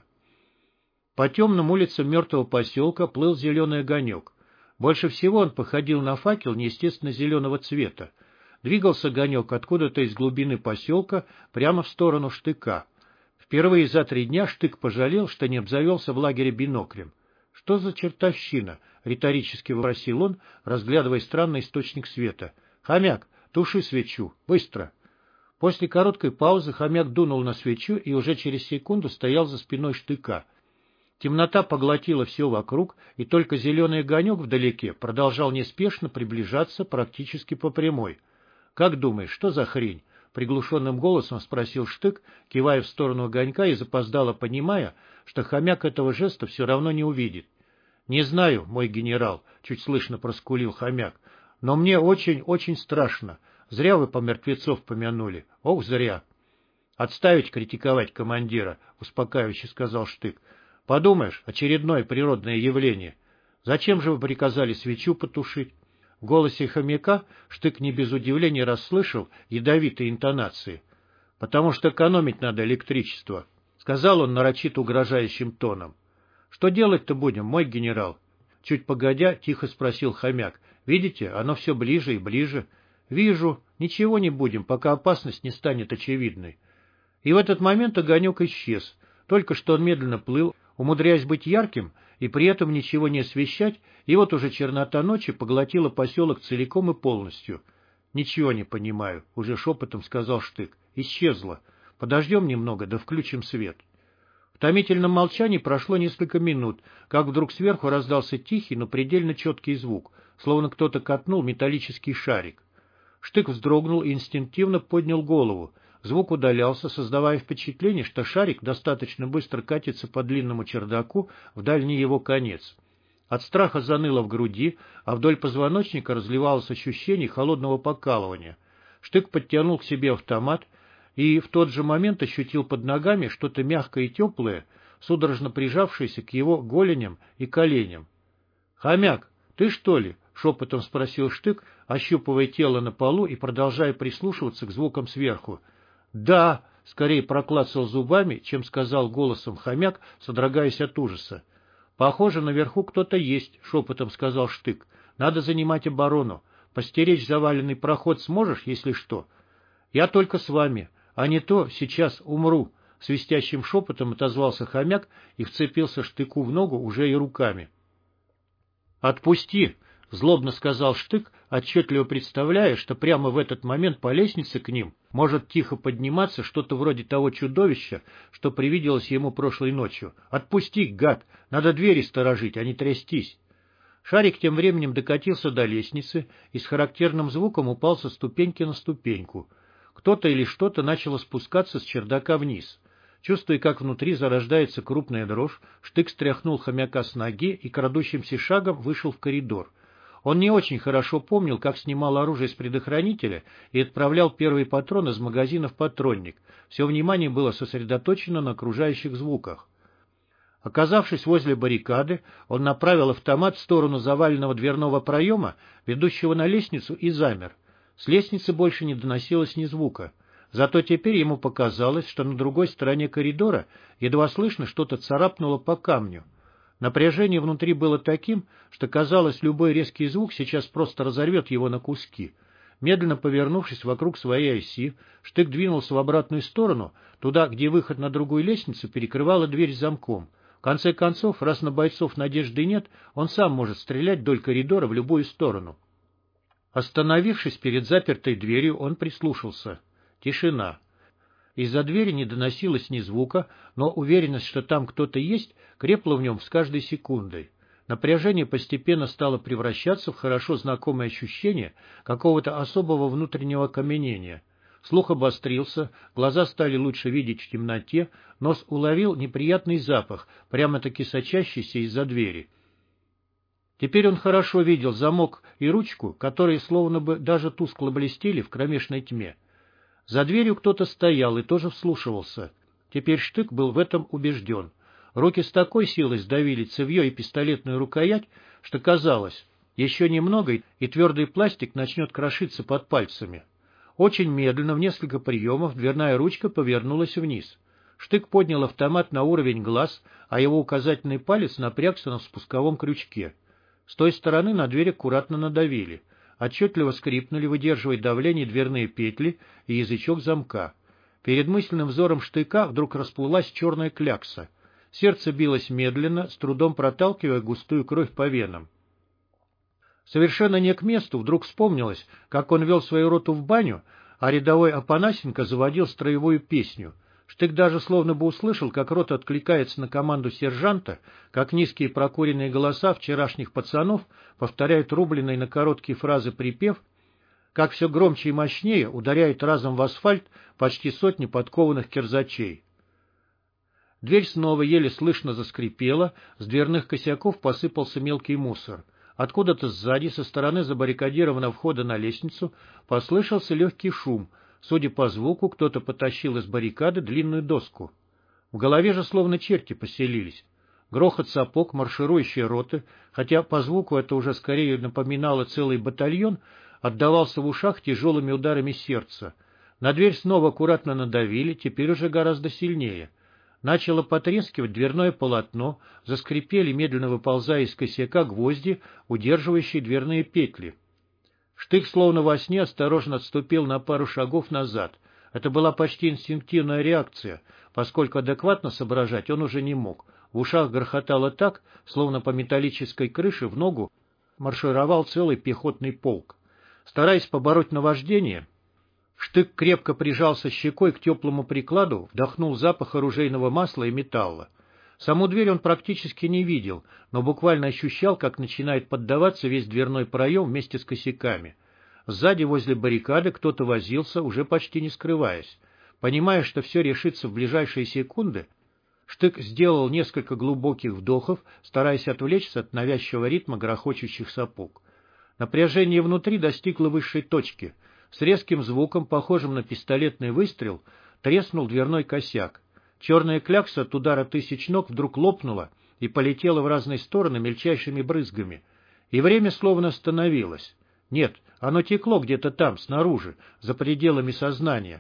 По темным улицам мертвого поселка плыл зеленый огонек. Больше всего он походил на факел неестественно зеленого цвета. Двигался огонек откуда-то из глубины поселка прямо в сторону Штыка. Впервые за три дня Штык пожалел, что не обзавелся в лагере биноклем. — Что за чертовщина? — риторически вопросил он, разглядывая странный источник света. — Хомяк, туши свечу. Быстро! После короткой паузы Хомяк дунул на свечу и уже через секунду стоял за спиной Штыка. Темнота поглотила все вокруг, и только зеленый огонек вдалеке продолжал неспешно приближаться практически по прямой. — Как думаешь, что за хрень? — приглушенным голосом спросил Штык, кивая в сторону огонька и запоздало понимая, что Хомяк этого жеста все равно не увидит. — Не знаю, мой генерал, — чуть слышно проскулил Хомяк, — но мне очень-очень страшно. Зря вы по мертвецов помянули. Ох, зря. — Отставить критиковать командира, — успокаивающе сказал Штык. — Подумаешь, очередное природное явление. Зачем же вы приказали свечу потушить? В голосе хомяка Штык не без удивления расслышал ядовитые интонации. — Потому что экономить надо электричество, — сказал он нарочито угрожающим тоном. — Что делать-то будем, мой генерал? Чуть погодя, тихо спросил хомяк. — Видите, оно все ближе и ближе. — Вижу. Ничего не будем, пока опасность не станет очевидной. И в этот момент огонек исчез. Только что он медленно плыл, умудряясь быть ярким и при этом ничего не освещать, и вот уже чернота ночи поглотила поселок целиком и полностью. — Ничего не понимаю, — уже шепотом сказал Штык. — Исчезло. Подождем немного, да включим свет. В томительном молчании прошло несколько минут, как вдруг сверху раздался тихий, но предельно четкий звук, словно кто-то катнул металлический шарик. Штык вздрогнул и инстинктивно поднял голову. Звук удалялся, создавая впечатление, что шарик достаточно быстро катится по длинному чердаку в дальний его конец. От страха заныло в груди, а вдоль позвоночника разливалось ощущение холодного покалывания. Штык подтянул к себе автомат и в тот же момент ощутил под ногами что-то мягкое и теплое, судорожно прижавшееся к его голеням и коленям. — Хомяк, ты что ли? — шепотом спросил Штык, ощупывая тело на полу и продолжая прислушиваться к звукам сверху. — Да, — скорее проклацал зубами, чем сказал голосом хомяк, содрогаясь от ужаса. — Похоже, наверху кто-то есть, — шепотом сказал Штык. — Надо занимать оборону. Постеречь заваленный проход сможешь, если что? — Я только с вами, а не то сейчас умру, — свистящим шепотом отозвался хомяк и вцепился Штыку в ногу уже и руками. — Отпусти! — злобно сказал Штык, отчетливо представляя, что прямо в этот момент по лестнице к ним может тихо подниматься что-то вроде того чудовища, что привиделось ему прошлой ночью. «Отпусти, гад! Надо двери сторожить, а не трястись!» Шарик тем временем докатился до лестницы и с характерным звуком упал со ступеньки на ступеньку. Кто-то или что-то начало спускаться с чердака вниз. Чувствуя, как внутри зарождается крупная дрожь, Штык стряхнул хомяка с ноги и крадущимся шагом вышел в коридор. Он не очень хорошо помнил, как снимал оружие с предохранителя и отправлял первый патрон из магазина в патронник. Все внимание было сосредоточено на окружающих звуках. Оказавшись возле баррикады, он направил автомат в сторону заваленного дверного проема, ведущего на лестницу, и замер. С лестницы больше не доносилось ни звука. Зато теперь ему показалось, что на другой стороне коридора едва слышно что-то царапнуло по камню. Напряжение внутри было таким, что, казалось, любой резкий звук сейчас просто разорвет его на куски. Медленно повернувшись вокруг своей оси, Штык двинулся в обратную сторону, туда, где выход на другую лестницу перекрывала дверь с замком. В конце концов, раз на бойцов надежды нет, он сам может стрелять вдоль коридора в любую сторону. Остановившись перед запертой дверью, он прислушался. Тишина. Из-за двери не доносилось ни звука, но уверенность, что там кто-то есть, крепла в нем с каждой секундой. Напряжение постепенно стало превращаться в хорошо знакомое ощущение какого-то особого внутреннего окаменения. Слух обострился, глаза стали лучше видеть в темноте, нос уловил неприятный запах, прямо-таки сочащийся из-за двери. Теперь он хорошо видел замок и ручку, которые словно бы даже тускло блестели в кромешной тьме. За дверью кто-то стоял и тоже вслушивался. Теперь Штык был в этом убежден. Руки с такой силой сдавили цевьё и пистолетную рукоять, что казалось, еще немного, и твердый пластик начнет крошиться под пальцами. Очень медленно, в несколько приемов, дверная ручка повернулась вниз. Штык поднял автомат на уровень глаз, а его указательный палец напрягся на спусковом крючке. С той стороны на дверь аккуратно надавили. Отчетливо скрипнули, выдерживая давление, дверные петли и язычок замка. Перед мысленным взором Штыка вдруг расплылась черная клякса. Сердце билось медленно, с трудом проталкивая густую кровь по венам. Совершенно не к месту вдруг вспомнилось, как он вел свою роту в баню, а рядовой Апанасенко заводил строевую песню. Штык даже словно бы услышал, как рота откликается на команду сержанта, как низкие прокуренные голоса вчерашних пацанов повторяют рубленные на короткие фразы припев, как все громче и мощнее ударяет разом в асфальт почти сотни подкованных кирзачей. Дверь снова еле слышно заскрипела, с дверных косяков посыпался мелкий мусор. Откуда-то сзади, со стороны забаррикадированного входа на лестницу, послышался легкий шум. Судя по звуку, кто-то потащил из баррикады длинную доску. В голове же словно черти поселились. Грохот сапог марширующей роты, хотя по звуку это уже скорее напоминало целый батальон, отдавался в ушах тяжелыми ударами сердца. На дверь снова аккуратно надавили, теперь уже гораздо сильнее. Начало потрескивать дверное полотно, заскрипели, медленно выползая из косяка, гвозди, удерживающие дверные петли. Штык, словно во сне, осторожно отступил на пару шагов назад. Это была почти инстинктивная реакция, поскольку адекватно соображать он уже не мог. В ушах грохотало так, словно по металлической крыше в ногу маршировал целый пехотный полк. Стараясь побороть наваждение, Штык крепко прижался щекой к теплому прикладу, вдохнул запах оружейного масла и металла. Саму дверь он практически не видел, но буквально ощущал, как начинает поддаваться весь дверной проем вместе с косяками. Сзади, возле баррикады, кто-то возился, уже почти не скрываясь. Понимая, что все решится в ближайшие секунды, Штык сделал несколько глубоких вдохов, стараясь отвлечься от навязчивого ритма грохочущих сапог. Напряжение внутри достигло высшей точки. С резким звуком, похожим на пистолетный выстрел, треснул дверной косяк. Черная клякса от удара тысяч ног вдруг лопнула и полетела в разные стороны мельчайшими брызгами. И время словно остановилось. Нет, оно текло где-то там, снаружи, за пределами сознания,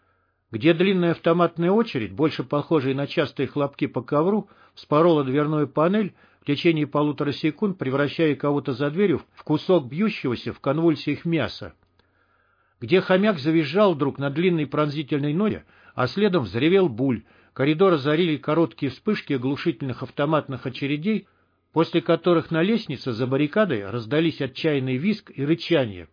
где длинная автоматная очередь, больше похожая на частые хлопки по ковру, вспорола дверную панель, в течение полутора секунд превращая кого-то за дверью в кусок бьющегося в конвульсиях мяса. Где хомяк завизжал вдруг на длинной пронзительной ноте, а следом взревел Буль. Коридор озарили короткие вспышки оглушительных автоматных очередей, после которых на лестнице за баррикадой раздались отчаянный визг и рычание.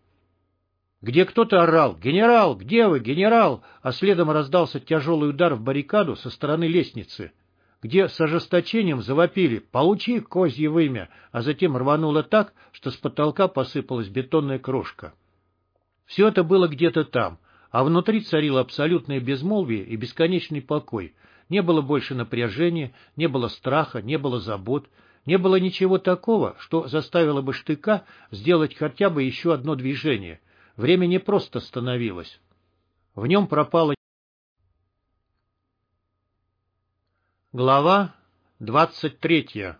Где кто-то орал: «Генерал! Где вы, генерал?» А следом раздался тяжелый удар в баррикаду со стороны лестницы, где с ожесточением завопили: «Получи, козье вымя!», а затем рвануло так, что с потолка посыпалась бетонная крошка. Все это было где-то там, а внутри царило абсолютное безмолвие и бесконечный покой. Не было больше напряжения, не было страха, не было забот, не было ничего такого, что заставило бы Штыка сделать хотя бы еще одно движение. Время не просто остановилось. В нем пропало... Глава двадцать третья.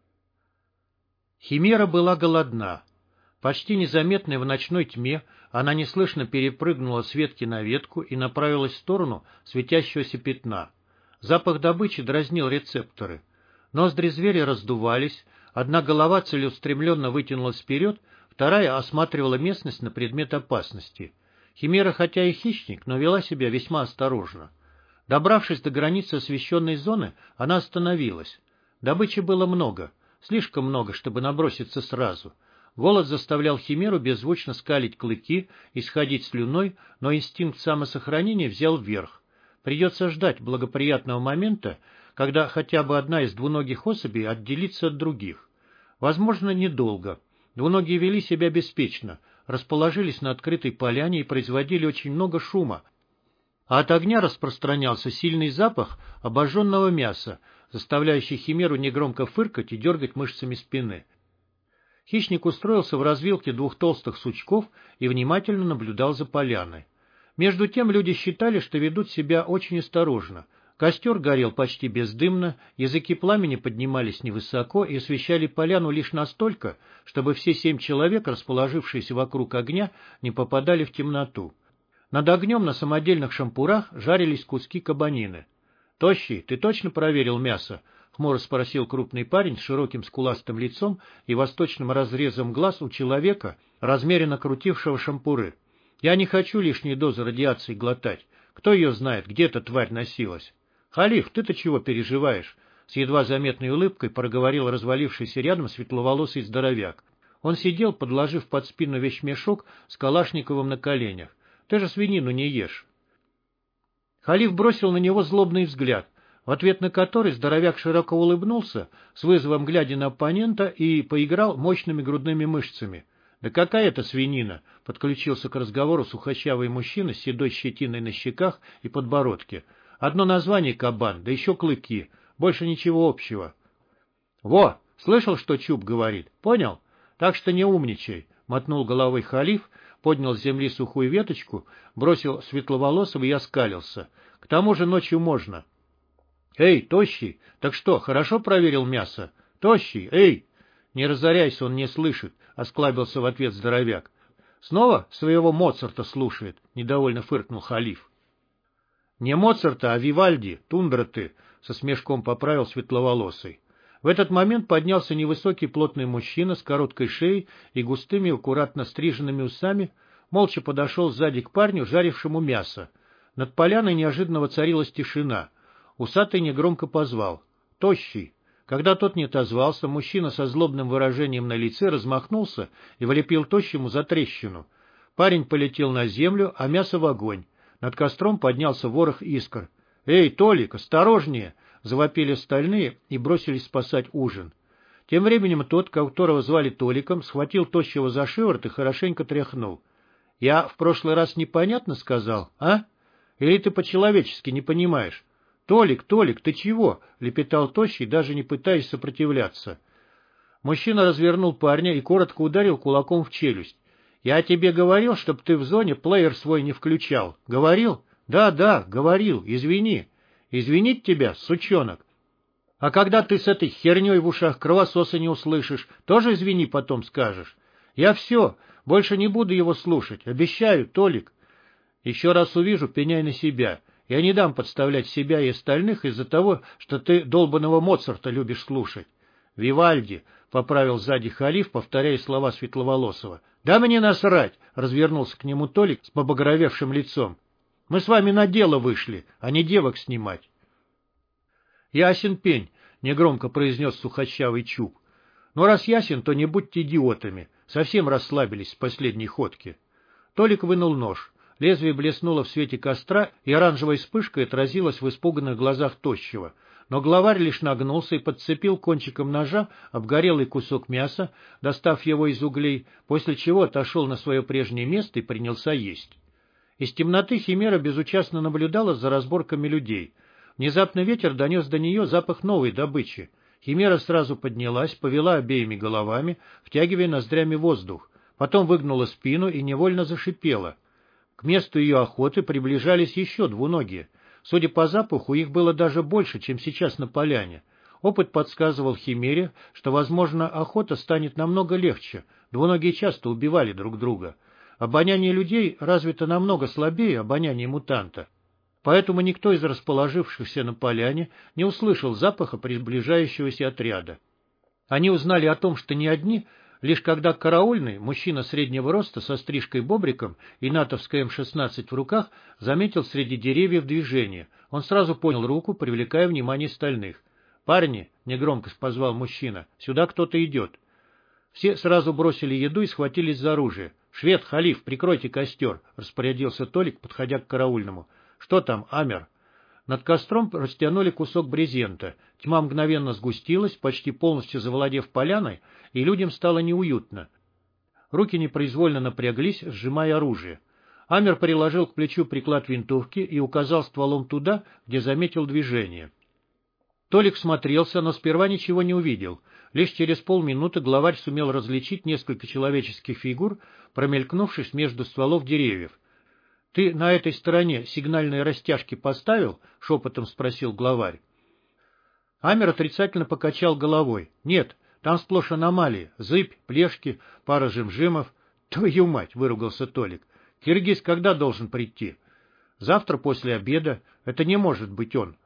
Химера была голодна. Почти незаметная в ночной тьме, она неслышно перепрыгнула с ветки на ветку и направилась в сторону светящегося пятна. Запах добычи дразнил рецепторы. Ноздри зверя раздувались, одна голова целеустремленно вытянулась вперед, вторая осматривала местность на предмет опасности. Химера, хотя и хищник, но вела себя весьма осторожно. Добравшись до границы освещенной зоны, она остановилась. Добычи было много, слишком много, чтобы наброситься сразу. Голод заставлял химеру беззвучно скалить клыки и сходить слюной, но инстинкт самосохранения взял вверх. Придется ждать благоприятного момента, когда хотя бы одна из двуногих особей отделится от других. Возможно, недолго. Двуногие вели себя беспечно, расположились на открытой поляне и производили очень много шума, а от огня распространялся сильный запах обожженного мяса, заставляющий химеру негромко фыркать и дергать мышцами спины. Хищник устроился в развилке двух толстых сучков и внимательно наблюдал за поляной. Между тем люди считали, что ведут себя очень осторожно. Костер горел почти бездымно, языки пламени поднимались невысоко и освещали поляну лишь настолько, чтобы все семь человек, расположившиеся вокруг огня, не попадали в темноту. Над огнем на самодельных шампурах жарились куски кабанины. — Тощий, ты точно проверил мясо? — хмуро спросил крупный парень с широким скуластым лицом и восточным разрезом глаз у человека, размеренно крутившего шампуры. — Я не хочу лишней дозы радиации глотать. Кто ее знает, где эта тварь носилась? — Халиф, ты-то чего переживаешь? — с едва заметной улыбкой проговорил развалившийся рядом светловолосый здоровяк. Он сидел, подложив под спину вещмешок с Калашниковым на коленях. — Ты же свинину не ешь. Халиф бросил на него злобный взгляд, в ответ на который здоровяк широко улыбнулся, с вызовом глядя на оппонента, и поиграл мощными грудными мышцами. — Да какая это свинина? — подключился к разговору сухощавый мужчина с седой щетиной на щеках и подбородке. — Одно название кабан, да еще клыки. Больше ничего общего. — Во! Слышал, что Чуб говорит? Понял? Так что не умничай, — мотнул головой Халиф, поднял с земли сухую веточку, бросил светловолосого и оскалился. — К тому же ночью можно. — Эй, Тощий, так что, хорошо проверил мясо? Тощий, эй! Не разоряйся, он не слышит, — осклабился в ответ здоровяк. — Снова своего Моцарта слушает, — недовольно фыркнул Халиф. — Не Моцарта, а Вивальди, тундра ты, — со смешком поправил светловолосый. В этот момент поднялся невысокий плотный мужчина с короткой шеей и густыми аккуратно стриженными усами, молча подошел сзади к парню, жарившему мясо. Над поляной неожиданно воцарилась тишина. Усатый негромко позвал. — Тощий. Когда тот не отозвался, мужчина со злобным выражением на лице размахнулся и влепил Тощему за трещину. Парень полетел на землю, а мясо в огонь. Над костром поднялся ворох искр. — Эй, Толик, осторожнее! — завопили остальные и бросились спасать ужин. Тем временем тот, которого звали Толиком, схватил Тощего за шиворот и хорошенько тряхнул. — Я в прошлый раз непонятно сказал, а? Или ты по-человечески не понимаешь? — Толик, Толик, ты чего? — лепетал Тощий, даже не пытаясь сопротивляться. Мужчина развернул парня и коротко ударил кулаком в челюсть. — Я тебе говорил, чтоб ты в зоне плеер свой не включал. Говорил? Да, да, говорил, извини. Извинить тебя, сучонок. А когда ты с этой херней в ушах кровососа не услышишь, тоже извини потом скажешь. Я все, больше не буду его слушать, обещаю, Толик. Еще раз увижу, пеняй на себя. Я не дам подставлять себя и остальных из-за того, что ты долбаного Моцарта любишь слушать. Вивальди, — поправил сзади Халиф, повторяя слова Светловолосого. — Да мне насрать, — развернулся к нему Толик с побагровевшим лицом. — Мы с вами на дело вышли, а не девок снимать. — Ясен пень, — негромко произнес сухощавый Чуб. — Ну, раз ясен, то не будьте идиотами. Совсем расслабились с последней ходки. Толик вынул нож. Лезвие блеснуло в свете костра, и оранжевой вспышкой отразилось в испуганных глазах Тощего. Но главарь лишь нагнулся и подцепил кончиком ножа обгорелый кусок мяса, достав его из углей, после чего отошел на свое прежнее место и принялся есть. Из темноты химера безучастно наблюдала за разборками людей. Внезапно ветер донес до нее запах новой добычи. Химера сразу поднялась, повела обеими головами, втягивая ноздрями воздух, потом выгнула спину и невольно зашипела. К месту ее охоты приближались еще двуногие. Судя по запаху, их было даже больше, чем сейчас на поляне. Опыт подсказывал химере, что, возможно, охота станет намного легче. Двуногие часто убивали друг друга. Обоняние людей развито намного слабее обоняния мутанта. Поэтому никто из расположившихся на поляне не услышал запаха приближающегося отряда. Они узнали о том, что не одни, лишь когда караульный, мужчина среднего роста со стрижкой-бобриком и натовской эм шестнадцать в руках, заметил среди деревьев движение. Он сразу поднял руку, привлекая внимание остальных. «Парни!» — негромко позвал мужчина. «Сюда кто-то идет!» Все сразу бросили еду и схватились за оружие. «Швед, Халиф, прикройте костер!» — распорядился Толик, подходя к караульному. «Что там, Амер?» Над костром растянули кусок брезента. Тьма мгновенно сгустилась, почти полностью завладев поляной, и людям стало неуютно. Руки непроизвольно напряглись, сжимая оружие. Амер приложил к плечу приклад винтовки и указал стволом туда, где заметил движение. Толик смотрелся, но сперва ничего не увидел. Лишь через полминуты главарь сумел различить несколько человеческих фигур, промелькнувшись между стволов деревьев. — Ты на этой стороне сигнальные растяжки поставил? — шепотом спросил главарь. Амер отрицательно покачал головой. — Нет, там сплошь аномалии. Зыбь, плешки, пара жемжимов. — Твою мать! — выругался Толик. — Киргиз когда должен прийти? — Завтра после обеда. Это не может быть он.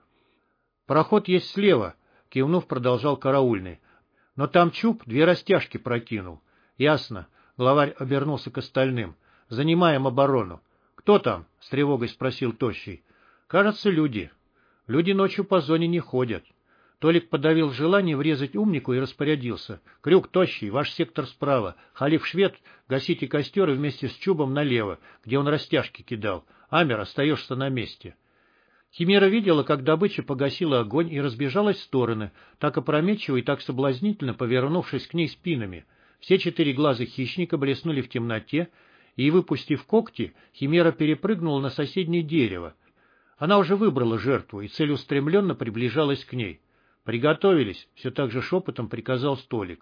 — Проход есть слева, — кивнув, продолжал караульный. — Но там Чуб две растяжки прокинул. — Ясно. Главарь обернулся к остальным. — Занимаем оборону. — Кто там? — с тревогой спросил Тощий. — Кажется, люди. Люди ночью по зоне не ходят. Толик подавил желание врезать умнику и распорядился. — Крюк, Тощий, ваш сектор справа. Халиф, Швед, гасите костер и вместе с Чубом налево, где он растяжки кидал. Амер, остаешься на месте. Химера видела, как добыча погасила огонь и разбежалась в стороны, так опрометчиво и так соблазнительно повернувшись к ней спинами. Все четыре глаза хищника блеснули в темноте, и, выпустив когти, Химера перепрыгнула на соседнее дерево. Она уже выбрала жертву и целеустремленно приближалась к ней. «Приготовились!» — все так же шепотом приказал Толик.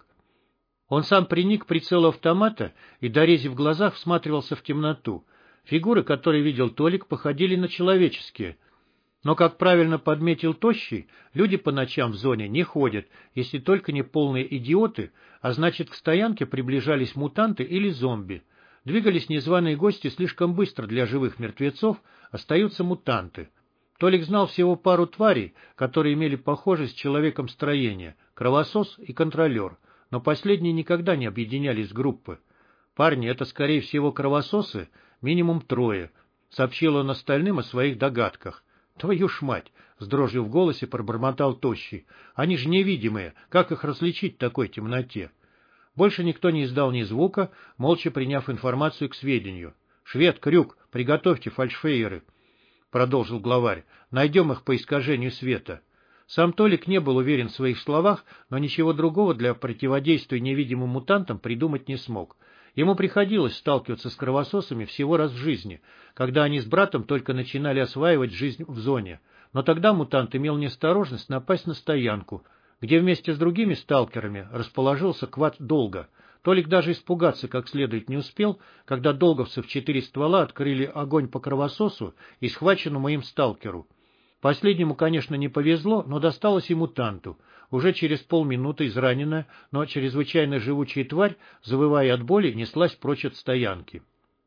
Он сам приник к прицелу автомата и, дорезив в глазах, всматривался в темноту. Фигуры, которые видел Толик, походили на человеческие. Но, как правильно подметил Тощий, люди по ночам в зоне не ходят, если только не полные идиоты, а значит, к стоянке приближались мутанты или зомби. Двигались незваные гости слишком быстро для живых мертвецов, остаются мутанты. Толик знал всего пару тварей, которые имели похожесть с человеком строения — кровосос и контролер, но последние никогда не объединялись в группы. «Парни, это, скорее всего, кровососы, минимум трое», — сообщил он остальным о своих догадках. «Твою ж мать!» — с дрожью в голосе пробормотал Тощий. «Они же невидимые, как их различить в такой темноте?» Больше никто не издал ни звука, молча приняв информацию к сведению. «Швед, Крюк, приготовьте фальшфейеры», — продолжил главарь. «Найдем их по искажению света». Сам Толик не был уверен в своих словах, но ничего другого для противодействия невидимым мутантам придумать не смог. Ему приходилось сталкиваться с кровососами всего раз в жизни, когда они с братом только начинали осваивать жизнь в зоне. Но тогда мутант имел неосторожность напасть на стоянку, где вместе с другими сталкерами расположился квад Долга. Толик даже испугаться как следует не успел, когда долговцы в четыре ствола открыли огонь по кровососу и схваченному им сталкеру. Последнему, конечно, не повезло, но досталось и мутанту. Уже через полминуты израненная, но чрезвычайно живучая тварь, завывая от боли, неслась прочь от стоянки.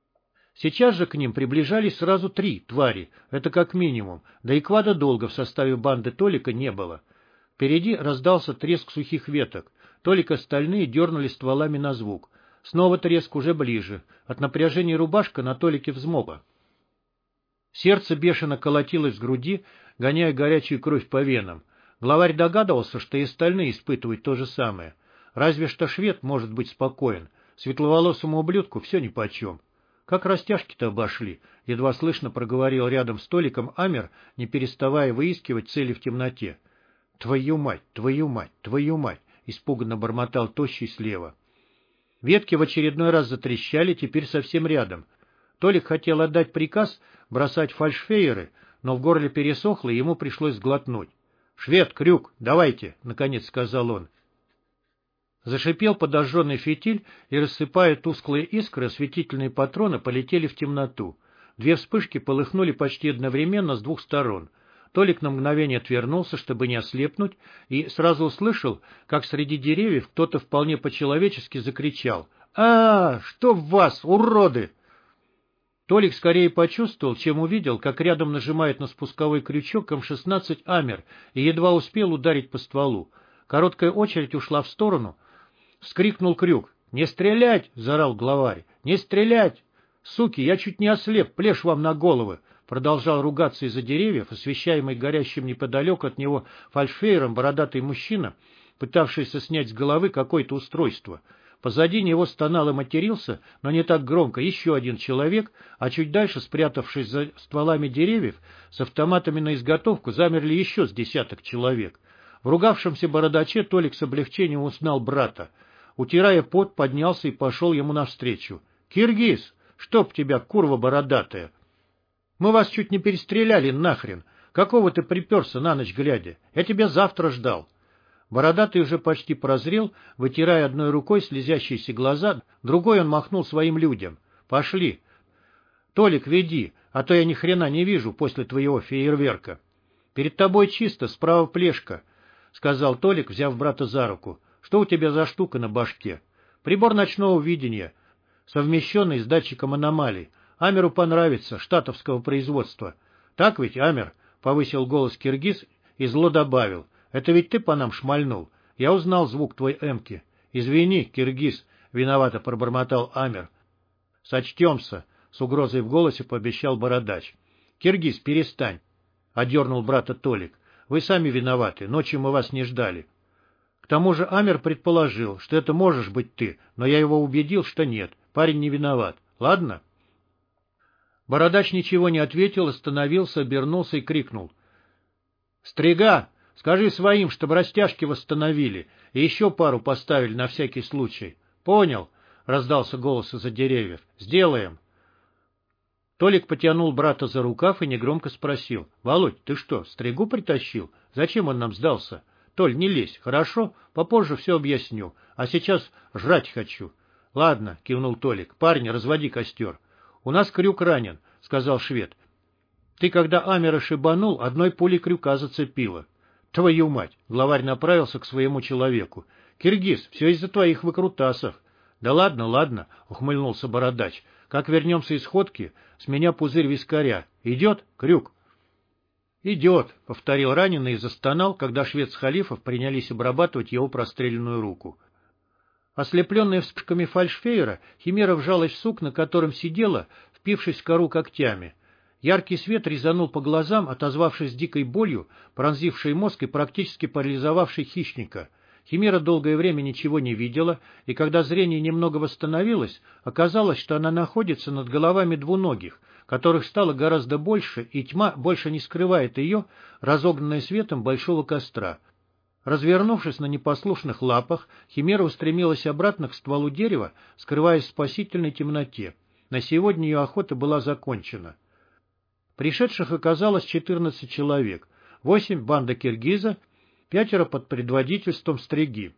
Сейчас же к ним приближались сразу три твари, это как минимум, да и квада долго в составе банды Толика не было. Впереди раздался треск сухих веток. Толик остальные дернули стволами на звук. Снова треск уже ближе. От напряжения рубашка на Толике взмокла. Сердце бешено колотилось в груди, гоняя горячую кровь по венам. Главарь догадывался, что и остальные испытывают то же самое. Разве что швед может быть спокоен. Светловолосому ублюдку все нипочем. Как растяжки-то обошли, едва слышно проговорил рядом с Толиком Амер, не переставая выискивать цели в темноте. «Твою мать, твою мать, твою мать!» — испуганно бормотал Тощий слева. Ветки в очередной раз затрещали, теперь совсем рядом. Толик хотел отдать приказ бросать фальшфейеры, но в горле пересохло, и ему пришлось сглотнуть. «Швед, Крюк, давайте!» — наконец сказал он. Зашипел подожженный фитиль, и, рассыпая тусклые искры, осветительные патроны полетели в темноту. Две вспышки полыхнули почти одновременно с двух сторон. Толик на мгновение отвернулся, чтобы не ослепнуть, и сразу услышал, как среди деревьев кто-то вполне по-человечески закричал. «А, что в вас, уроды!» Толик скорее почувствовал, чем увидел, как рядом нажимает на спусковой крючок эм шестнадцать Амер, и едва успел ударить по стволу. Короткая очередь ушла в сторону. Вскрикнул Крюк. «Не стрелять!» — заорал главарь. «Не стрелять! Суки, я чуть не ослеп, плешь вам на головы!» продолжал ругаться из-за деревьев, освещаемый горящим неподалеку от него фальшфейером бородатый мужчина, пытавшийся снять с головы какое-то устройство. Позади него стонал и матерился, но не так громко, еще один человек, а чуть дальше, спрятавшись за стволами деревьев, с автоматами на изготовку, замерли еще с десяток человек. В ругавшемся бородаче Толик с облегчением узнал брата. Утирая пот, поднялся и пошел ему навстречу. — Киргиз, чтоб тебя, курва бородатая! Мы вас чуть не перестреляли нахрен. Какого ты приперся на ночь глядя? Я тебя завтра ждал. Бородатый уже почти прозрел, вытирая одной рукой слезящиеся глаза, другой он махнул своим людям. — Пошли. — Толик, веди, а то я ни хрена не вижу после твоего фейерверка. — Перед тобой чисто, справа плешка, — сказал Толик, взяв брата за руку. — Что у тебя за штука на башке? — Прибор ночного видения, совмещенный с датчиком аномалий. Амеру понравится, штатовского производства. — Так ведь, Амер? — повысил голос Киргиз и зло добавил. — Это ведь ты по нам шмальнул. Я узнал звук твоей эмки. — Извини, Киргиз, — виновато пробормотал Амер. — Сочтемся, — с угрозой в голосе пообещал бородач. — Киргиз, перестань, — одернул брата Толик. — Вы сами виноваты, ночью мы вас не ждали. К тому же Амер предположил, что это можешь быть ты, но я его убедил, что нет, парень не виноват. Ладно? Бородач ничего не ответил, остановился, обернулся и крикнул. — Стрига! Скажи своим, чтобы растяжки восстановили, и еще пару поставили на всякий случай. — Понял, — раздался голос из-за деревьев. — Сделаем. Толик потянул брата за рукав и негромко спросил. — Володь, ты что, Стригу притащил? Зачем он нам сдался? — Толь, не лезь, хорошо? Попозже все объясню. А сейчас жрать хочу. — Ладно, — кивнул Толик. — Парни, разводи костер. — У нас крюк ранен, — сказал швед. — Ты, когда Амера шибанул, одной пулей крюка зацепила. — Твою мать! — главарь направился к своему человеку. — Киргиз, все из-за твоих выкрутасов. — Да ладно, ладно, — ухмыльнулся бородач. — Как вернемся из ходки, с меня пузырь вискаря. Идет, крюк? — Идет, — повторил раненый и застонал, когда швед с халифов принялись обрабатывать его простреленную руку. Ослепленная вспышками фальшфейера, Химера вжалась в сук, на котором сидела, впившись в кору когтями. Яркий свет резанул по глазам, отозвавшись дикой болью, пронзившей мозг и практически парализовавшей хищника. Химера долгое время ничего не видела, и когда зрение немного восстановилось, оказалось, что она находится над головами двуногих, которых стало гораздо больше, и тьма больше не скрывает ее, разогнанная светом большого костра. Развернувшись на непослушных лапах, Химера устремилась обратно к стволу дерева, скрываясь в спасительной темноте. На сегодня ее охота была закончена. Пришедших оказалось четырнадцать человек, восемь — банда Киргиза, пятеро под предводительством Стриги.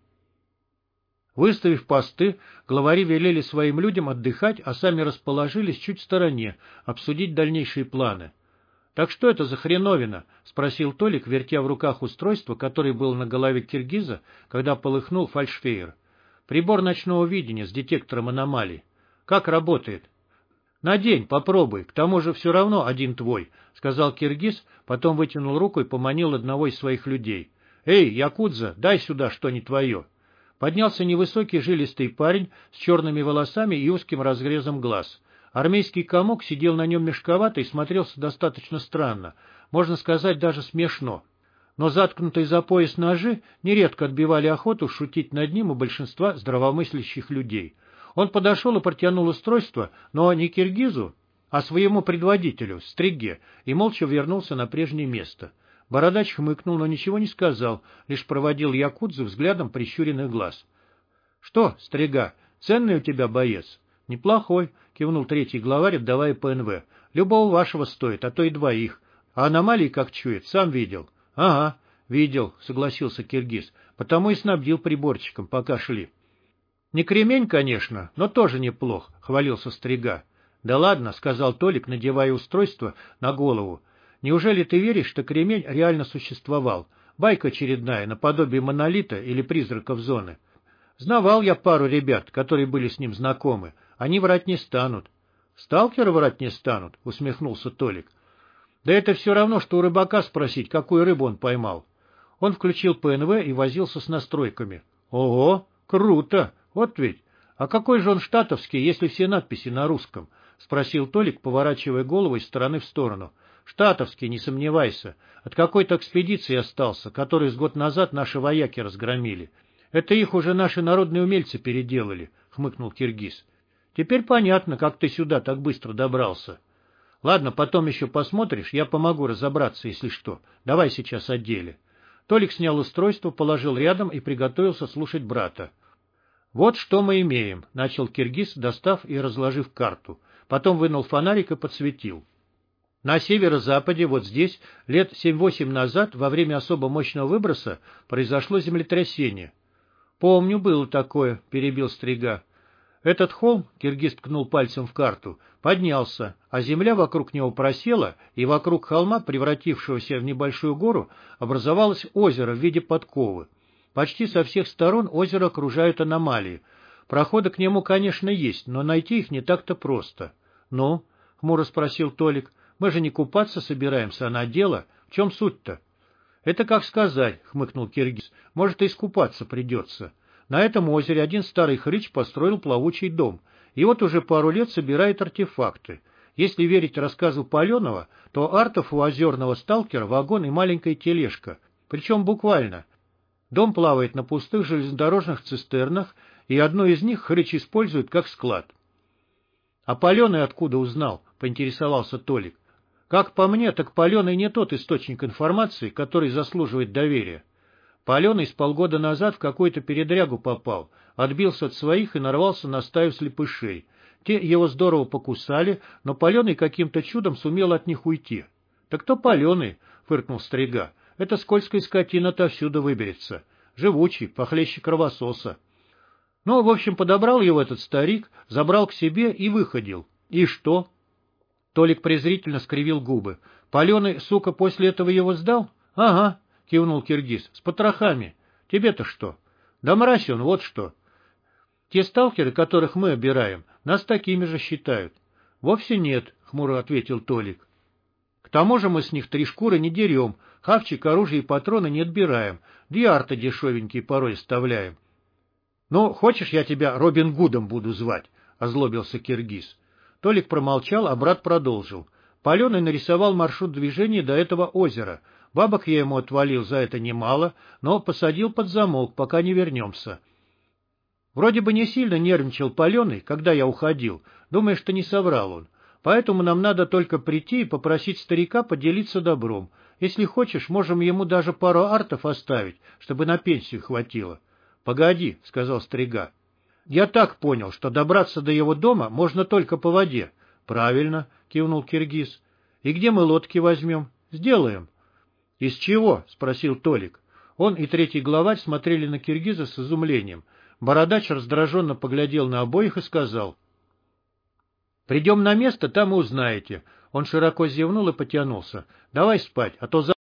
Выставив посты, главари велели своим людям отдыхать, а сами расположились чуть в стороне, обсудить дальнейшие планы. — Так что это за хреновина? — спросил Толик, вертя в руках устройство, которое было на голове Киргиза, когда полыхнул фальшфейер. — Прибор ночного видения с детектором аномалий. — Как работает? — Надень, попробуй, к тому же все равно один твой, — сказал Киргиз, потом вытянул руку и поманил одного из своих людей. — Эй, якудза, дай сюда что не твое. Поднялся невысокий жилистый парень с черными волосами и узким разрезом глаз. Армейский комок сидел на нем мешковато и смотрелся достаточно странно, можно сказать, даже смешно. Но заткнутые за пояс ножи нередко отбивали охоту шутить над ним у большинства здравомыслящих людей. Он подошел и протянул устройство, но не Киргизу, а своему предводителю, Стриге, и молча вернулся на прежнее место. Бородач хмыкнул, но ничего не сказал, лишь проводил якудзу взглядом прищуренных глаз. — Что, Стрига, ценный у тебя боец? — Неплохой, — кивнул третий главарь, отдавая ПНВ. — Любого вашего стоит, а то и двоих. А аномалии, как чует, сам видел. — Ага, видел, — согласился Киргиз, — потому и снабдил приборчиком, пока шли. — Не кремень, конечно, но тоже неплох, — хвалился Стрига. — Да ладно, — сказал Толик, надевая устройство на голову. — Неужели ты веришь, что кремень реально существовал? Байка очередная, наподобие монолита или призраков зоны. Знавал я пару ребят, которые были с ним знакомы. Они врать не станут. — Сталкеры врать не станут, — усмехнулся Толик. — Да это все равно, что у рыбака спросить, какую рыбу он поймал. Он включил ПНВ и возился с настройками. — Ого, круто! Вот ведь. А какой же он штатовский, если все надписи на русском? — спросил Толик, поворачивая голову из стороны в сторону. Штатовский, не сомневайся. От какой-то экспедиции остался, который с год назад наши вояки разгромили. Это их уже наши народные умельцы переделали, — хмыкнул киргиз. Теперь понятно, как ты сюда так быстро добрался. Ладно, потом еще посмотришь, я помогу разобраться, если что. Давай сейчас о деле. Толик снял устройство, положил рядом и приготовился слушать брата. Вот что мы имеем, — начал киргиз, достав и разложив карту. Потом вынул фонарик и подсветил. На северо-западе, вот здесь, лет семь-восемь назад, во время особо мощного выброса, произошло землетрясение. — Помню, было такое, — перебил Стрига. Этот холм, — киргиз ткнул пальцем в карту, — поднялся, а земля вокруг него просела, и вокруг холма, превратившегося в небольшую гору, образовалось озеро в виде подковы. Почти со всех сторон озеро окружают аномалии. Проходы к нему, конечно, есть, но найти их не так-то просто. — Ну? — хмуро спросил Толик. — Мы же не купаться собираемся, а на дело. В чем суть-то? — Это как сказать, — хмыкнул киргиз. — Может, и искупаться придется. На этом озере один старый хрыч построил плавучий дом, и вот уже пару лет собирает артефакты. Если верить рассказу Паленова, то артов у озерного сталкера вагон и маленькая тележка, причем буквально. Дом плавает на пустых железнодорожных цистернах, и одну из них хрыч использует как склад. — А Паленый откуда узнал? — поинтересовался Толик. — Как по мне, так Паленый не тот источник информации, который заслуживает доверия. Паленый с полгода назад в какую-то передрягу попал, отбился от своих и нарвался на стаю слепышей. Те его здорово покусали, но Паленый каким-то чудом сумел от них уйти. — Так кто Паленый? — фыркнул Стрига. — Эта скользкая скотина отовсюду выберется. Живучий, похлеще кровососа. Ну, в общем, подобрал его этот старик, забрал к себе и выходил. И что? Толик презрительно скривил губы. Паленый, сука, после этого его сдал? — Ага. — кивнул киргиз. — С потрохами. Тебе-то что? Да мразь он, вот что. Те сталкеры, которых мы обираем, нас такими же считают. — Вовсе нет, — хмуро ответил Толик. — К тому же мы с них три шкуры не дерем, хавчик, оружие и патроны не отбираем, да и арты дешевенькие порой оставляем. — Ну, хочешь, я тебя Робин Гудом буду звать? — озлобился киргиз. Толик промолчал, а брат продолжил. Паленый нарисовал маршрут движения до этого озера. Бабок я ему отвалил за это немало, но посадил под замок, пока не вернемся. Вроде бы не сильно нервничал Паленый, когда я уходил, думая, что не соврал он. Поэтому нам надо только прийти и попросить старика поделиться добром. Если хочешь, можем ему даже пару артов оставить, чтобы на пенсию хватило. — Погоди, — сказал Стрига. — Я так понял, что добраться до его дома можно только по воде. — Правильно, — кивнул киргиз. — И где мы лодки возьмем? — Сделаем. — Из чего? — спросил Толик. Он и третий главарь смотрели на киргиза с изумлением. Бородач раздраженно поглядел на обоих и сказал: — Придем на место, там и узнаете. Он широко зевнул и потянулся. — Давай спать, а то за...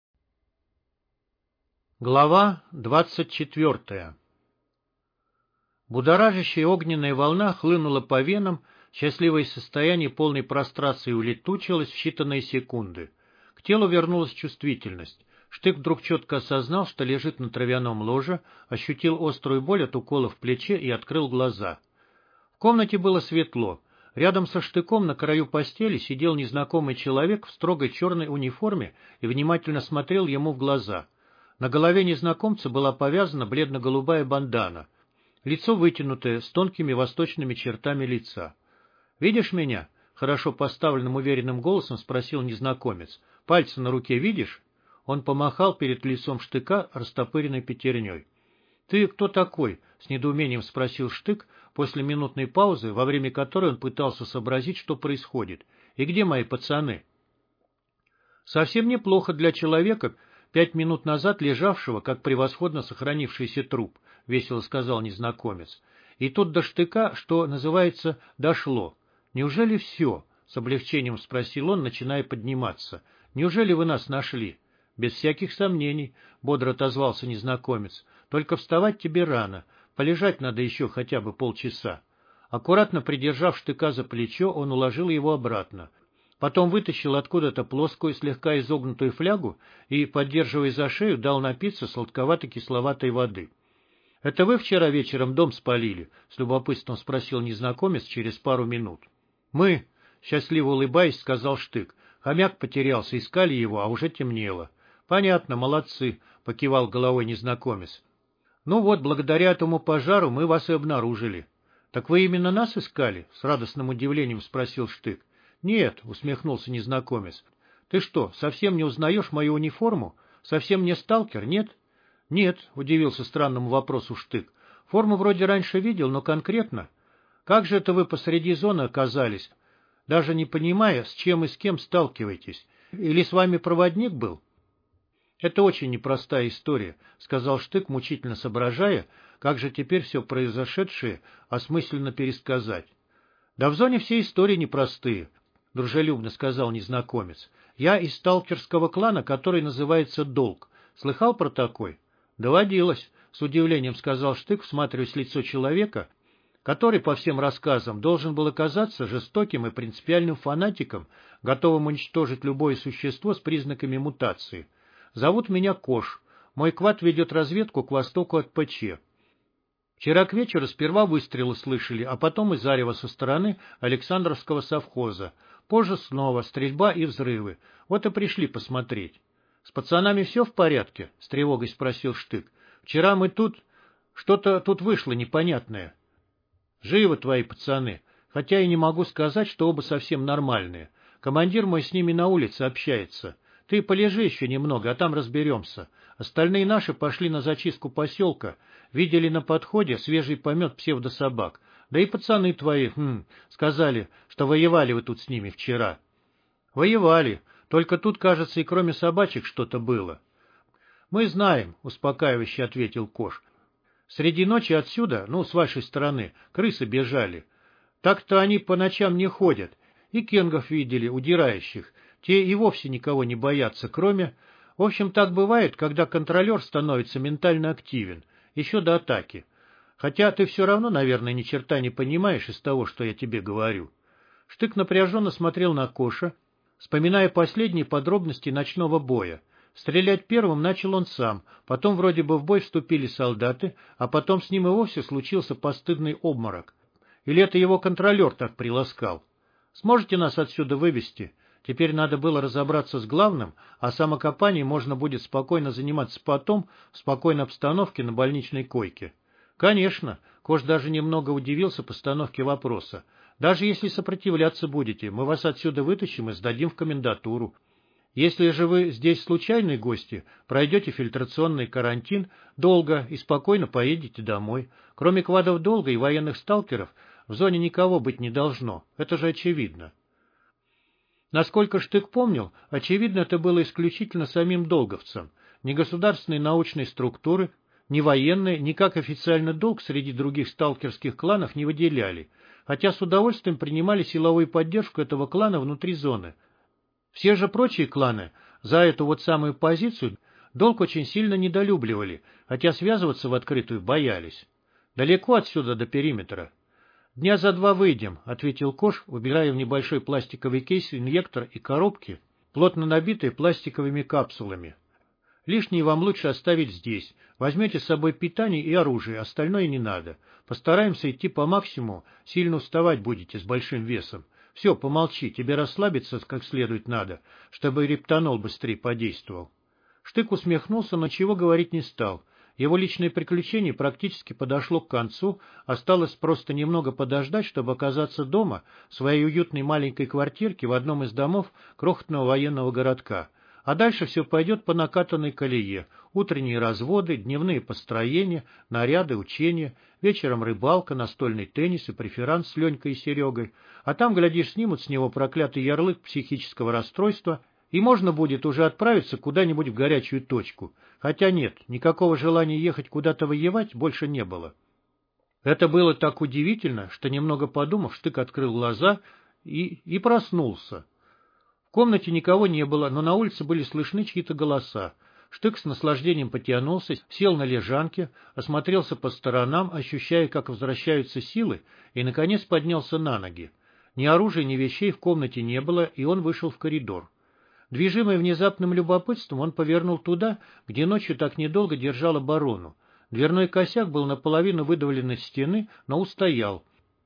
Глава двадцать четвертая. Будоражащая огненная волна хлынула по венам, счастливое состояние полной прострации улетучилось в считанные секунды. К телу вернулась чувствительность. Штык вдруг четко осознал, что лежит на травяном ложе, ощутил острую боль от укола в плече и открыл глаза. В комнате было светло. Рядом со Штыком на краю постели сидел незнакомый человек в строгой черной униформе и внимательно смотрел ему в глаза. На голове незнакомца была повязана бледно-голубая бандана. Лицо вытянутое, с тонкими восточными чертами лица. — Видишь меня? — хорошо поставленным уверенным голосом спросил незнакомец. — Пальцы на руке видишь? Он помахал перед лицом Штыка растопыренной пятерней. — Ты кто такой? — с недоумением спросил Штык после минутной паузы, во время которой он пытался сообразить, что происходит. — И где мои пацаны? — Совсем неплохо для человека, пять минут назад лежавшего, как превосходно сохранившийся труп, — весело сказал незнакомец. И тут до Штыка, что называется, дошло. — Неужели все? — с облегчением спросил он, начиная подниматься. — Неужели вы нас нашли? — Без всяких сомнений, — бодро отозвался незнакомец. — Только вставать тебе рано. Полежать надо еще хотя бы полчаса. Аккуратно придержав Штыка за плечо, он уложил его обратно. Потом вытащил откуда-то плоскую, слегка изогнутую флягу и, поддерживая за шею, дал напиться сладковато-кисловатой воды. — Это вы вчера вечером дом спалили? — с любопытством спросил незнакомец через пару минут. — Мы, — счастливо улыбаясь, сказал Штык. — Хомяк потерялся, искали его, а уже темнело. Понятно, молодцы, покивал головой незнакомец. Ну вот, благодаря этому пожару мы вас и обнаружили. Так вы именно нас искали? С радостным удивлением спросил Штык. Нет, усмехнулся незнакомец. Ты что, совсем не узнаешь мою униформу? Совсем не сталкер, нет? Нет, удивился странному вопросу Штык. Форму вроде раньше видел, но конкретно. Как же это вы посреди зоны оказались, даже не понимая, с чем и с кем сталкиваетесь? Или с вами проводник был? Это очень непростая история, сказал Штык, мучительно соображая, как же теперь все произошедшее осмысленно пересказать. Да в зоне все истории непростые, дружелюбно сказал незнакомец. Я из сталкерского клана, который называется Долг. Слыхал про такой? Доводилось, с удивлением сказал Штык, всматриваясь в лицо человека, который, по всем рассказам, должен был оказаться жестоким и принципиальным фанатиком, готовым уничтожить любое существо с признаками мутации. Зовут меня Кош. Мой квад ведет разведку к востоку от ПЧ. Вчера к вечеру сперва выстрелы слышали, а потом и зарево со стороны Александровского совхоза. Позже снова стрельба и взрывы. Вот и пришли посмотреть. — С пацанами все в порядке? — с тревогой спросил Штык. — Вчера мы тут... Что-то тут вышло непонятное. — Живы твои пацаны, хотя и не могу сказать, что оба совсем нормальные. Командир мой с ними на улице общается. Ты полежи еще немного, а там разберемся. Остальные наши пошли на зачистку поселка, видели на подходе свежий помет псевдособак. Да и пацаны твои, хм, сказали, что воевали вы тут с ними вчера. — Воевали, только тут, кажется, и кроме собачек что-то было. — Мы знаем, — успокаивающе ответил Кош. — Среди ночи отсюда, ну, с вашей стороны, крысы бежали. Так-то они по ночам не ходят, и кенгов видели, удирающих. Те и вовсе никого не боятся, кроме... В общем, так бывает, когда контролер становится ментально активен, еще до атаки. Хотя ты все равно, наверное, ни черта не понимаешь из того, что я тебе говорю. Штык напряженно смотрел на Коша, вспоминая последние подробности ночного боя. Стрелять первым начал он сам, потом вроде бы в бой вступили солдаты, а потом с ним и вовсе случился постыдный обморок. Или это его контролер так приласкал? Сможете нас отсюда вывести? Теперь надо было разобраться с главным, а самокопанием можно будет спокойно заниматься потом, в спокойной обстановке на больничной койке. Конечно, Кош даже немного удивился постановке вопроса. Даже если сопротивляться будете, мы вас отсюда вытащим и сдадим в комендатуру. Если же вы здесь случайные гости, пройдете фильтрационный карантин, долго и спокойно поедете домой. Кроме квадов Долга и военных сталкеров, в зоне никого быть не должно, это же очевидно. Насколько Штык помнил, очевидно, это было исключительно самим долговцам. Ни государственные научные структуры, ни военные, ни как официально Долг среди других сталкерских кланов не выделяли, хотя с удовольствием принимали силовую поддержку этого клана внутри зоны. Все же прочие кланы за эту вот самую позицию Долг очень сильно недолюбливали, хотя связываться в открытую боялись. Далеко отсюда до периметра. «Дня за два выйдем», — ответил Кош, убирая в небольшой пластиковый кейс инъектор и коробки, плотно набитые пластиковыми капсулами. «Лишнее вам лучше оставить здесь. Возьмете с собой питание и оружие, остальное не надо. Постараемся идти по максимуму, сильно уставать будете с большим весом. Все, помолчи, тебе расслабиться как следует надо, чтобы рептанол быстрее подействовал». Штык усмехнулся, но чего говорить не стал. Его личное приключение практически подошло к концу, осталось просто немного подождать, чтобы оказаться дома, в своей уютной маленькой квартирке в одном из домов крохотного военного городка. А дальше все пойдет по накатанной колее. Утренние разводы, дневные построения, наряды, учения, вечером рыбалка, настольный теннис и преферанс с Ленькой и Серегой. А там, глядишь, снимут с него проклятый ярлык психического расстройства, и можно будет уже отправиться куда-нибудь в горячую точку. Хотя нет, никакого желания ехать куда-то воевать больше не было. Это было так удивительно, что, немного подумав, Штык открыл глаза и, и проснулся. В комнате никого не было, но на улице были слышны чьи-то голоса. Штык с наслаждением потянулся, сел на лежанке, осмотрелся по сторонам, ощущая, как возвращаются силы, и, наконец, поднялся на ноги. Ни оружия, ни вещей в комнате не было, и он вышел в коридор. Движимый внезапным любопытством, он повернул туда, где ночью так недолго держал оборону. Дверной косяк был наполовину выдавлен из стены, но устоял.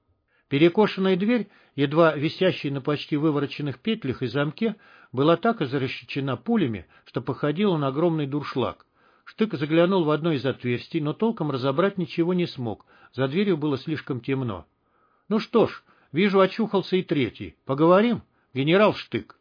Перекошенная дверь, едва висящая на почти вывороченных петлях и замке, была так изрешечена пулями, что походила на огромный дуршлаг. Штык заглянул в одно из отверстий, но толком разобрать ничего не смог, за дверью было слишком темно. — Ну что ж, вижу, очухался и третий. Поговорим, генерал Штык?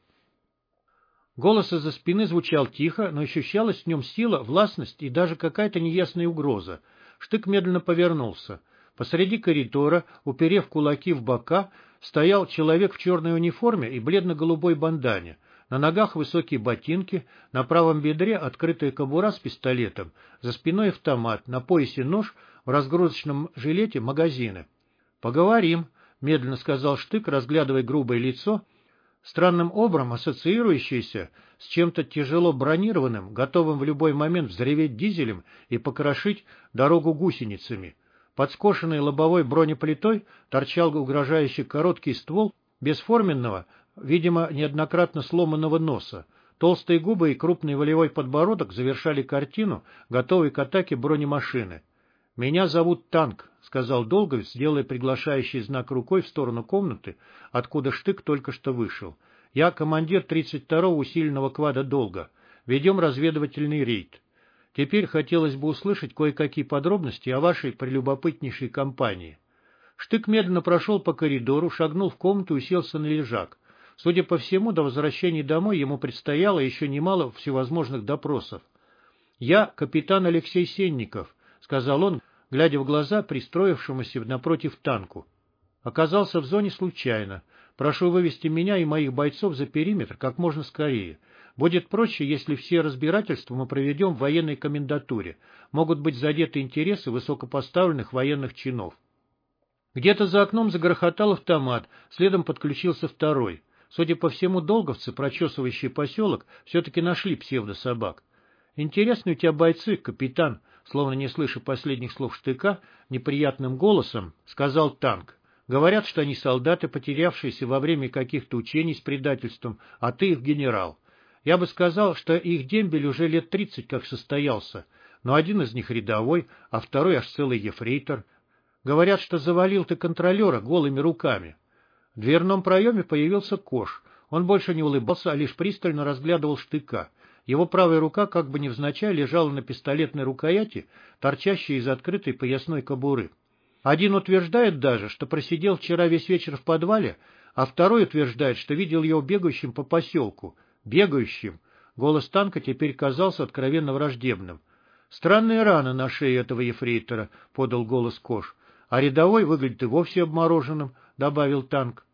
Голос из-за спины звучал тихо, но ощущалась в нем сила, властность и даже какая-то неясная угроза. Штык медленно повернулся. Посреди коридора, уперев кулаки в бока, стоял человек в черной униформе и бледно-голубой бандане. На ногах высокие ботинки, на правом бедре открытая кобура с пистолетом, за спиной автомат, на поясе нож, в разгрузочном жилете магазины. — Поговорим, — медленно сказал Штык, разглядывая грубое лицо, странным образом ассоциирующееся с чем-то тяжело бронированным, готовым в любой момент взреветь дизелем и покрошить дорогу гусеницами. Под скошенной лобовой бронеплитой торчал угрожающий короткий ствол бесформенного, видимо, неоднократно сломанного носа. Толстые губы и крупный волевой подбородок завершали картину, готовой к атаке бронемашины. — Меня зовут Танк, — сказал Долговец, делая приглашающий знак рукой в сторону комнаты, откуда Штык только что вышел. — Я командир тридцать второго усиленного квада Долга. Ведем разведывательный рейд. Теперь хотелось бы услышать кое-какие подробности о вашей прелюбопытнейшей кампании. Штык медленно прошел по коридору, шагнул в комнату и уселся на лежак. Судя по всему, до возвращения домой ему предстояло еще немало всевозможных допросов. — Я капитан Алексей Сенников, — сказал он, глядя в глаза пристроившемуся напротив Танку. — Оказался в зоне случайно. Прошу вывести меня и моих бойцов за периметр как можно скорее. Будет проще, если все разбирательства мы проведем в военной комендатуре. Могут быть задеты интересы высокопоставленных военных чинов. Где-то за окном загрохотал автомат, следом подключился второй. Судя по всему, долговцы, прочесывающие поселок, все-таки нашли псевдособак. — Интересные у тебя бойцы, капитан, — словно не слыша последних слов Штыка, неприятным голосом сказал Танк. — Говорят, что они солдаты, потерявшиеся во время каких-то учений с предательством, а ты их генерал. Я бы сказал, что их дембель уже лет тридцать как состоялся, но один из них рядовой, а второй аж целый ефрейтор. Говорят, что завалил ты контролера голыми руками. В дверном проеме появился Кош. Он больше не улыбался, а лишь пристально разглядывал Штыка. Его правая рука как бы невзначай лежала на пистолетной рукояти, торчащей из открытой поясной кобуры. Один утверждает даже, что просидел вчера весь вечер в подвале, а второй утверждает, что видел его бегающим по поселку. Бегающим. Голос Танка теперь казался откровенно враждебным. — Странные раны на шее этого ефрейтора, — подал голос Кош. — А рядовой выглядит и вовсе обмороженным, — добавил Танк.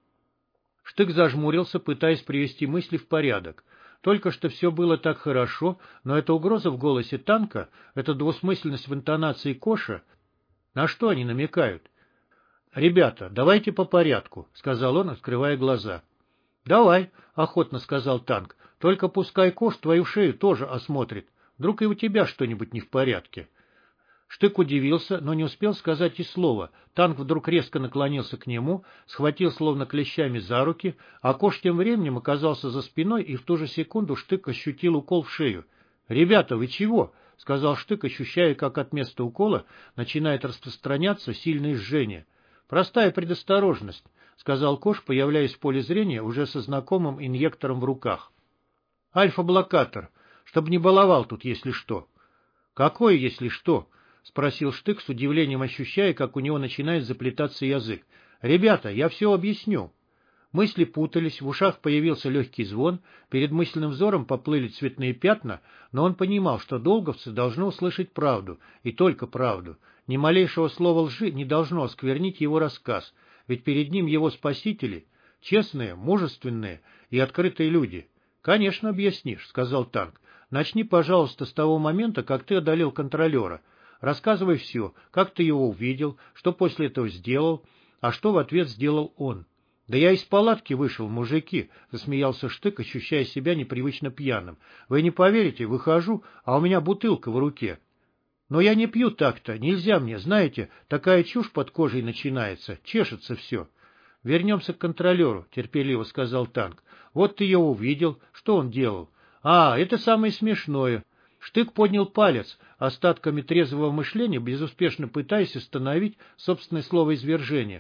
Штык зажмурился, пытаясь привести мысли в порядок. Только что все было так хорошо, но эта угроза в голосе Танка, эта двусмысленность в интонации Коша, на что они намекают? — Ребята, давайте по порядку, — сказал он, открывая глаза. — Давай, — охотно сказал Танк, — только пускай Кош твою шею тоже осмотрит. Вдруг и у тебя что-нибудь не в порядке. Штык удивился, но не успел сказать и слова. Танк вдруг резко наклонился к нему, схватил словно клещами за руки, а Кош тем временем оказался за спиной, и в ту же секунду Штык ощутил укол в шею. — Ребята, вы чего? — сказал Штык, ощущая, как от места укола начинает распространяться сильное жжение. — Простая предосторожность, — сказал Кош, появляясь в поле зрения уже со знакомым инъектором в руках. — Альфа-блокатор, чтобы не баловал тут, если что. — Какое, если что? — спросил Штык с удивлением, ощущая, как у него начинает заплетаться язык. — Ребята, я все объясню. Мысли путались, в ушах появился легкий звон, перед мысленным взором поплыли цветные пятна, но он понимал, что долговцы должны услышать правду, и только правду. Ни малейшего слова лжи не должно осквернить его рассказ, ведь перед ним его спасители, честные, мужественные и открытые люди. — Конечно, объяснишь, — сказал Танк. — Начни, пожалуйста, с того момента, как ты одолел контролера. Рассказывай все, как ты его увидел, что после этого сделал, а что в ответ сделал он. — Да я из палатки вышел, мужики, — засмеялся Штык, ощущая себя непривычно пьяным. — Вы не поверите, выхожу, а у меня бутылка в руке. — Но я не пью так-то, нельзя мне, знаете, такая чушь под кожей начинается, чешется все. — Вернемся к контролеру, — терпеливо сказал Танк. — Вот ты его увидел, что он делал? — А, это самое смешное. Штык поднял палец, остатками трезвого мышления, безуспешно пытаясь остановить собственное словоизвержение. —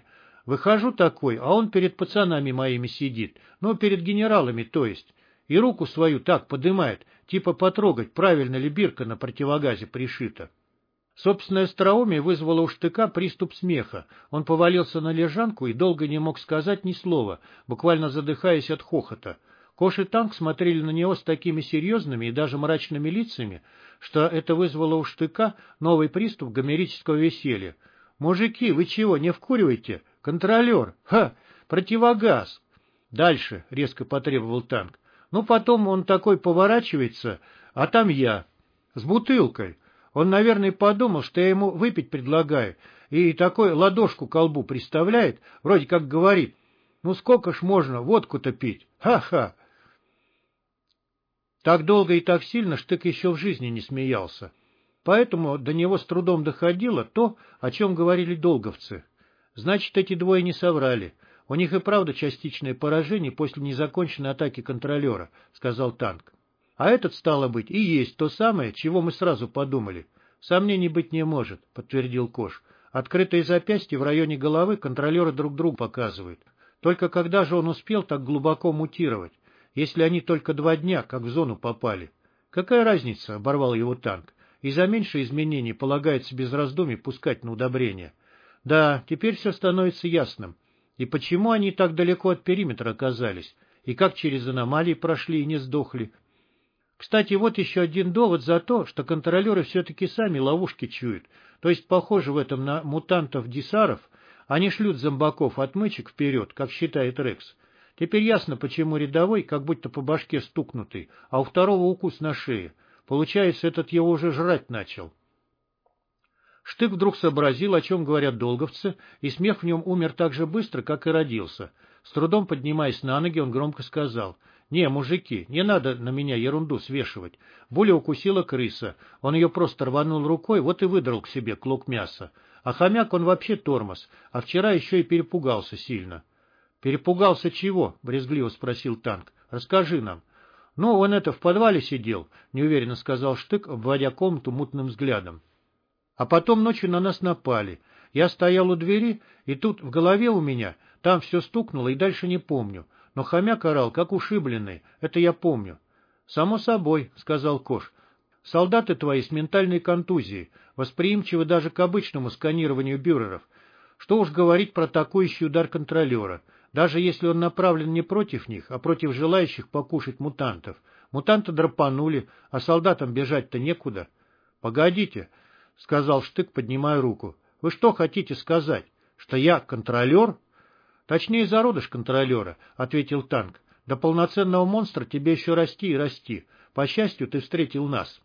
Выхожу такой, а он перед пацанами моими сидит, ну, перед генералами, то есть, и руку свою так подымает, типа потрогать, правильно ли бирка на противогазе пришита. Собственное остроумие вызвало у Штыка приступ смеха. Он повалился на лежанку и долго не мог сказать ни слова, буквально задыхаясь от хохота. Кош и Танк смотрели на него с такими серьезными и даже мрачными лицами, что это вызвало у Штыка новый приступ гомерического веселья. «Мужики, вы чего, не вкуриваете? Контролер! Ха! Противогаз!» «Дальше!» — резко потребовал Танк. «Ну, потом он такой поворачивается, а там я. С бутылкой. Он, наверное, подумал, что я ему выпить предлагаю, и такой ладошку к колбу приставляет, вроде как говорит: ну сколько ж можно водку-то пить? Ха-ха!» Так долго и так сильно Штык еще в жизни не смеялся. Поэтому до него с трудом доходило то, о чем говорили долговцы. Значит, эти двое не соврали. У них и правда частичное поражение после незаконченной атаки контролера, — сказал Танк. А этот, стало быть, и есть то самое, чего мы сразу подумали. Сомнений быть не может, — подтвердил Кош. Открытые запястья в районе головы контролеры друг другу показывают. Только когда же он успел так глубоко мутировать, если они только два дня, как в зону попали? Какая разница, — оборвал его Танк. И за меньшие изменений полагается без раздумий пускать на удобрение. Да, теперь все становится ясным. И почему они так далеко от периметра оказались? И как через аномалии прошли и не сдохли? Кстати, вот еще один довод за то, что контролеры все-таки сами ловушки чуют. То есть, похоже в этом на мутантов-дисаров, они шлют зомбаков отмычек вперед, как считает Рекс. Теперь ясно, почему рядовой, как будто по башке стукнутый, а у второго укус на шее. Получается, этот его уже жрать начал. Штык вдруг сообразил, о чем говорят долговцы, и смех в нем умер так же быстро, как и родился. С трудом поднимаясь на ноги, он громко сказал: «Не, мужики, не надо на меня ерунду свешивать. Буля укусила крыса. Он ее просто рванул рукой, вот и выдрал к себе клок мяса. А хомяк он вообще тормоз, а вчера еще и перепугался сильно». «Перепугался чего?» — брезгливо спросил Танк. «Расскажи нам». «Ну, он это, в подвале сидел», — неуверенно сказал Штык, обводя комнату мутным взглядом. «А потом ночью на нас напали. Я стоял у двери, и тут в голове у меня, там все стукнуло, и дальше не помню. Но хомяк орал, как ушибленный, это я помню». «Само собой», — сказал Кош. «Солдаты твои с ментальной контузией, восприимчивы даже к обычному сканированию бюреров. Что уж говорить про атакующий удар контролера. Даже если он направлен не против них, а против желающих покушать мутантов. Мутанты драпанули, а солдатам бежать-то некуда». «Погодите», — сказал Штык, поднимая руку. «Вы что хотите сказать? Что я контролер?» «Точнее, зародыш контролера», — ответил Танк. «До полноценного монстра тебе еще расти и расти. По счастью, ты встретил нас».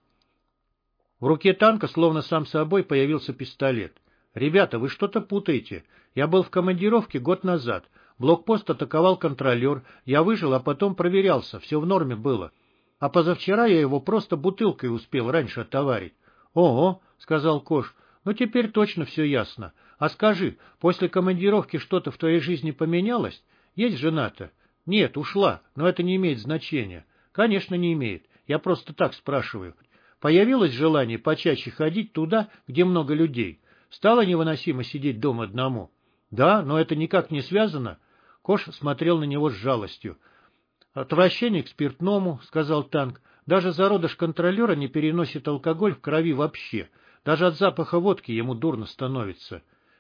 В руке Танка, словно сам собой, появился пистолет. «Ребята, вы что-то путаете. Я был в командировке год назад. Блокпост атаковал контролер. Я выжил, а потом проверялся. Все в норме было. А позавчера я его просто бутылкой успел раньше отоварить». «Ого», — сказал Кош, — «ну теперь точно все ясно. А скажи, после командировки что-то в твоей жизни поменялось? Есть жена-то?» «Нет, ушла, но это не имеет значения». «Конечно, не имеет. Я просто так спрашиваю. Появилось желание почаще ходить туда, где много людей? Стало невыносимо сидеть дома одному?» «Да, но это никак не связано». Кош смотрел на него с жалостью. «Отвращение к спиртному», — сказал Танк. «Даже зародыш контролера не переносит алкоголь в крови вообще. Даже от запаха водки ему дурно становится».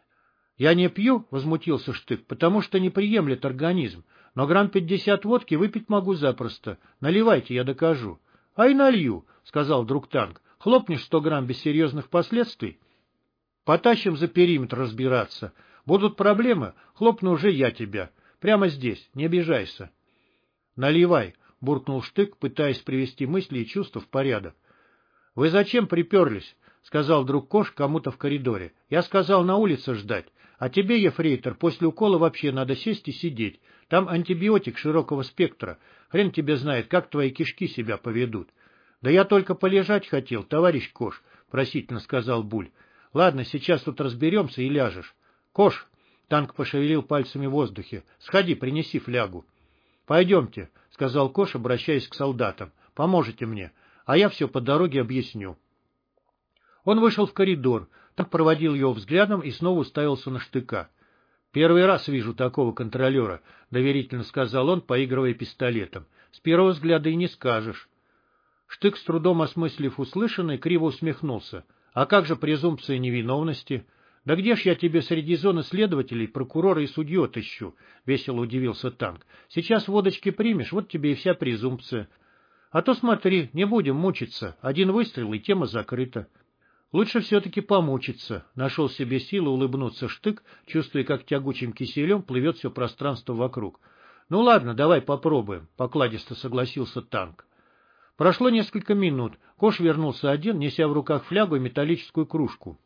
«Я не пью», — возмутился Штык, — «потому что не приемлет организм. Но грамм пятьдесят водки выпить могу запросто. Наливайте, я докажу». «А и налью», — сказал вдруг Танк. «Хлопнешь сто грамм без серьезных последствий? Потащим за периметр разбираться. Будут проблемы, хлопну уже я тебя. Прямо здесь, не обижайся». «Наливай», — буркнул Штык, пытаясь привести мысли и чувства в порядок. «Вы зачем приперлись?» — сказал вдруг Кош кому-то в коридоре. «Я сказал на улице ждать. А тебе, ефрейтор, после укола вообще надо сесть и сидеть. Там антибиотик широкого спектра. Хрен тебе знает, как твои кишки себя поведут». «Да я только полежать хотел, товарищ Кош», — просительно сказал Буль. «Ладно, сейчас тут разберемся и ляжешь». «Кош», — Танк пошевелил пальцами в воздухе, — «сходи, принеси флягу». «Пойдемте», — сказал Кош, обращаясь к солдатам. «Поможете мне, а я все по дороге объясню». Он вышел в коридор, так проводил его взглядом и снова уставился на Штыка. Первый раз вижу такого контролера, — доверительно сказал он, поигрывая пистолетом. С первого взгляда и не скажешь. Штык, с трудом осмыслив услышанное, криво усмехнулся. А как же презумпция невиновности? Да где ж я тебе среди зоны следователей, прокурора и судью отыщу? — весело удивился Танк. Сейчас водочки примешь, вот тебе и вся презумпция. А то смотри, не будем мучиться. Один выстрел, и тема закрыта. Лучше все-таки помучиться. Нашел себе силы улыбнуться Штык, чувствуя, как тягучим киселем плывет все пространство вокруг. — Ну ладно, давай попробуем, — покладисто согласился Танк. Прошло несколько минут. Кош вернулся один, неся в руках флягу и металлическую кружку.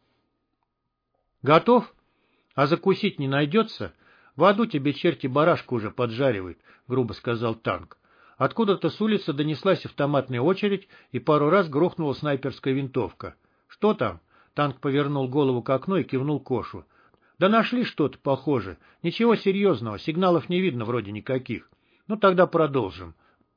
— Готов? А закусить не найдется? В аду тебе черти барашку уже поджаривают, — грубо сказал Танк. Откуда-то с улицы донеслась автоматная очередь, и пару раз грохнула снайперская винтовка. — Что там? — Танк повернул голову к окну и кивнул Кошу. — Да нашли что-то похоже. Ничего серьезного, сигналов не видно вроде никаких. Ну тогда продолжим.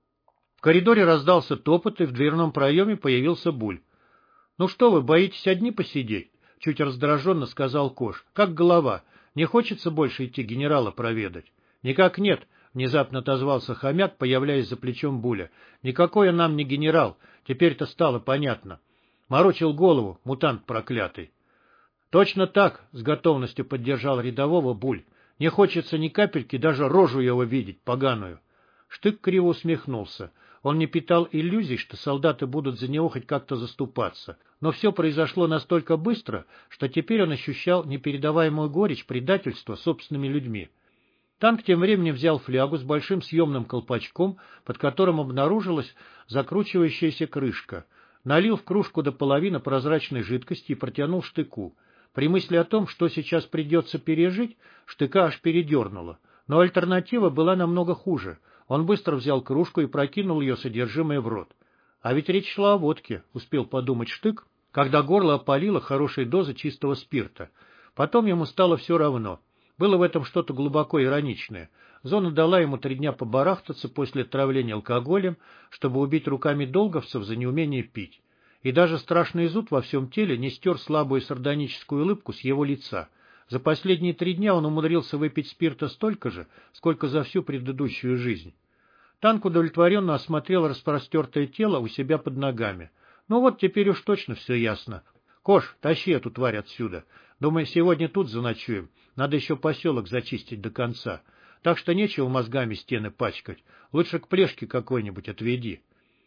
В коридоре раздался топот, и в дверном проеме появился Буль. — Ну что вы, боитесь одни посидеть? — чуть раздраженно сказал Кош. — Как голова? Не хочется больше идти генерала проведать? — Никак нет, — внезапно отозвался хомяк, появляясь за плечом Буля. — Никакой он нам не генерал, теперь-то стало понятно. Морочил голову, мутант проклятый. — Точно так, — с готовностью поддержал рядового Буль. — Не хочется ни капельки даже рожу его видеть, поганую. Штык криво усмехнулся. Он не питал иллюзий, что солдаты будут за него хоть как-то заступаться. Но все произошло настолько быстро, что теперь он ощущал непередаваемую горечь предательства собственными людьми. Танк тем временем взял флягу с большим съемным колпачком, под которым обнаружилась закручивающаяся крышка. Налил в кружку до половины прозрачной жидкости и протянул Штыку. При мысли о том, что сейчас придется пережить, Штыка аж передернуло. Но альтернатива была намного хуже. Он быстро взял кружку и прокинул ее содержимое в рот. А ведь речь шла о водке, успел подумать Штык, когда горло опалило хорошей дозы чистого спирта. Потом ему стало все равно. Было в этом что-то глубоко ироничное. Зона дала ему три дня побарахтаться после отравления алкоголем, чтобы убить руками долговцев за неумение пить. И даже страшный зуд во всем теле не стер слабую сардоническую улыбку с его лица. За последние три дня он умудрился выпить спирта столько же, сколько за всю предыдущую жизнь. Танк удовлетворенно осмотрел распростертое тело у себя под ногами. Ну вот, теперь уж точно все ясно. Кош, тащи эту тварь отсюда. Думаю, сегодня тут заночуем. Надо еще поселок зачистить до конца. Так что нечего мозгами стены пачкать. Лучше к Плешке какой-нибудь отведи.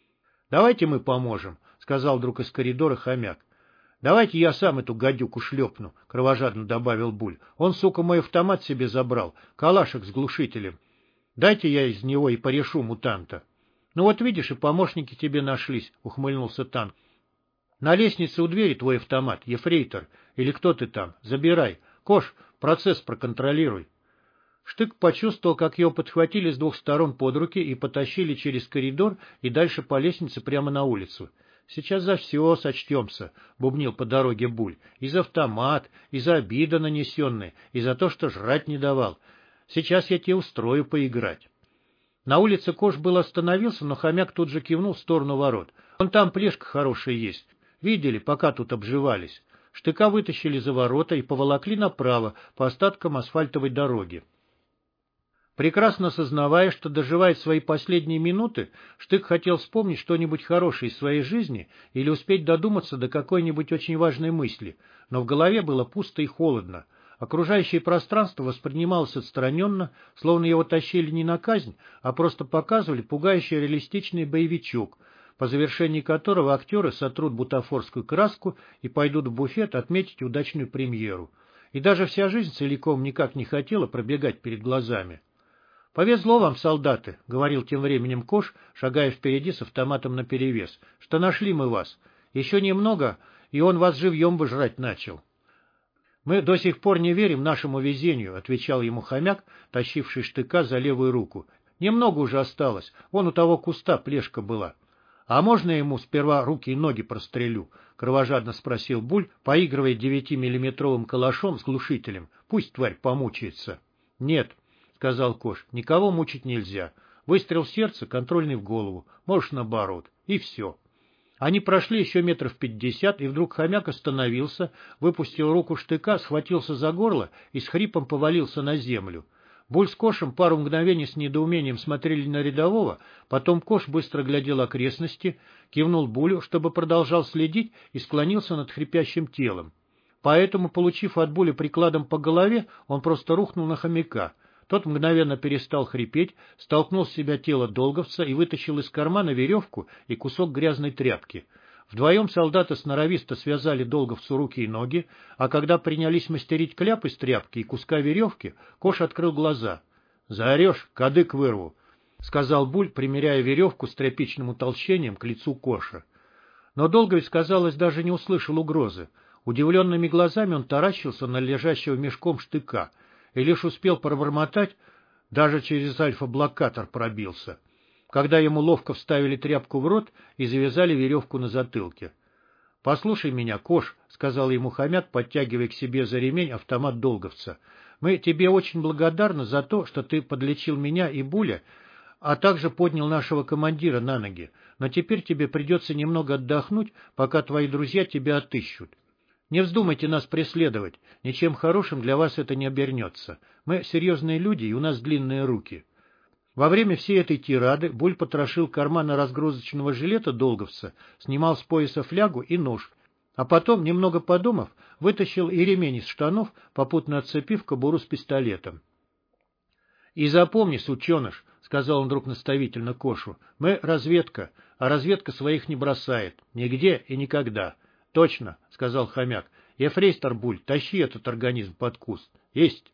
— Давайте мы поможем, — сказал вдруг из коридора хомяк. — Давайте я сам эту гадюку шлепну, — кровожадно добавил Буль. Он, сука, мой автомат себе забрал, калашек с глушителем. Дайте я из него и порешу мутанта. — Ну вот видишь, и помощники тебе нашлись, — ухмыльнулся Танк. — На лестнице у двери твой автомат, ефрейтор, или кто ты там, забирай. Кош, процесс проконтролируй. Штык почувствовал, как его подхватили с двух сторон под руки и потащили через коридор и дальше по лестнице прямо на улицу. — Сейчас за все сочтемся, — бубнил по дороге Буль. — И за автомат, и за обиды нанесенные, и за то, что жрать не давал. Сейчас я тебе устрою поиграть. На улице Кош был остановился, но хомяк тут же кивнул в сторону ворот. — Вон там Плешка хорошая есть. Видели, пока тут обживались. Штыка вытащили за ворота и поволокли направо, по остаткам асфальтовой дороги. Прекрасно сознавая, что доживает свои последние минуты, Штык хотел вспомнить что-нибудь хорошее из своей жизни или успеть додуматься до какой-нибудь очень важной мысли, но в голове было пусто и холодно. Окружающее пространство воспринималось отстраненно, словно его тащили не на казнь, а просто показывали пугающий реалистичный боевичок, по завершении которого актеры сотрут бутафорскую краску и пойдут в буфет отметить удачную премьеру. И даже вся жизнь целиком никак не хотела пробегать перед глазами. — Повезло вам, солдаты, — говорил тем временем Кош, шагая впереди с автоматом наперевес, — что нашли мы вас. Еще немного, и он вас живьем бы жрать начал. — Мы до сих пор не верим нашему везению, — отвечал ему хомяк, тащивший Штыка за левую руку. — Немного уже осталось, вон у того куста Плешка была. — А можно я ему сперва руки и ноги прострелю? — кровожадно спросил Буль, поигрывая девятимиллиметровым калашом с глушителем. — Пусть тварь помучается. — Нет, — сказал Кош, — никого мучить нельзя. Выстрел в сердце, контрольный в голову, можешь наоборот, и все. Они прошли еще метров пятьдесят, и вдруг хомяк остановился, выпустил руку штыка, схватился за горло и с хрипом повалился на землю. Буль с Кошем пару мгновений с недоумением смотрели на рядового, потом Кош быстро глядел окрестности, кивнул Булю, чтобы продолжал следить, и склонился над хрипящим телом. Поэтому, получив от Буля прикладом по голове, он просто рухнул на хомяка. Тот мгновенно перестал хрипеть, столкнул с себя тело долговца и вытащил из кармана веревку и кусок грязной тряпки. Вдвоем солдаты сноровисто связали долговцу руки и ноги, а когда принялись мастерить кляп из тряпки и куска веревки, Кош открыл глаза. — Заорешь, кадык вырву, — сказал Буль, примеряя веревку с тряпичным утолщением к лицу Коша. Но долговец, казалось, даже не услышал угрозы. Удивленными глазами он таращился на лежащего мешком штыка и лишь успел пробормотать, даже через альфа-блокатор пробился, когда ему ловко вставили тряпку в рот и завязали веревку на затылке. — Послушай меня, Кош, — сказал ему хомяк, подтягивая к себе за ремень автомат долговца. — Мы тебе очень благодарны за то, что ты подлечил меня и Буля, а также поднял нашего командира на ноги, но теперь тебе придется немного отдохнуть, пока твои друзья тебя отыщут. Не вздумайте нас преследовать, ничем хорошим для вас это не обернется. Мы серьезные люди, и у нас длинные руки. Во время всей этой тирады Буль потрошил карманы разгрузочного жилета долговца, снимал с пояса флягу и нож, а потом, немного подумав, вытащил и ремень из штанов, попутно отцепив кобуру с пистолетом. — И запомни, сученыш, — сказал он вдруг наставительно Кошу, — мы разведка, а разведка своих не бросает, нигде и никогда. — Точно, — сказал хомяк. — Ефрейстор Буль, тащи этот организм под куст. — Есть.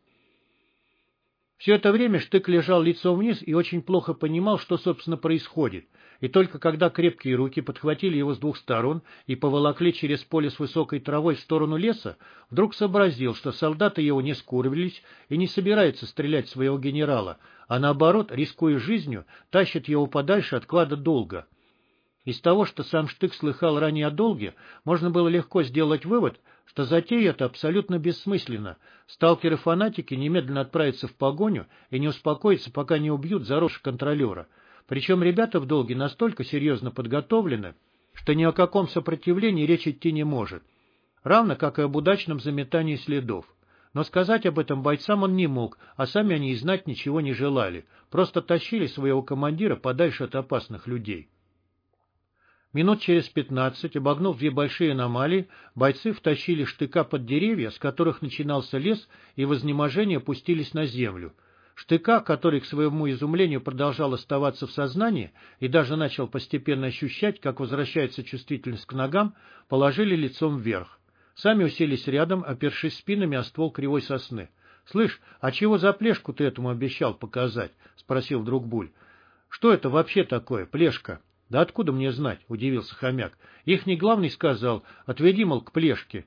Все это время штык лежал лицом вниз и очень плохо понимал, что, собственно, происходит, и только когда крепкие руки подхватили его с двух сторон и поволокли через поле с высокой травой в сторону леса, вдруг сообразил, что солдаты его не скурвились и не собираются стрелять в своего генерала, а наоборот, рискуя жизнью, тащат его подальше от клада Долга. Из того, что сам штык слыхал ранее о Долге, можно было легко сделать вывод, что затея эта абсолютно бессмысленна. Сталкеры-фанатики немедленно отправятся в погоню и не успокоятся, пока не убьют заросшего контролера. Причем ребята в Долге настолько серьезно подготовлены, что ни о каком сопротивлении речь идти не может, равно как и об удачном заметании следов. Но сказать об этом бойцам он не мог, а сами они и знать ничего не желали, просто тащили своего командира подальше от опасных людей. Минут через пятнадцать, обогнув две большие аномалии, бойцы втащили штыка под деревья, с которых начинался лес, и в изнеможении опустились на землю. Штыка, который, к своему изумлению, продолжал оставаться в сознании и даже начал постепенно ощущать, как возвращается чувствительность к ногам, положили лицом вверх. Сами уселись рядом, опершись спинами о ствол кривой сосны. — Слышь, а чего за плешку ты этому обещал показать? — спросил вдруг Буль. — Что это вообще такое, плешка? — Да откуда мне знать? — удивился хомяк. — Ихний главный сказал, отведи, мол, к плешке.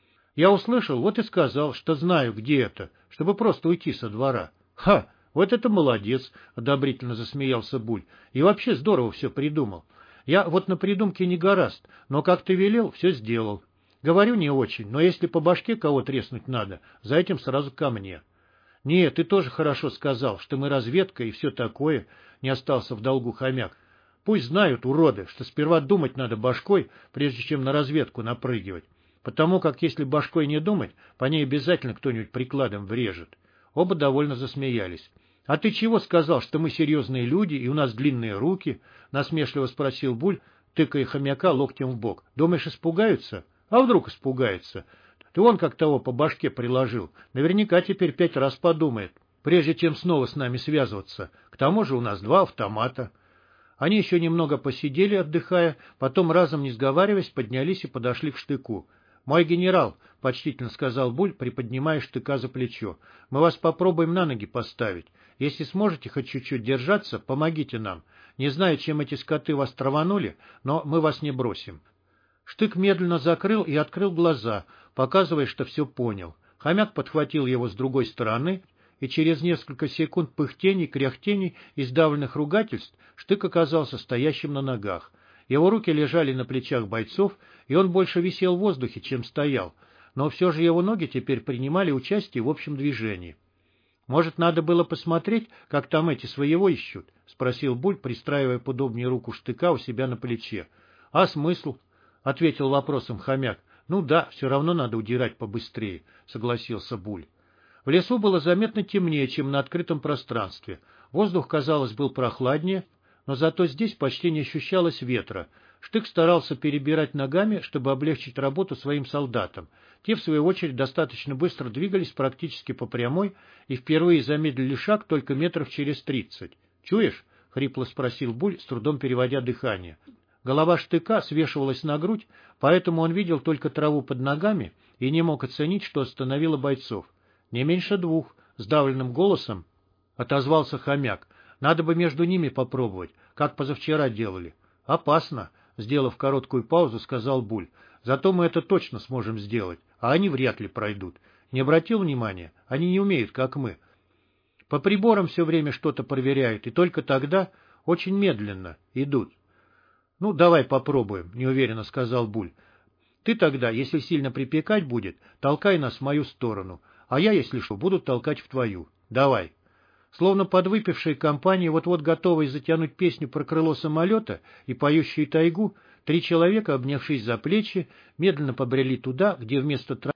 Я услышал, вот и сказал, что знаю, где это, чтобы просто уйти со двора. — Ха! Вот это молодец! — одобрительно засмеялся Буль. — И вообще здорово все придумал. Я вот на придумке не горазд, но как ты велел, все сделал. Говорю не очень, но если по башке кого треснуть надо, за этим сразу ко мне. — Нет, ты тоже хорошо сказал, что мы разведка и все такое, — не остался в долгу хомяк. Пусть знают, уроды, что сперва думать надо башкой, прежде чем на разведку напрыгивать, потому как если башкой не думать, по ней обязательно кто-нибудь прикладом врежет. Оба довольно засмеялись. — А ты чего сказал, что мы серьезные люди и у нас длинные руки? — насмешливо спросил Буль, тыкая хомяка локтем в бок. — Думаешь, испугаются? А вдруг испугаются? Ты вон как того по башке приложил. Наверняка теперь пять раз подумает, прежде чем снова с нами связываться. К тому же у нас два автомата. Они еще немного посидели, отдыхая, потом, разом не сговариваясь, поднялись и подошли к штыку. — Мой генерал, — почтительно сказал Буль, приподнимая штыка за плечо, — мы вас попробуем на ноги поставить. Если сможете хоть чуть-чуть держаться, помогите нам. Не знаю, чем эти скоты вас траванули, но мы вас не бросим. Штык медленно закрыл и открыл глаза, показывая, что все понял. Хомяк подхватил его с другой стороны, и через несколько секунд пыхтений, кряхтений и сдавленных ругательств штык оказался стоящим на ногах. Его руки лежали на плечах бойцов, и он больше висел в воздухе, чем стоял, но все же его ноги теперь принимали участие в общем движении. — Может, надо было посмотреть, как там эти своего ищут? — спросил Буль, пристраивая подобнее руку штыка у себя на плече. — А смысл? — ответил вопросом хомяк. — Ну да, все равно надо удирать побыстрее, — согласился Буль. В лесу было заметно темнее, чем на открытом пространстве. Воздух, казалось, был прохладнее, но зато здесь почти не ощущалось ветра. Штык старался перебирать ногами, чтобы облегчить работу своим солдатам. Те, в свою очередь, достаточно быстро двигались практически по прямой и впервые замедлили шаг только метров через тридцать. «Чуешь?» — хрипло спросил Буль, с трудом переводя дыхание. Голова Штыка свешивалась на грудь, поэтому он видел только траву под ногами и не мог оценить, что остановило бойцов. «Не меньше двух», — сдавленным голосом отозвался хомяк. «Надо бы между ними попробовать, как позавчера делали». «Опасно», — сделав короткую паузу, сказал Буль. «Зато мы это точно сможем сделать, а они вряд ли пройдут. Не обратил внимания? Они не умеют, как мы. По приборам все время что-то проверяют, и только тогда очень медленно идут». «Ну, давай попробуем», — неуверенно сказал Буль. «Ты тогда, если сильно припекать будет, толкай нас в мою сторону, а я, если что, буду толкать в твою. Давай». Словно подвыпившие компании, вот-вот готовые затянуть песню про крыло самолета и поющую тайгу, три человека, обнявшись за плечи, медленно побрели туда, где вместо